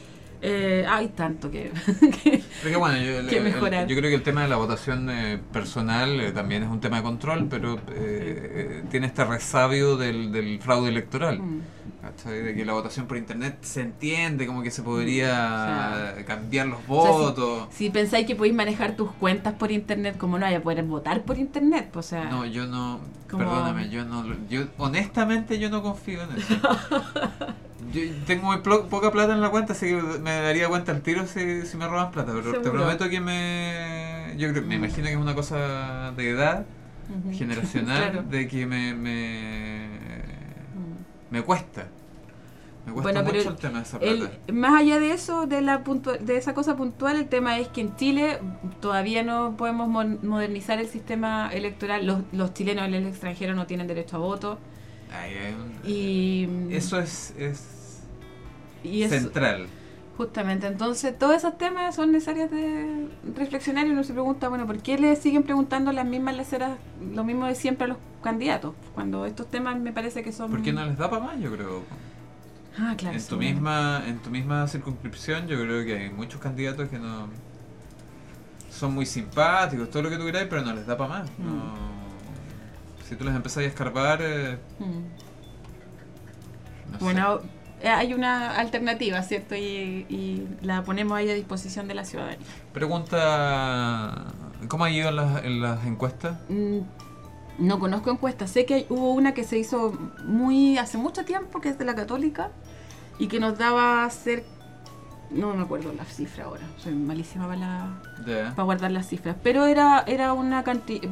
Hay tanto que Porque bueno, que mejorar. yo creo que el tema de la votación personal también es un tema de control, pero tiene este resabio del fraude electoral. ¿Cachai? De que la votación por internet se entiende como que se podría cambiar los votos. O sea, si pensáis que podéis manejar tus cuentas por internet, ¿cómo no vaya a poder votar por internet? Pues, o sea, No, yo no, como... perdóname, yo honestamente yo no confío en eso. Yo tengo muy poca plata en la cuenta, así que me daría cuenta al tiro si me roban plata, pero ¿Seguro? te prometo que me imagino que es una cosa de edad, generacional, Claro. de que me cuesta. Me cuesta Bueno, mucho pero el tema de esa plata. más allá de eso, de esa cosa puntual, el tema es que en Chile todavía no podemos modernizar el sistema electoral. Los chilenos en el extranjero no tienen derecho a voto. Ay, Y eso es y eso, central. justamente, entonces todos esos temas son necesarios de reflexionar y uno se pregunta, bueno, ¿por qué le siguen preguntando las mismas leceras, lo mismo de siempre a los candidatos? Cuando estos temas me parece que son... ¿Por qué no les da para más? Yo creo. Ah, claro. En tu misma circunscripción, yo creo que hay muchos candidatos que no son muy simpáticos, todo lo que tú queráis, pero no les da para más. No. Si tú les empezás a escarbar, no sé. Bueno, hay una alternativa, ¿cierto? Y la ponemos ahí a disposición de la ciudadanía. Pregunta, ¿cómo ha ido en las encuestas? No conozco encuestas, sé que hubo una que se hizo hace mucho tiempo, que es de la Católica, y que nos daba no me acuerdo la cifra ahora, soy malísima para guardar las cifras, pero era una cantidad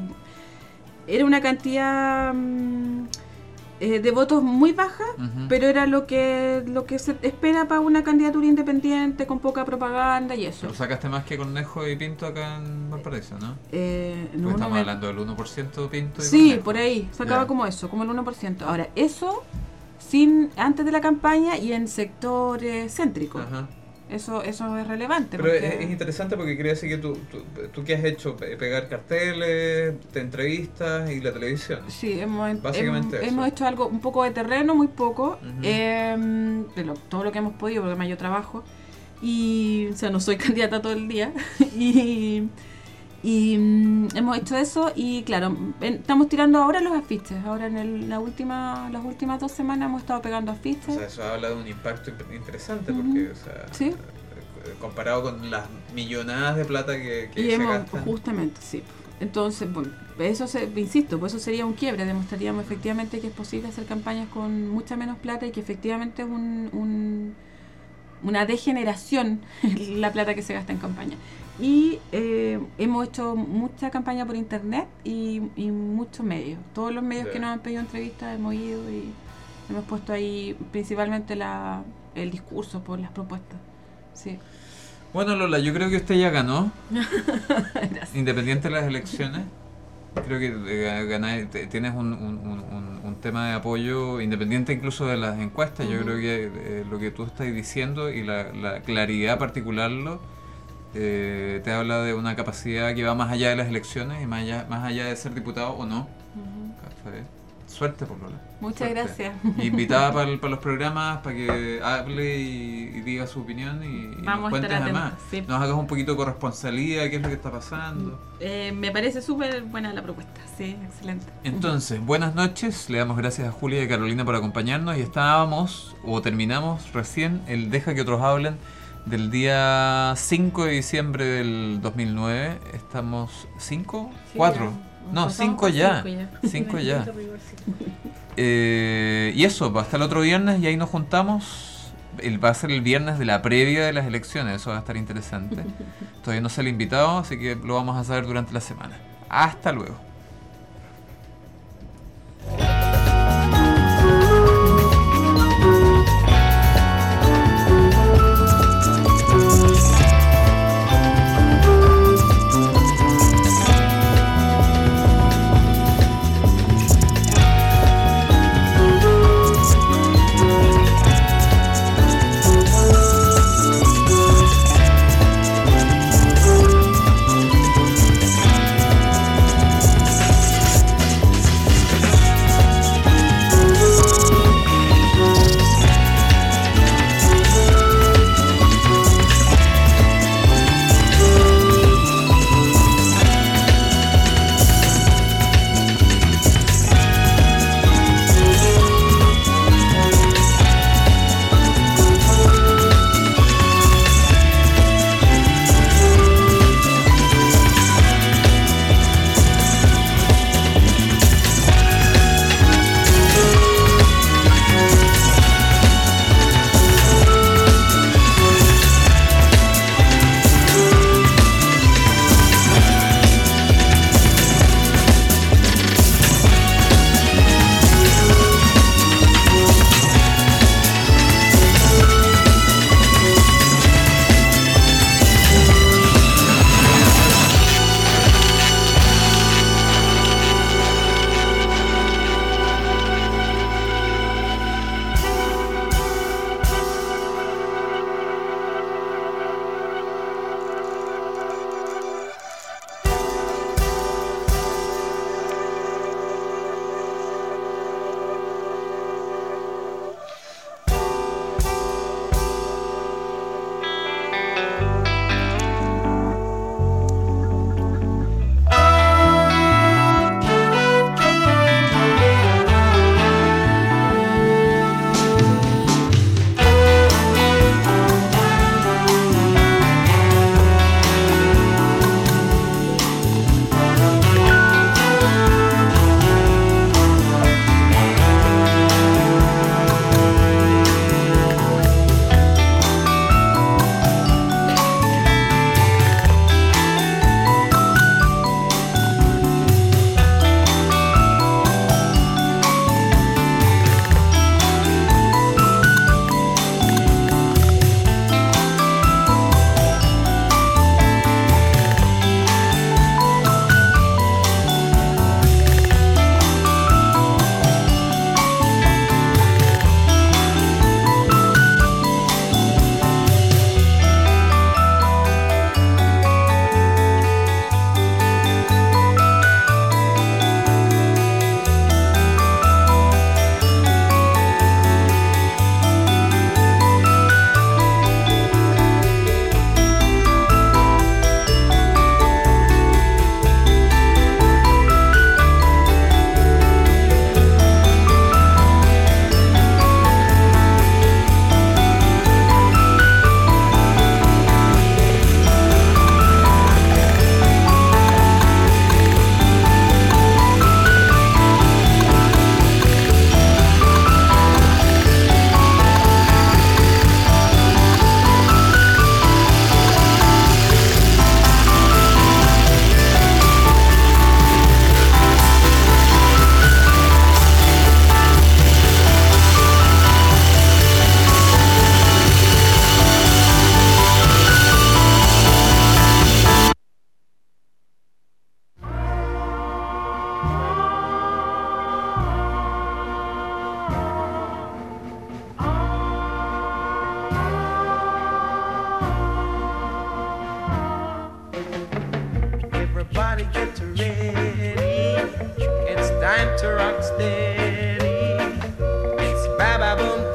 de votos muy baja, pero era lo que se espera para una candidatura independiente con poca propaganda y eso. Pero sacaste más que Cornejo y Pinto acá en Valparaíso, ¿no? No, estamos hablando del 1% Pinto y sí, Cornejo. por ahí, sacaba Ya. como eso, como el 1%. Ahora, eso antes de la campaña y en sectores céntricos. Ajá. Eso es relevante. Pero porque... es interesante porque quería decir que tú ¿qué has hecho? Pegar carteles, te entrevistas y la televisión. Sí, hemos Básicamente eso. hecho algo, un poco de terreno, muy poco, Ujú. pero todo lo que hemos podido, porque además yo trabajo, y, o sea, no soy candidata todo el día, y hemos hecho eso, y claro, estamos tirando ahora los afiches, ahora en las últimas 2 semanas hemos estado pegando afiches. O sea, eso habla de un impacto interesante porque, o sea, Sí. comparado con las millonadas de plata que Y se hemos, gastan. justamente, sí. Entonces, bueno, insisto, pues eso sería un quiebre, demostraríamos efectivamente que es posible hacer campañas con mucha menos plata y que efectivamente es una degeneración la plata que se gasta en campaña. Y hemos hecho mucha campaña por internet y muchos medios. Todos los medios Sí. que nos han pedido entrevistas hemos ido y hemos puesto ahí principalmente el discurso por las propuestas. Sí. Bueno, Lola, yo creo que usted ya ganó, Gracias. independiente de las elecciones. Creo que tienes un tema de apoyo independiente incluso de las encuestas. Yo creo que lo que tú estás diciendo y la claridad particular te habla de una capacidad que va más allá de las elecciones y más allá de ser diputado o no. ¿Cachai? Suerte por Lola. Muchas Suerte. gracias. Y invitada para los programas, para que hable y diga su opinión y Vamos nos a estar cuentes además. atentos, sí. Nos hagas un poquito de corresponsalía, qué es lo que está pasando. Me parece súper buena la propuesta, sí, excelente. Entonces, buenas noches, le damos gracias a Julia y a Carolina por acompañarnos y terminamos recién el Deja que otros hablen del día 5 de diciembre del 2009. Estamos 5, 4, no, 5 ya. 5 ya. Y eso, hasta el otro viernes y ahí nos juntamos. Va a ser el viernes de la previa de las elecciones, eso va a estar interesante. Todavía no sé el invitado, así que lo vamos a saber durante la semana. Hasta luego.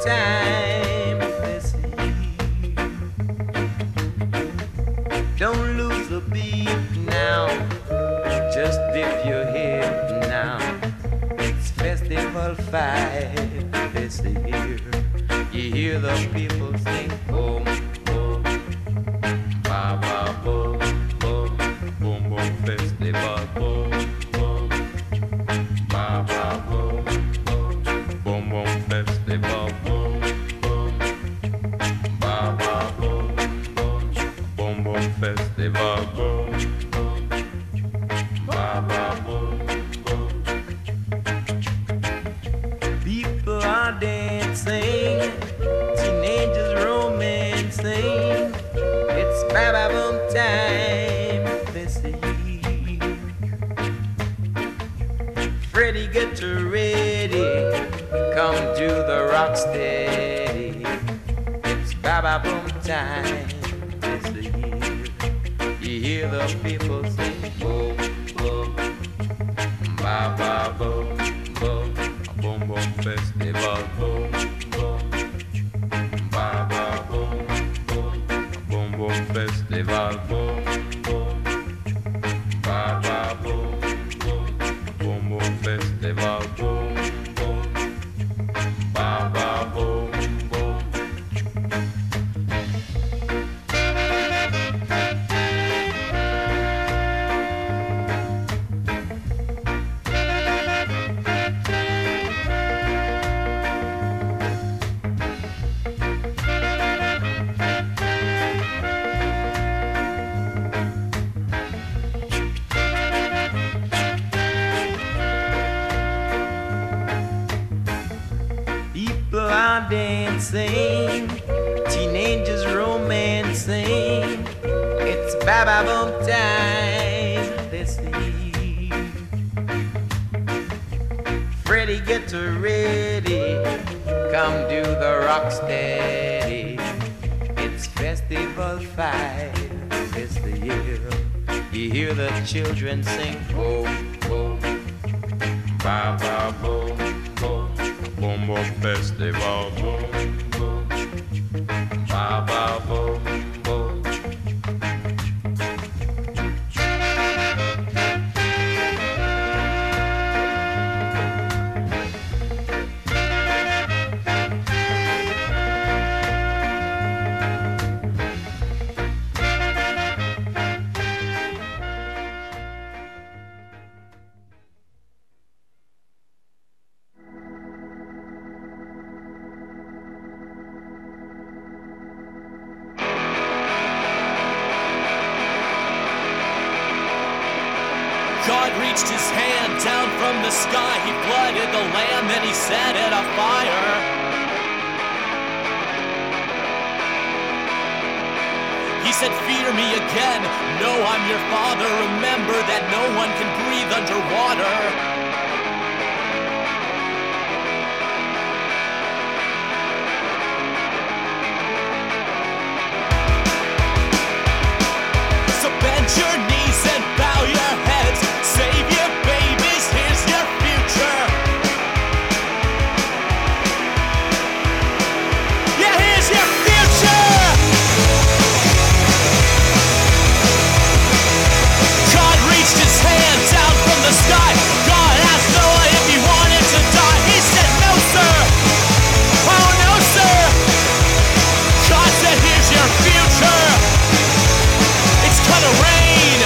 time. Listen, don't lose the beat now. Just dip your head now. It's Festival 5 this year. You hear the people sing boom, boom, ba ba boom, boom, boom, boom, Festival boom, boom, ba ba boom, boom, boom, Festival boom, boom, ba ba boom, boom, boom, Festival boom, boom, ba ba boom, boom. People are dancing, teenagers romancing. It's ba-ba boom time this year. Freddie, get ready, come to the rock steady. It's ba-ba boom time this year. You hear the people sing boom, boom, ba-ba boom, boom, boom, boom, Festival boom, boom, ba-ba boom, boom, boom, boom, Festival boom, boom, ba-ba boom, boom, boom, boom, Festival boom, boom, ba-ba boom, boom. People are dancing, teenagers romancing. It's ba-ba boom time this year. Freddie, get ready, come do the rock steady. It's Festival 5 this year. You hear the children sing boom, boom, ba-ba boom, boom, boom, boom, Festival boom, boom, ba-ba boom, boom. God reached his hand down from the sky. He flooded the land, then he set it afire. He said, fear me again. No, I'm your father. Remember that no one can breathe underwater. So bend your knees and bow your heads. Save your babies, here's your future. Yeah, here's your future. God reached his hand down from the sky. God asked Noah if he wanted to die. He said, no, sir. Oh, no, sir. God said, here's your future. It's gonna rain.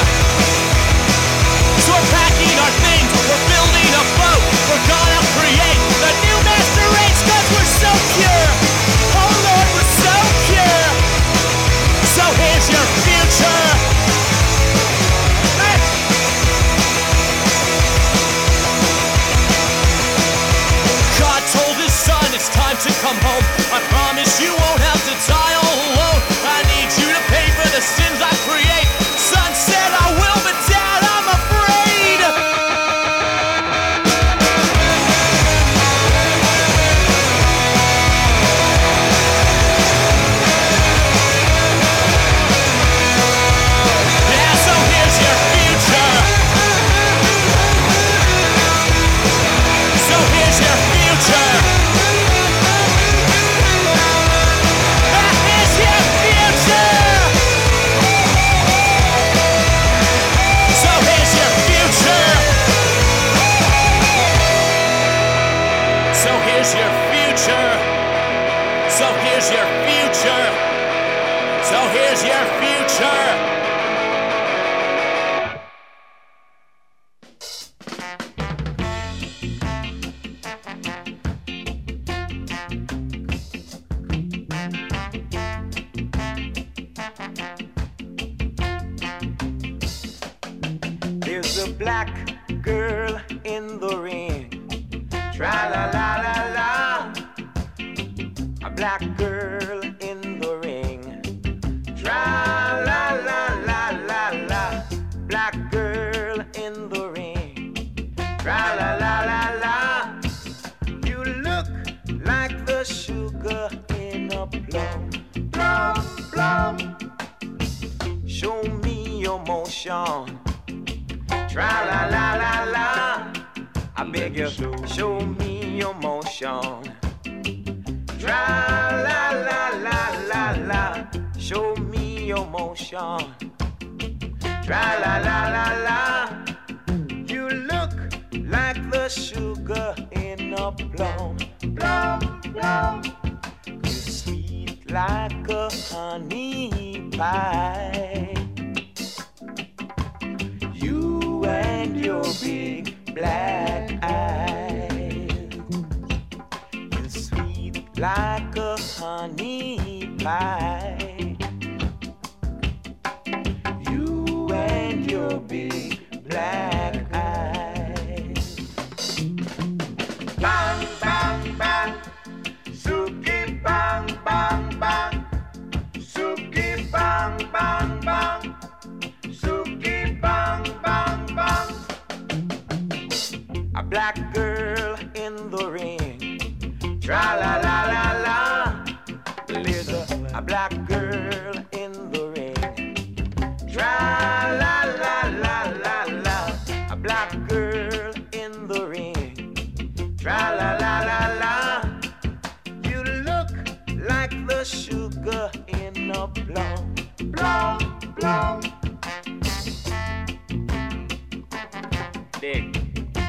So we're packing our things, we're building a boat. We're gonna create the new master race, cause we're so pure. Oh Lord, we're so pure. So here's your future. Hey. God told his son it's time to come home. I promise you won't have to die all alone. I need you to pay for the sins I create. Son said I will, but Dad, I'm afraid. Yeah, so here's your future. So here's your future. So here's your future. So here's your future. There's a black girl in the ring. Tra-la-la-la-la. A black girl in the ring. Tra-la-la-la-la-la. Black girl in the ring. Tra-la-la-la-la. You look like the sugar in a plum. Plum, plum. Show me your motion. Tra-la-la-la-la. I beg you, show me your motion. Tra-la-la-la-la-la. Show me your motion. Tra-la-la-la-la. You look like the sugar in a plum. Plum, plum. You're sweet like a honey pie. You and your big black eyes. You're sweet like a honey pie. You and your big black eyes. Bang, bang, bang. Suki bang, bang, bang. Suki bang, bang, bang. Suki bang, bang, bang. A black girl in the ring. Tra-la-la-la-la. There's a black girl in the ring. Tra-la-la-la-la-la. A black girl in the ring. Tra-la-la-la-la. You look like the sugar in a plum. Plum, plum. Dig.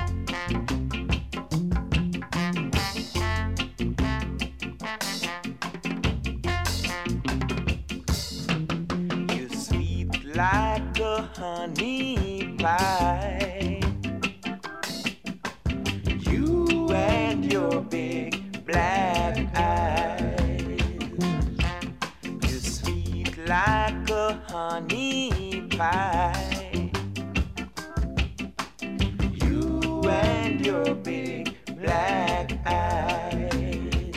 You sweet like a honey pie. You and your big black eyes. You sweet like a honey pie. You and your big black eyes.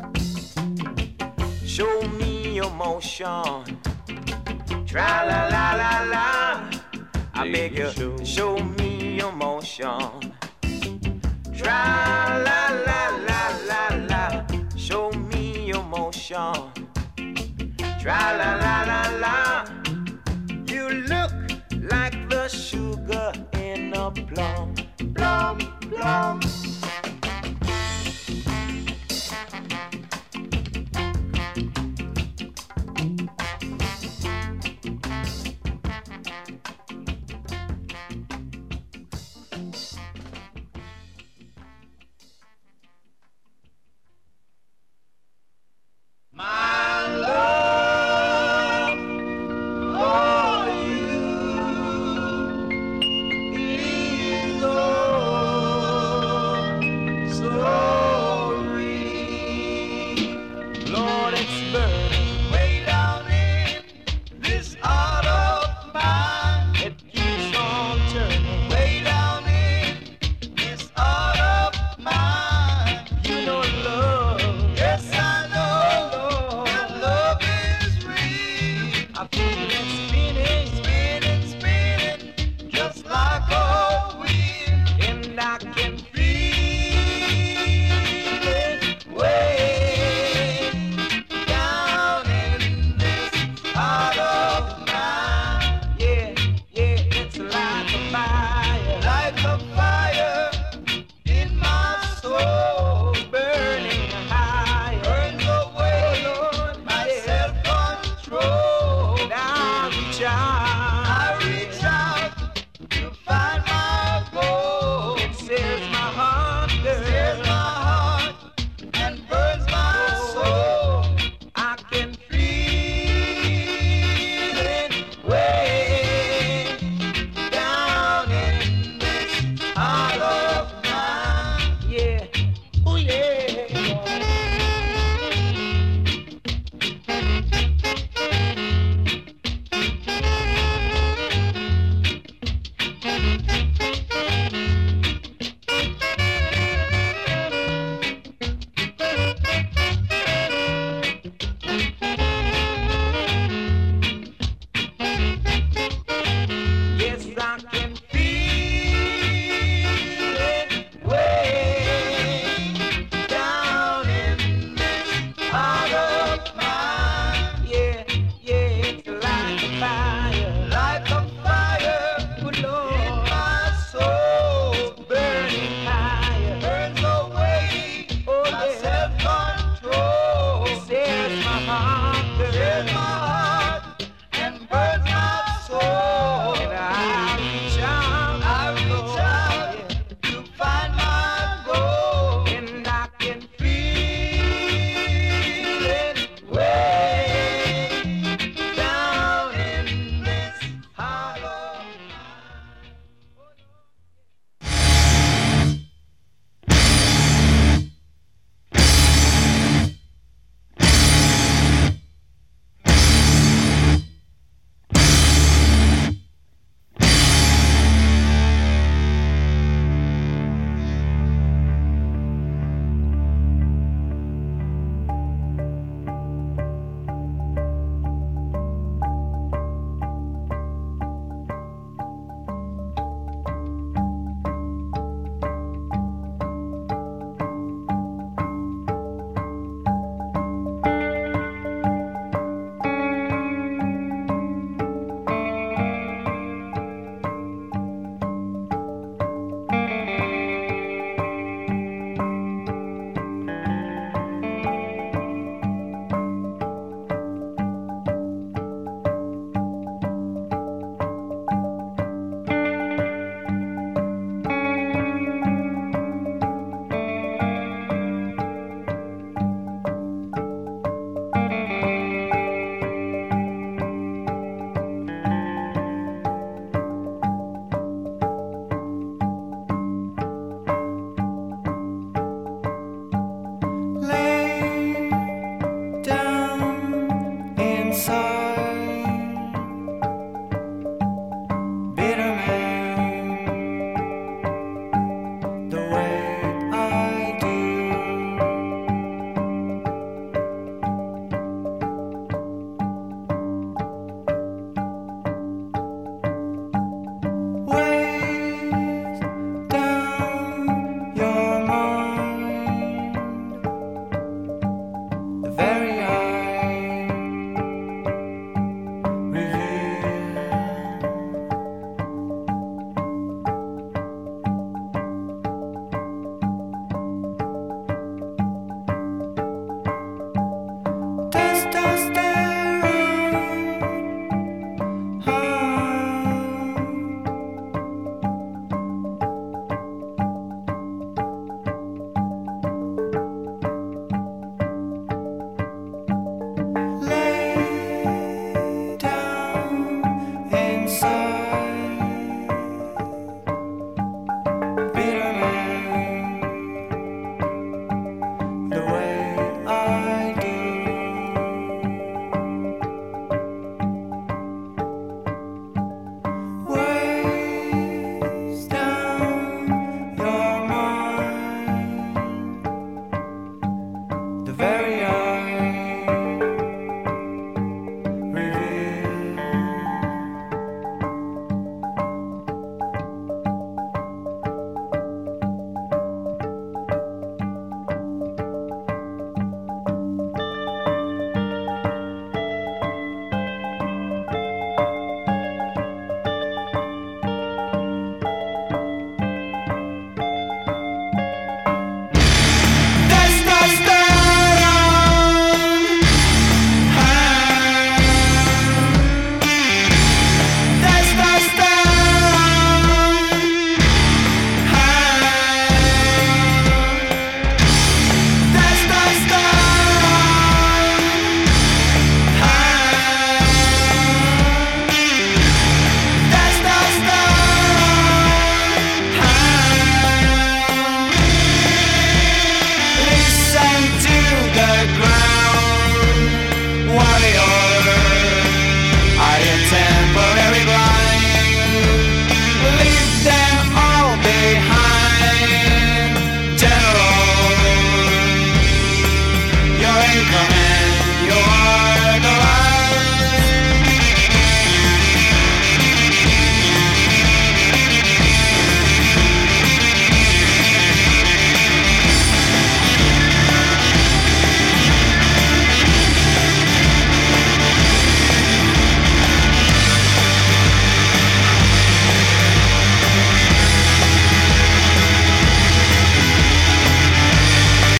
Show me your motion. Tra-la-la-la-la. I beg you, show me your motion. Tra-la-la-la-la-la. Show me your motion. Tra-la-la-la-la. You look like the sugar in a plum. Plum, plum.